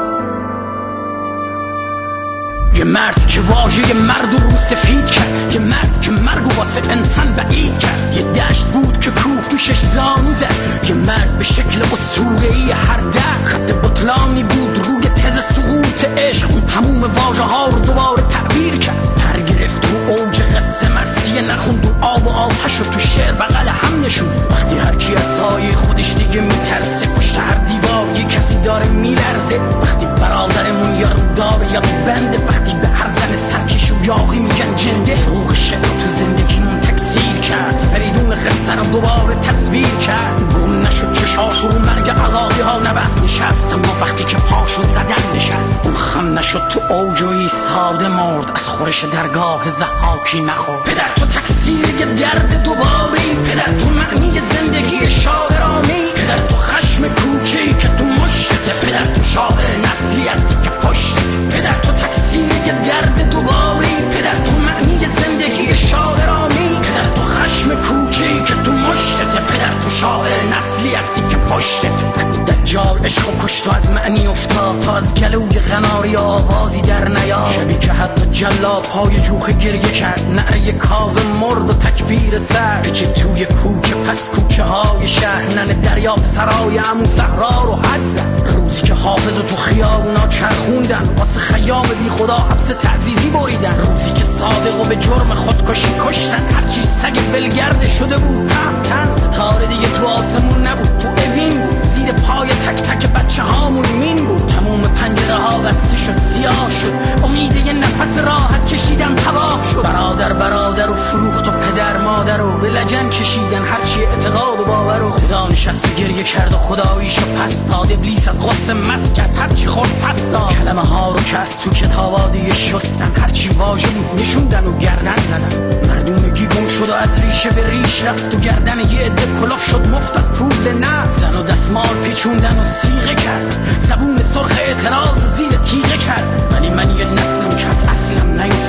یه مرد که واژه مرد رو سفید کرد، یه مرد که مرگ واسه انسان بعید کرد، یه دشت بود که کوه پیشش زانو زد، یه مرد به شکل اسطوره‌ای هر در، خط بطلانی بود روی تز سقوط عشق، اون تموم واژه ها رو دوباره تعبیر کرد، پر گرفت تو اوج قصه مرثیه نخوند، و آب و آتش رو تو شعر بغل هم نشوند، وقتی هر کی از سایه خودش دیگه میترسه، پشت هر دیوار یه کسی داره میلرزه، وقتی برادرمون یا رو داره یا بنده، وقتی به هر زن سرکش و یاقی میگن جنده، فروغ شعر تو زندگیمون تکثیر کرد، فریدون قصه رو دوباره تصویر کرد، گم نشد چشاشو رو مرگ عقاقی ها نبست نشست، اما وقتی که پاشو زدن نشست، اون خم نشد تو اوج و ایستاده مرد، از خورش درگاه ضحاکی نخورد، پدر تو تکثیر یه درد دوباری، پدر تو معنی زندگی شاعرامی، پدر تو خشم کوچه‌ای که تو مشته، پدر تو شاعر نسلی هستی که پشته، پدر تو تکثیر یه درد دوباری، پدر تو معنی زندگی شاعرامی، پدر تو خشم کوچه‌ای که تو مشته، پدر تو شاعر نسلی هستی که پشته، وقتی دجال عشق و کشت و از معنی افتاد، تا از گلوی غناری آوازی در نیاد، شبی که حتی جلا پای جوخ گریه کرد، نعره کاوه مرد و تکبیر سر، پیچه توی کوچه پس کوچه های شهر، نن دریا پسرای عمو صحرا رو حد زد، روزی که حافظ و تو خیابونا چرخوندن، واسه خیام بی خدا حبس تعزیزی بریدن، روزی که صادقو به جرم خودکشی کشتن، هرچی سگ بلگرد شده بود تن تن، ستاره دیگه تو آسمون نبود، تو اوین بود، زیر پای تک تک بچه هامون مین بود، تموم پنجره ها بسته شد سیاه شد، امید یه نفس راحت کشیدم تباه شد، برادر برادر و فروخت و پدر مادر و به لجن کشیدن، هرچی اعتقاد و باور و خدا نشست و گریه کرد و خداییشو پس داد، ابلیس از غصه مست کرد هرچی خورد پس داد، کلمه ها رو که از تو کتابا دیگه شستن، هرچی واژه بود نشوندن و گردن زدن، مردونگی گم شد و از ریشه به ریش رفت، و گردن یه عده کلاف شد مفت از پول نه، زن و دستمال پیچوندن و سیغه کرد، زبون سرخ اعتراض زیر تیغه کرد، ولی من یه نسلم که از اصلم نیفتاد،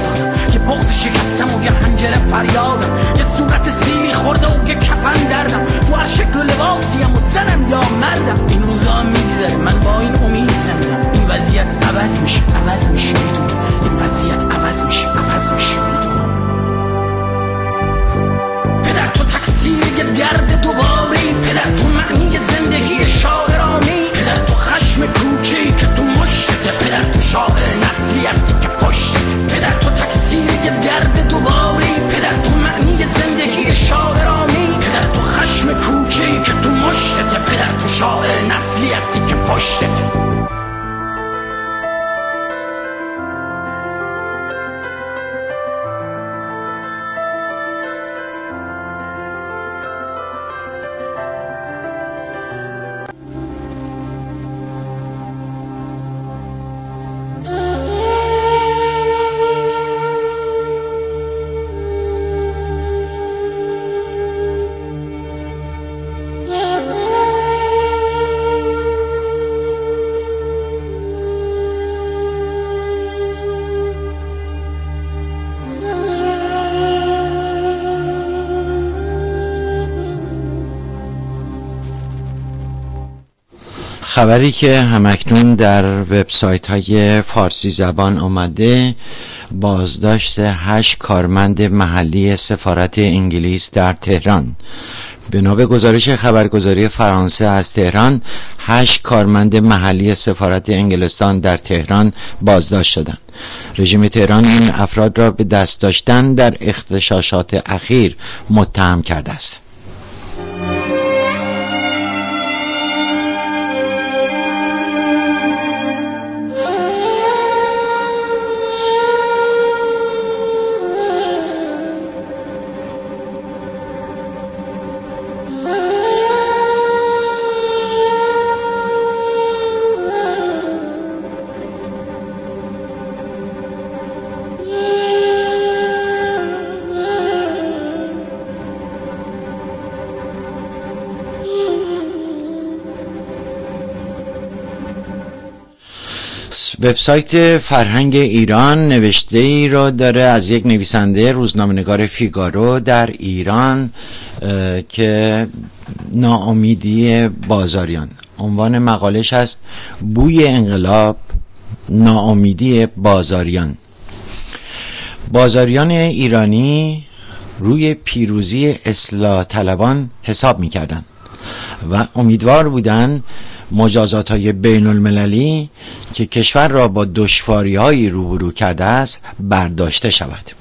فریادم، یه صورت سیلی خورده و یه کفن دردم، تو هر شکل و لباسیم و زنم یا مردم. این روزا میگذره من با این امید زندم، این وضعیت عوض میشه عوض میشه میدونم، این وضعیت عوض میشه عوض میشه میدونم. پدر تو تکثیر یه درد دوباری، پدر تو معنی زندگی شاعرانی، پدر تو خشم کوچی که تو مشتته، پدر تو شاعر نسلی هستی که پشتت، پدر تو تکثیر یه درد دوباری، پدر تو معنی زندگی شاعرانی، پدر تو خشم کوچی که تو مشتته، پدر تو شاعر نسلی هستی که پشتت. خبری که همکنون در وبسایت های فارسی زبان آمده، بازداشت هشت کارمند محلی سفارت انگلیس در تهران. بنا به گزارش خبرگزاری فرانسه از تهران، هشت کارمند محلی سفارت انگلستان در تهران بازداشت شدند. رژیم تهران این افراد را به دست داشتن در اغتشاشات اخیر متهم کرده است. وبسایت فرهنگ ایران نوشته ای را داره از یک نویسنده روزنامه‌نگار فیگارو در ایران که ناامیدی بازاریان. عنوان مقالش است بوی انقلاب، ناامیدی بازاریان. بازاریان ایرانی روی پیروزی اصلاح طلبان حساب می‌کردند و امیدوار بودند مجازات های بین المللی که کشور را با دشواری هایی روبرو کرده است برداشته شود.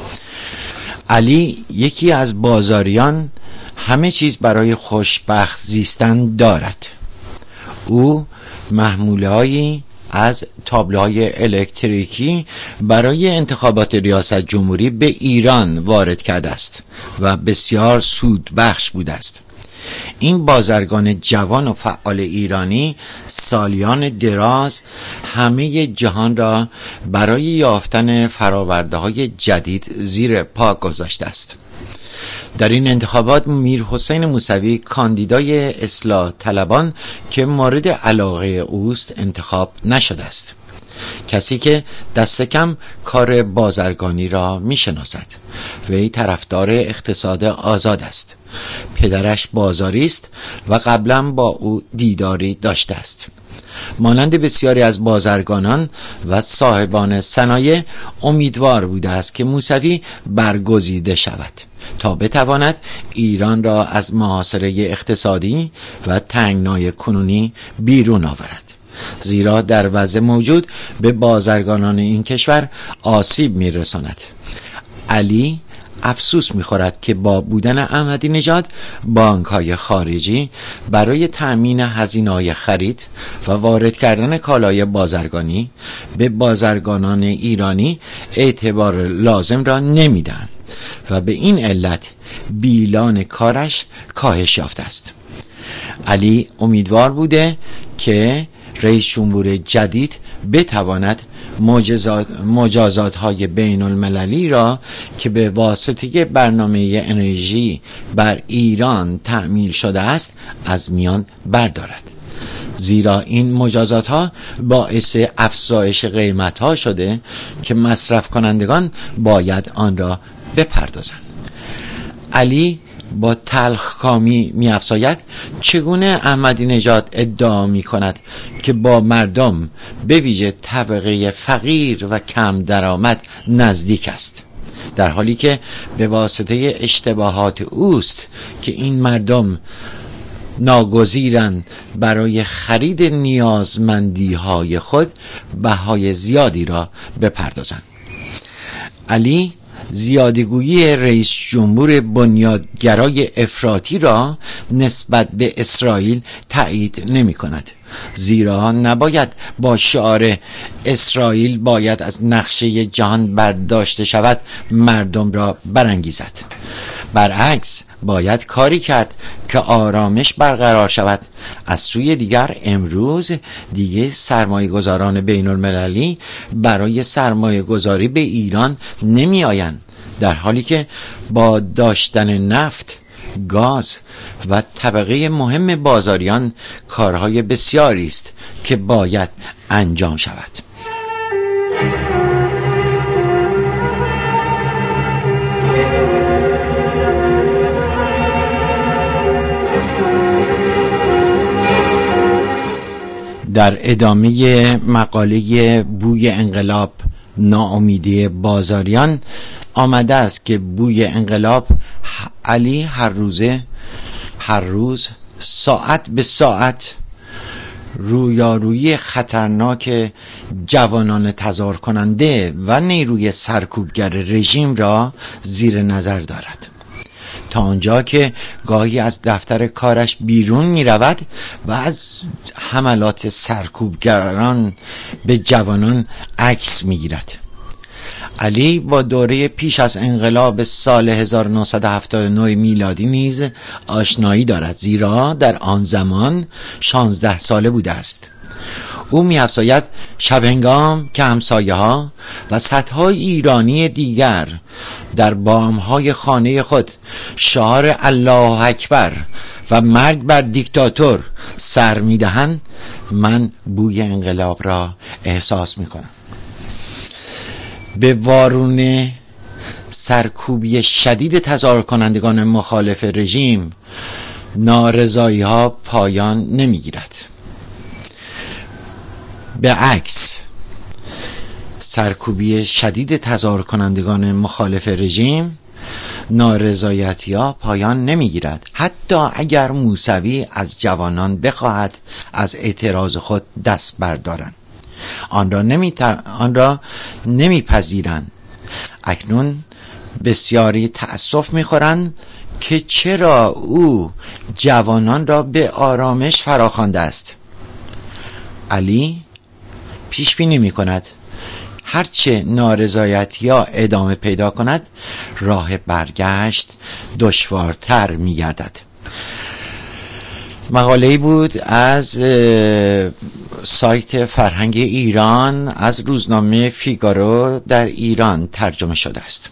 علی یکی از بازاریان همه چیز برای خوشبخت زیستن دارد. او محموله هایی از تابلوهای الکتریکی برای انتخابات ریاست جمهوری به ایران وارد کرده است و بسیار سود بخش بوده است. این بازرگان جوان و فعال ایرانی سالیان دراز همه جهان را برای یافتن فرآورده‌های جدید زیر پا گذاشته است. در این انتخابات میر حسین موسوی کاندیدای اصلاح طلبان که مورد علاقه اوست انتخاب نشده است. کسی که دست کم کار بازرگانی را می شناسد. وی طرفدار اقتصاد آزاد است. پدرش بازاری است و قبلا با او دیداری داشته است. مانند بسیاری از بازرگانان و صاحبان صنایع امیدوار بوده است که موسوی برگزیده شود تا بتواند ایران را از محاصره اقتصادی و تنگنای کنونی بیرون آورد، زیرا در وضع موجود به بازرگانان این کشور آسیب می‌رساند. علی افسوس می‌خورد که با بودن احمدی نژاد بانک‌های خارجی برای تأمین هزینه‌های خرید و وارد کردن کالای بازرگانی به بازرگانان ایرانی اعتبار لازم را نمی‌دهند و به این علت بیلان کارش کاهش یافته است. علی امیدوار بوده که رئیس جمهور جدید بتواند مجازات های بین المللی را که به واسطه برنامه انرژی بر ایران تعمیل شده است از میان بردارد، زیرا این مجازات ها باعث افزایش قیمت ها شده که مصرف کنندگان باید آن را بپردازند. علی با تلخکامی می‌افزاید چگونه احمدی نژاد ادعا می‌کند که با مردم به ویژه طبقه فقیر و کم درآمد نزدیک است، در حالی که به واسطه اشتباهات اوست که این مردم ناگزیرند برای خرید نیازمندی های خود بهای زیادی را بپردازند. علی زیادگویی رئیس جمهور بنیادگرای افراطی را نسبت به اسرائیل تایید نمی کند، زیرا نباید با شعار اسرائیل باید از نقشه جهان برداشته شود مردم را برانگیزد. برعکس باید کاری کرد که آرامش برقرار شود. از سوی دیگر امروز دیگه سرمایه گذاران بین المللی برای سرمایه گذاری به ایران نمی آیند، در حالی که با داشتن نفت، گاز و طبقه مهم بازاریان کارهای بسیاری است که باید انجام شود. در ادامه مقاله بوی انقلاب ناامیدی بازاریان آمده است که بوی انقلاب علی هر روزه هر روز ساعت به ساعت رویارویی خطرناک جوانان تظاهر کننده و نیروی سرکوبگر رژیم را زیر نظر دارد، تا آنجا که گاهی از دفتر کارش بیرون می رود و از حملات سرکوبگران به جوانان عکس می گیرد. علی با دوره پیش از انقلاب سال هزار و نهصد و هفتاد و نه میلادی نیز آشنایی دارد، زیرا در آن زمان شانزده ساله بوده است. او می‌افزاید شبهنگام که همسایه ها و صدهای ایرانی دیگر در بامهای خانه خود شعار الله اکبر و مرگ بر دیکتاتور سر می‌دهند، من بوی انقلاب را احساس می‌کنم. به وارونه سرکوبی شدید تظاهر کنندگان مخالف رژیم نارضایی ها پایان نمیگیرد. به عکس سرکوبی شدید تظاهر کنندگان مخالف رژیم نارضایتی ها پایان نمیگیرد، حتی اگر موسوی از جوانان بخواهد از اعتراض خود دست بردارند. آن را نمی آن را نمیپذیرند. اکنون بسیاری تأسف میخورند که چرا او جوانان را به آرامش فراخوانده است. علی پیش بینی میکند هرچه نارضایتی ها ادامه پیدا کند راه برگشت دشوارتر میگردد. مقاله‌ای بود از سایت فرهنگ ایران از روزنامه فیگارو در ایران ترجمه شده است.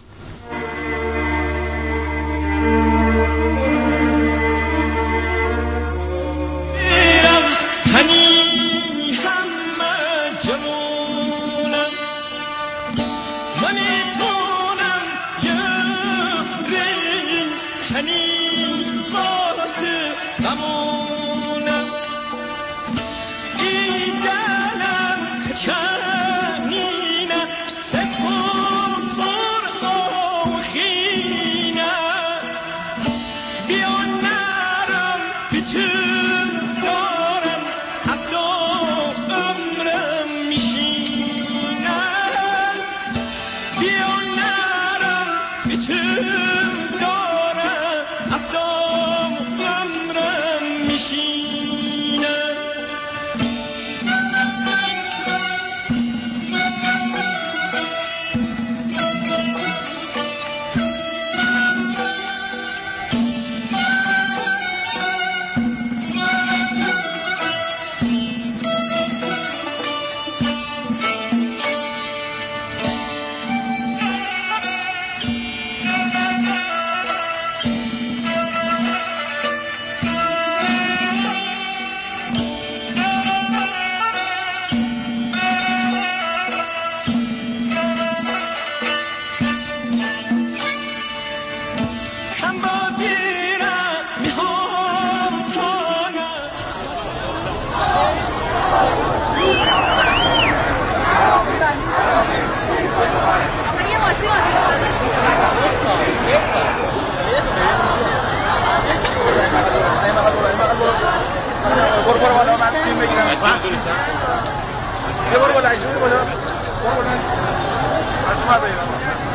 یه برو بالا اجازه بالا برو بالا از اون بگیرم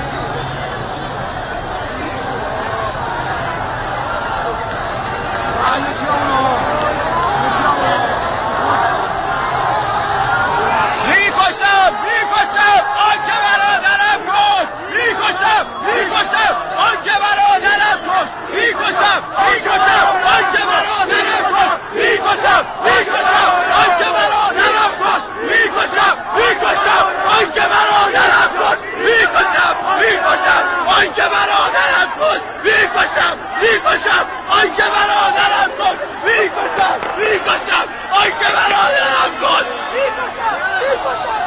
میکشم میکشم آن که برادرم کشت میکشم میکشم آن که برادرم کشت میکشم میکشم آن که برادرم کشت میکشم میکشم آن که برادرم کشت میکشم میکشم آن که برادرم کشت میکشم میکشم آن که برادرم کشت میکشم میکشم آن که برادرم کشت میکشم میکشم آن که برادرم کشت میکشم میکشم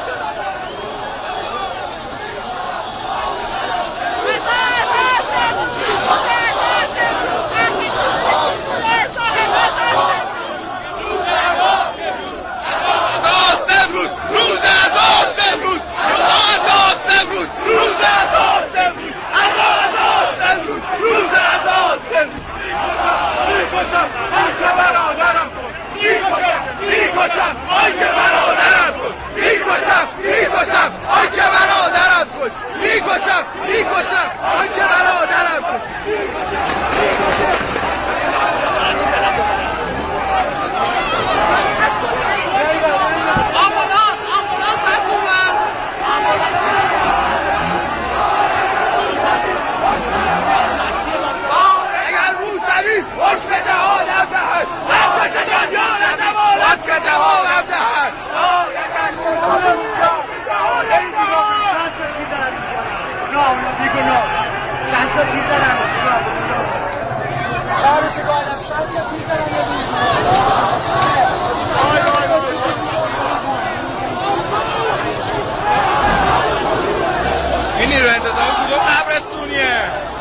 اینی رو انتظار کدوم قبرستونیه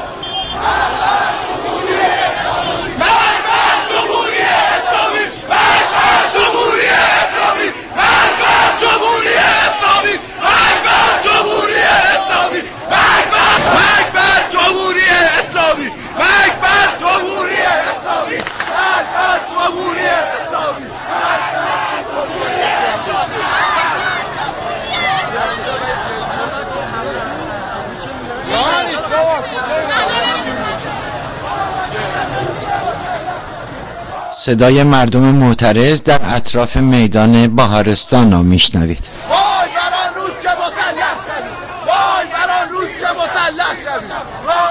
صدای مردم معترض در اطراف میدان بهارستان را میشنوید. وای بر آن روز که مسلح شویم، وای بر آن روز که مسلح شویم.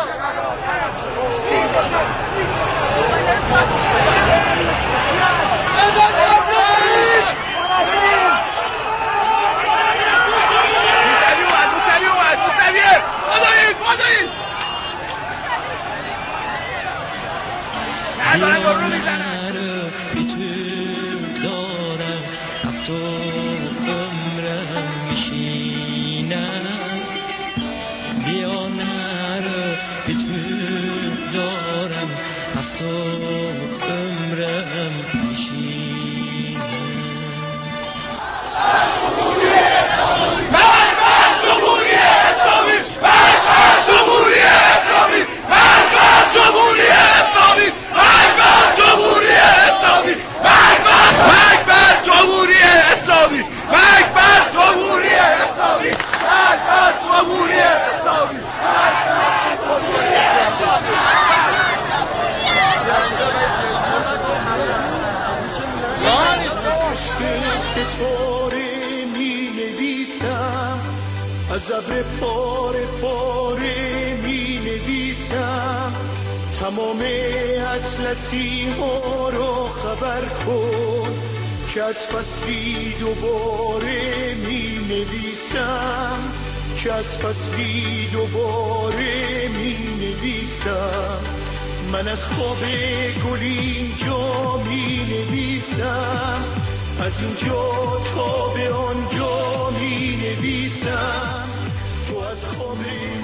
از ابر پاره پاره می نویسم، تمام اطلسی ها را خبر کن که از فصلی دوباره می نویسم، که از فصلی دوباره می نویسم. من از خواب گل اینجا می نویسم، از اینجا تا به آنجا می نویسم. تو از خواب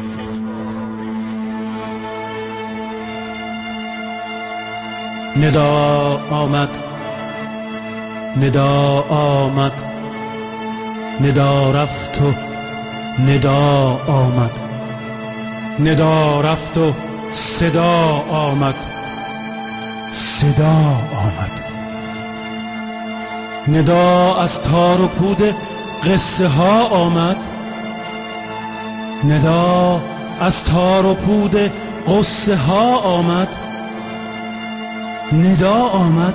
ندا آمد، ندا آمد، ندا رفت و ندا آمد، ندا رفت و صدا آمد، صدا آمد. ندا از تار و پود قصه ها آمد، ندا از تار و پود قصه ها آمد، ندا آمد،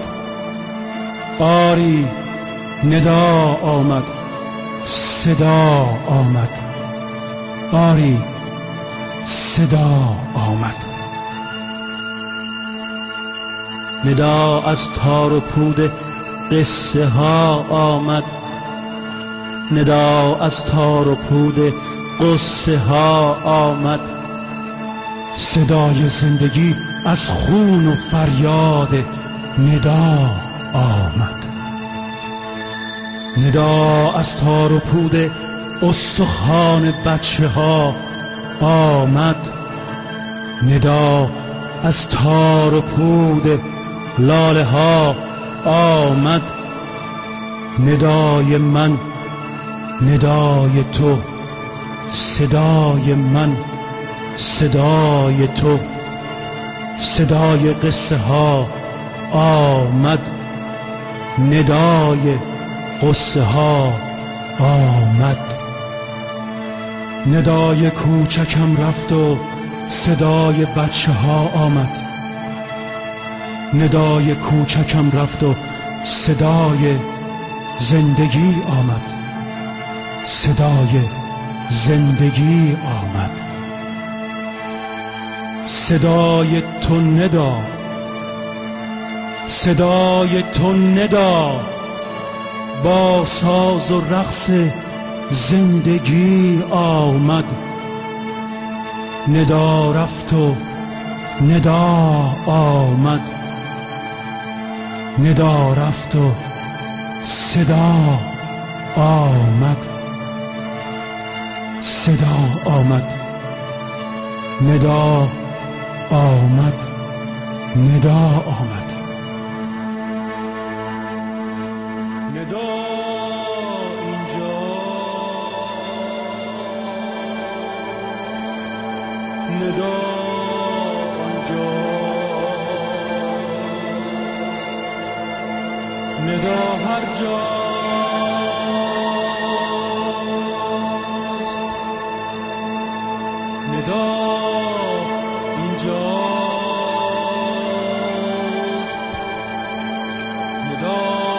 آری ندا آمد، صدا آمد، آری صدا آمد. ندا از تار و پود قصه ها آمد، ندا از تار و پود قصه ها آمد، صدای زندگی از خون و فریاد ندا آمد. ندا از تار و پود استخوان بچه ها آمد، ندا از تار و پود لاله ها آمد، ندای من ندای تو، صدای من صدای تو، صدای قصه ها آمد، ندای قصه ها آمد. ندای کوچکم رفت و صدای بچه ها آمد، ندای کوچکم رفت و صدای زندگی آمد، صدای زندگی آمد. صدای تو ندا، صدای تو ندا، با ساز و رقص زندگی آمد. ندا رفت و ندا آمد، ندا رفت و صدا آمد، صدا آمد، ندا آمد، ندا آمد. ندا اینجاست، ندا آنجاست، ندا هر جاست، ندا اینجاست، ندا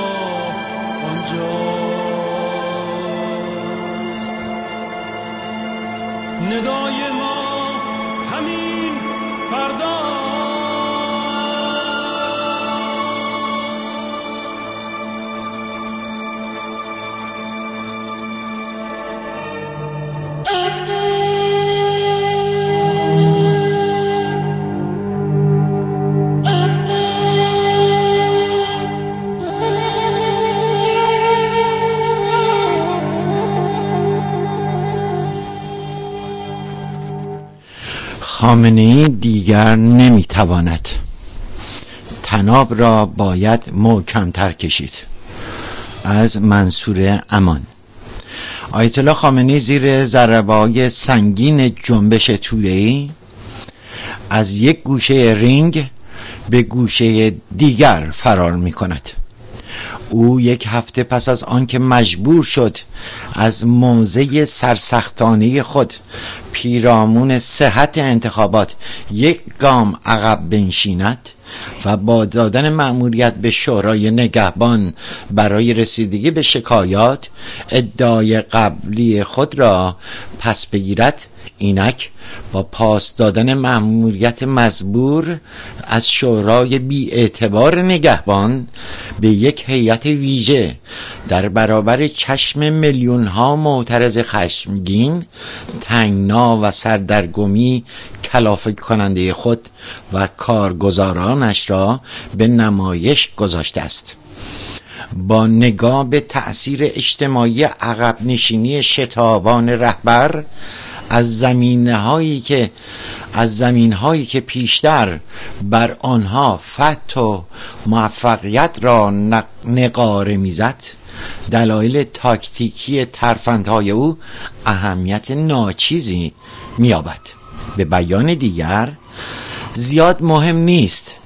آنجاست. ندای ما همین فردا خامنه‌ای دیگر نمیتواند، طناب را باید محکم‌تر کشید. از منصور امان. آیت الله خامنه‌ای زیر ضربه‌های سنگین جنبش طلوعی از یک گوشه رینگ به گوشه دیگر فرار می‌کند. او یک هفته پس از آنکه مجبور شد از موضع سرسختانه خود پیرامون صحت انتخابات یک گام عقب بنشیند و با دادن مأموریت به شورای نگهبان برای رسیدگی به شکایات ادعای قبلی خود را پس بگیرد، اینک با پاس دادن مأموریت مزبور از شورای بی اعتبار نگهبان به یک هیئت ویژه در برابر چشم میلیون ها معترض خشمگین، تنگنا و سردرگمی کلافه کننده خود و کارگزارانش را به نمایش گذاشته است. با نگاه به تأثیر اجتماعی عقب نشینی شتابان رهبر از زمینه هایی که از زمین هایی که پیشتر بر آنها فتح و موفقیت را نقاره میزد، دلایل تاکتیکی ترفندهای او اهمیت ناچیزی می‌یابد. به بیان دیگر، زیاد مهم نیست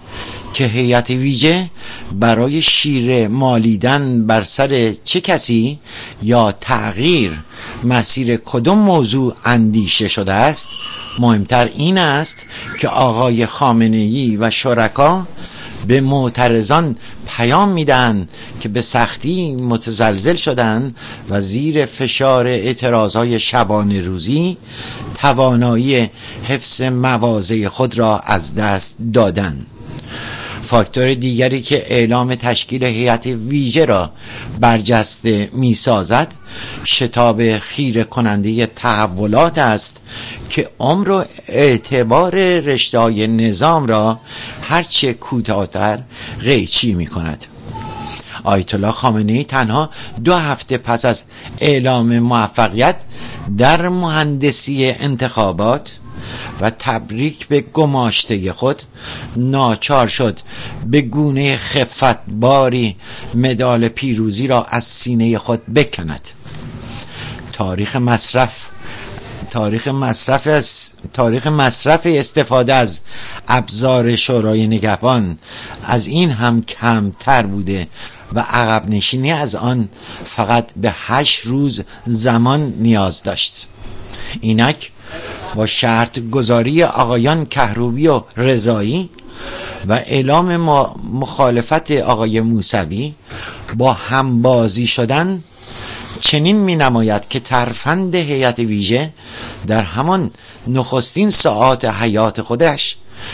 که هیئت ویژه برای شیره مالیدن بر سر چه کسی یا تغییر مسیر کدام موضوع اندیشه شده است، مهمتر این است که آقای خامنه‌ای و شرکا به معترضان پیام میدن که به سختی متزلزل شدن و زیر فشار اعتراضهای شبانه روزی توانایی حفظ مواضع خود را از دست دادن. فاکتور دیگری که اعلام تشکیل هیئت ویژه را برجسته می سازد شتاب خیره کننده تحولات است که عمر و اعتبار رشته‌های نظام را هرچه کوتاه‌تر قیچی می کند. آیت الله خامنه‌ای تنها دو هفته پس از اعلام موفقیت در مهندسی انتخابات و تبریک به گماشته خود ناچار شد به گونه خفت باری مدال پیروزی را از سینه خود بکند. تاریخ مصرف تاریخ مصرف از تاریخ مصرف استفاده از ابزار شورای نگهبان از این هم کمتر بوده و عقب نشینی از آن فقط به هشت روز زمان نیاز داشت. اینک با شرط گذاری آقایان کهروبی و رضایی و اعلام مخالفت آقای موسوی با همبازی شدن چنین می نماید که ترفند هیئت ویژه در همان نخستین ساعات حیات خودش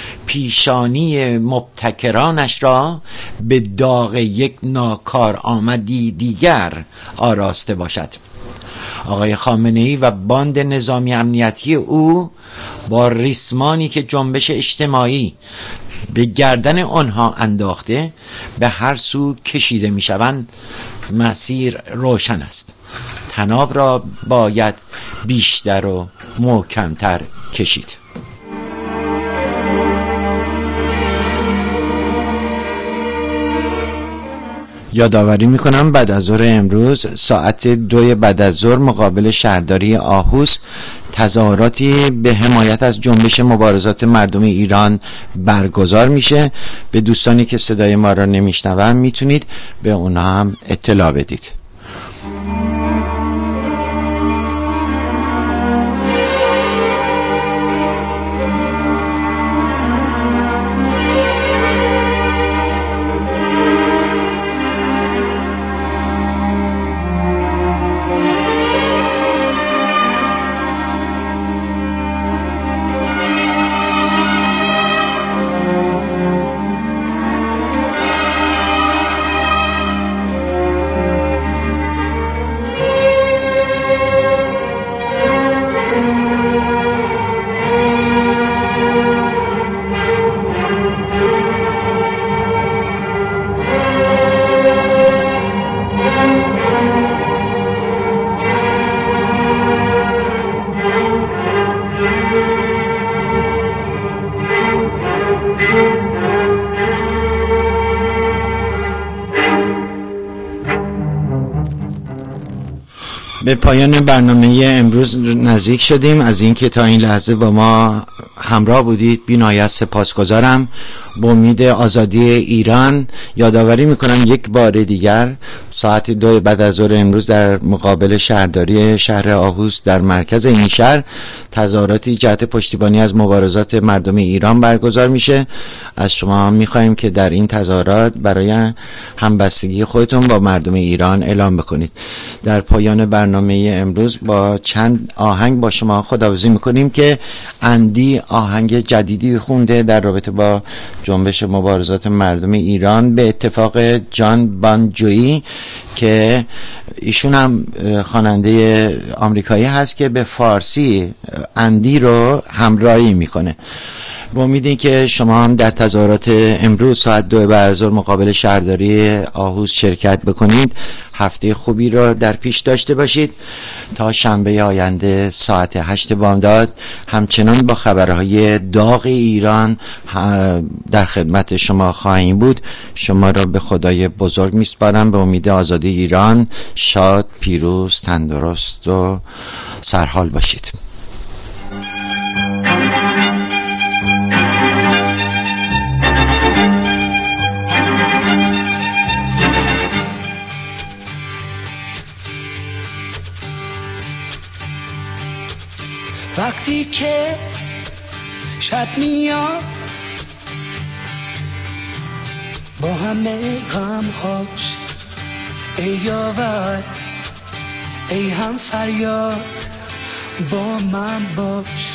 پیشانی مبتکرانش را به داغ یک ناکار آمدی دیگر آراسته باشد. آقای خامنه‌ای و باند نظامی امنیتی او با ریسمانی که جنبش اجتماعی به گردن آنها انداخته به هر سو کشیده می شوند، مسیر روشن است. طناب را باید بیشتر و محکمتر کشید. یادآوری میکنم بعد از ظهر امروز ساعت دوی بعد از ظهر مقابل شهرداری آهوس تظاهراتی به حمایت از جنبش مبارزات مردم ایران برگزار میشه. به دوستانی که صدای ما را نمیشنون میتونید به اونها هم اطلاع بدید. به پایان برنامه امروز نزدیک شدیم. از اینکه تا این لحظه با ما همراه بودید بی‌نهایت سپاسگزارم. با امید آزادی ایران یادآوری میکنم یک بار دیگر ساعت دو بعد از ظهر امروز در مقابل شهرداری شهر آهوس در مرکز این شهر تظاهراتی جهت پشتیبانی از مبارزات مردم ایران برگزار میشه. از شما میخوایم که در این تظاهرات برای همبستگی خودتون با مردم ایران اعلام بکنید. در پایان برنامه امروز با چند آهنگ با شما خداحافظی میکنیم که اندی آهنگ جدیدی خونده در رابطه با جنبش مبارزات مردم ایران به اتفاق جان بان جویی که ایشون هم خواننده آمریکایی هست که به فارسی اندی رو همراهی میکنه. با امید که شما هم در تظاهرات امروز ساعت دو بعد از ظهر مقابل شهرداری آهوس شرکت بکنید. هفته خوبی رو در پیش داشته باشید. تا شنبه آینده ساعت هشت بامداد همچنان با خبرهای داغ ایران در خدمت شما خواهیم بود. شما را به خدای بزرگ میسپارم. به امید آزادی ایران شاد، پیروز، تندرست و سرحال باشید. وقتی که شب میاد با همه غمهاش، ای یاور ای هم فریاد با من باش.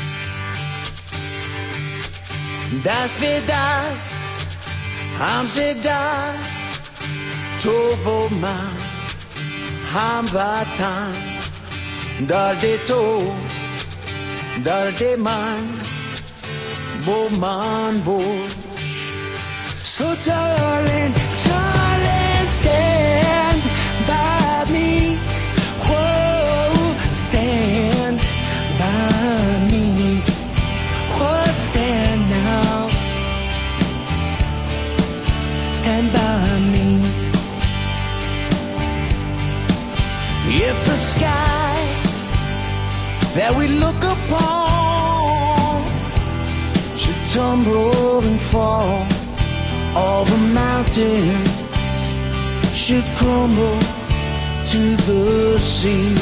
دست به دست هم زدن تو و من هم وطن، درد تو درد من با من باش. So darling, darling, stand by me. Oh, stand by me. Oh, stand now. Stand by me. If the sky that we look upon should tumble and fall, all the mountains should crumble to the sea,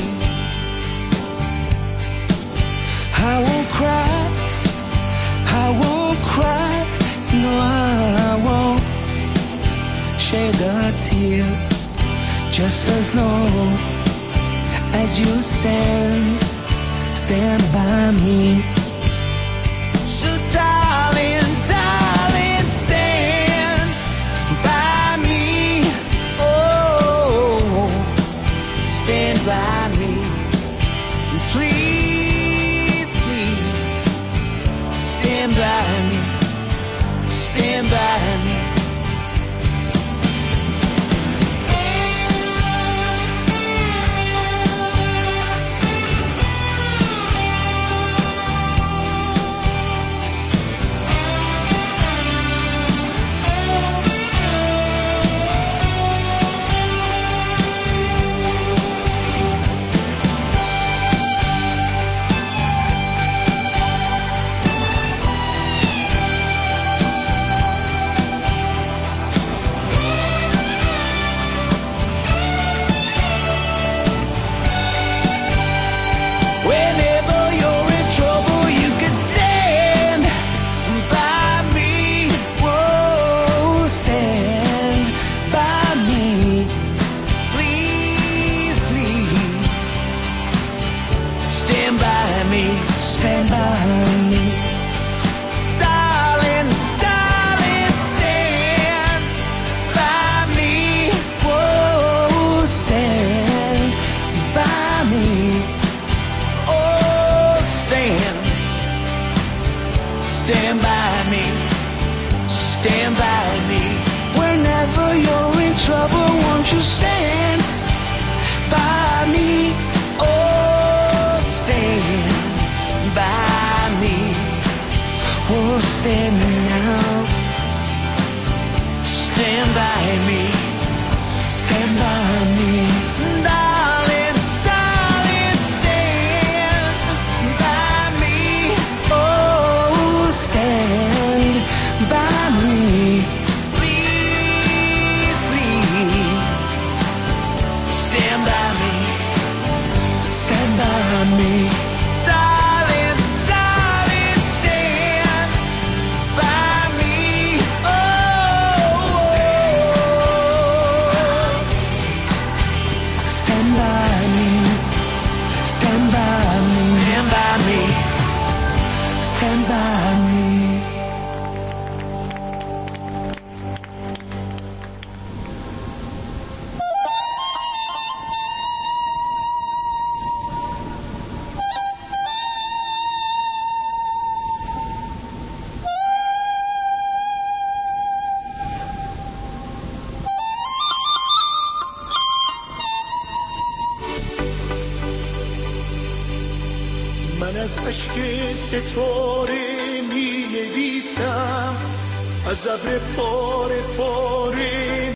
I won't cry, I won't cry, no I won't shed a tear, just as long as you stand, stand by me. So darling, darling, stand by me. Oh, stand by me. Please, please, stand by me. Stand by me. Stand by me, darling, darling, stand by me. Whoa, stand by me. Oh, stand, stand by me, stand by me. Whenever you're in trouble, won't you stand by me? Oh, stand by me. Oh, stand now. Stand by me. Stand by me. Darling, darling, stand by me. Oh, stand by me. Please, please, stand by me. Stand by me. Stand by me. من از اشک ستاره می نویسم، از ابر پاره پاره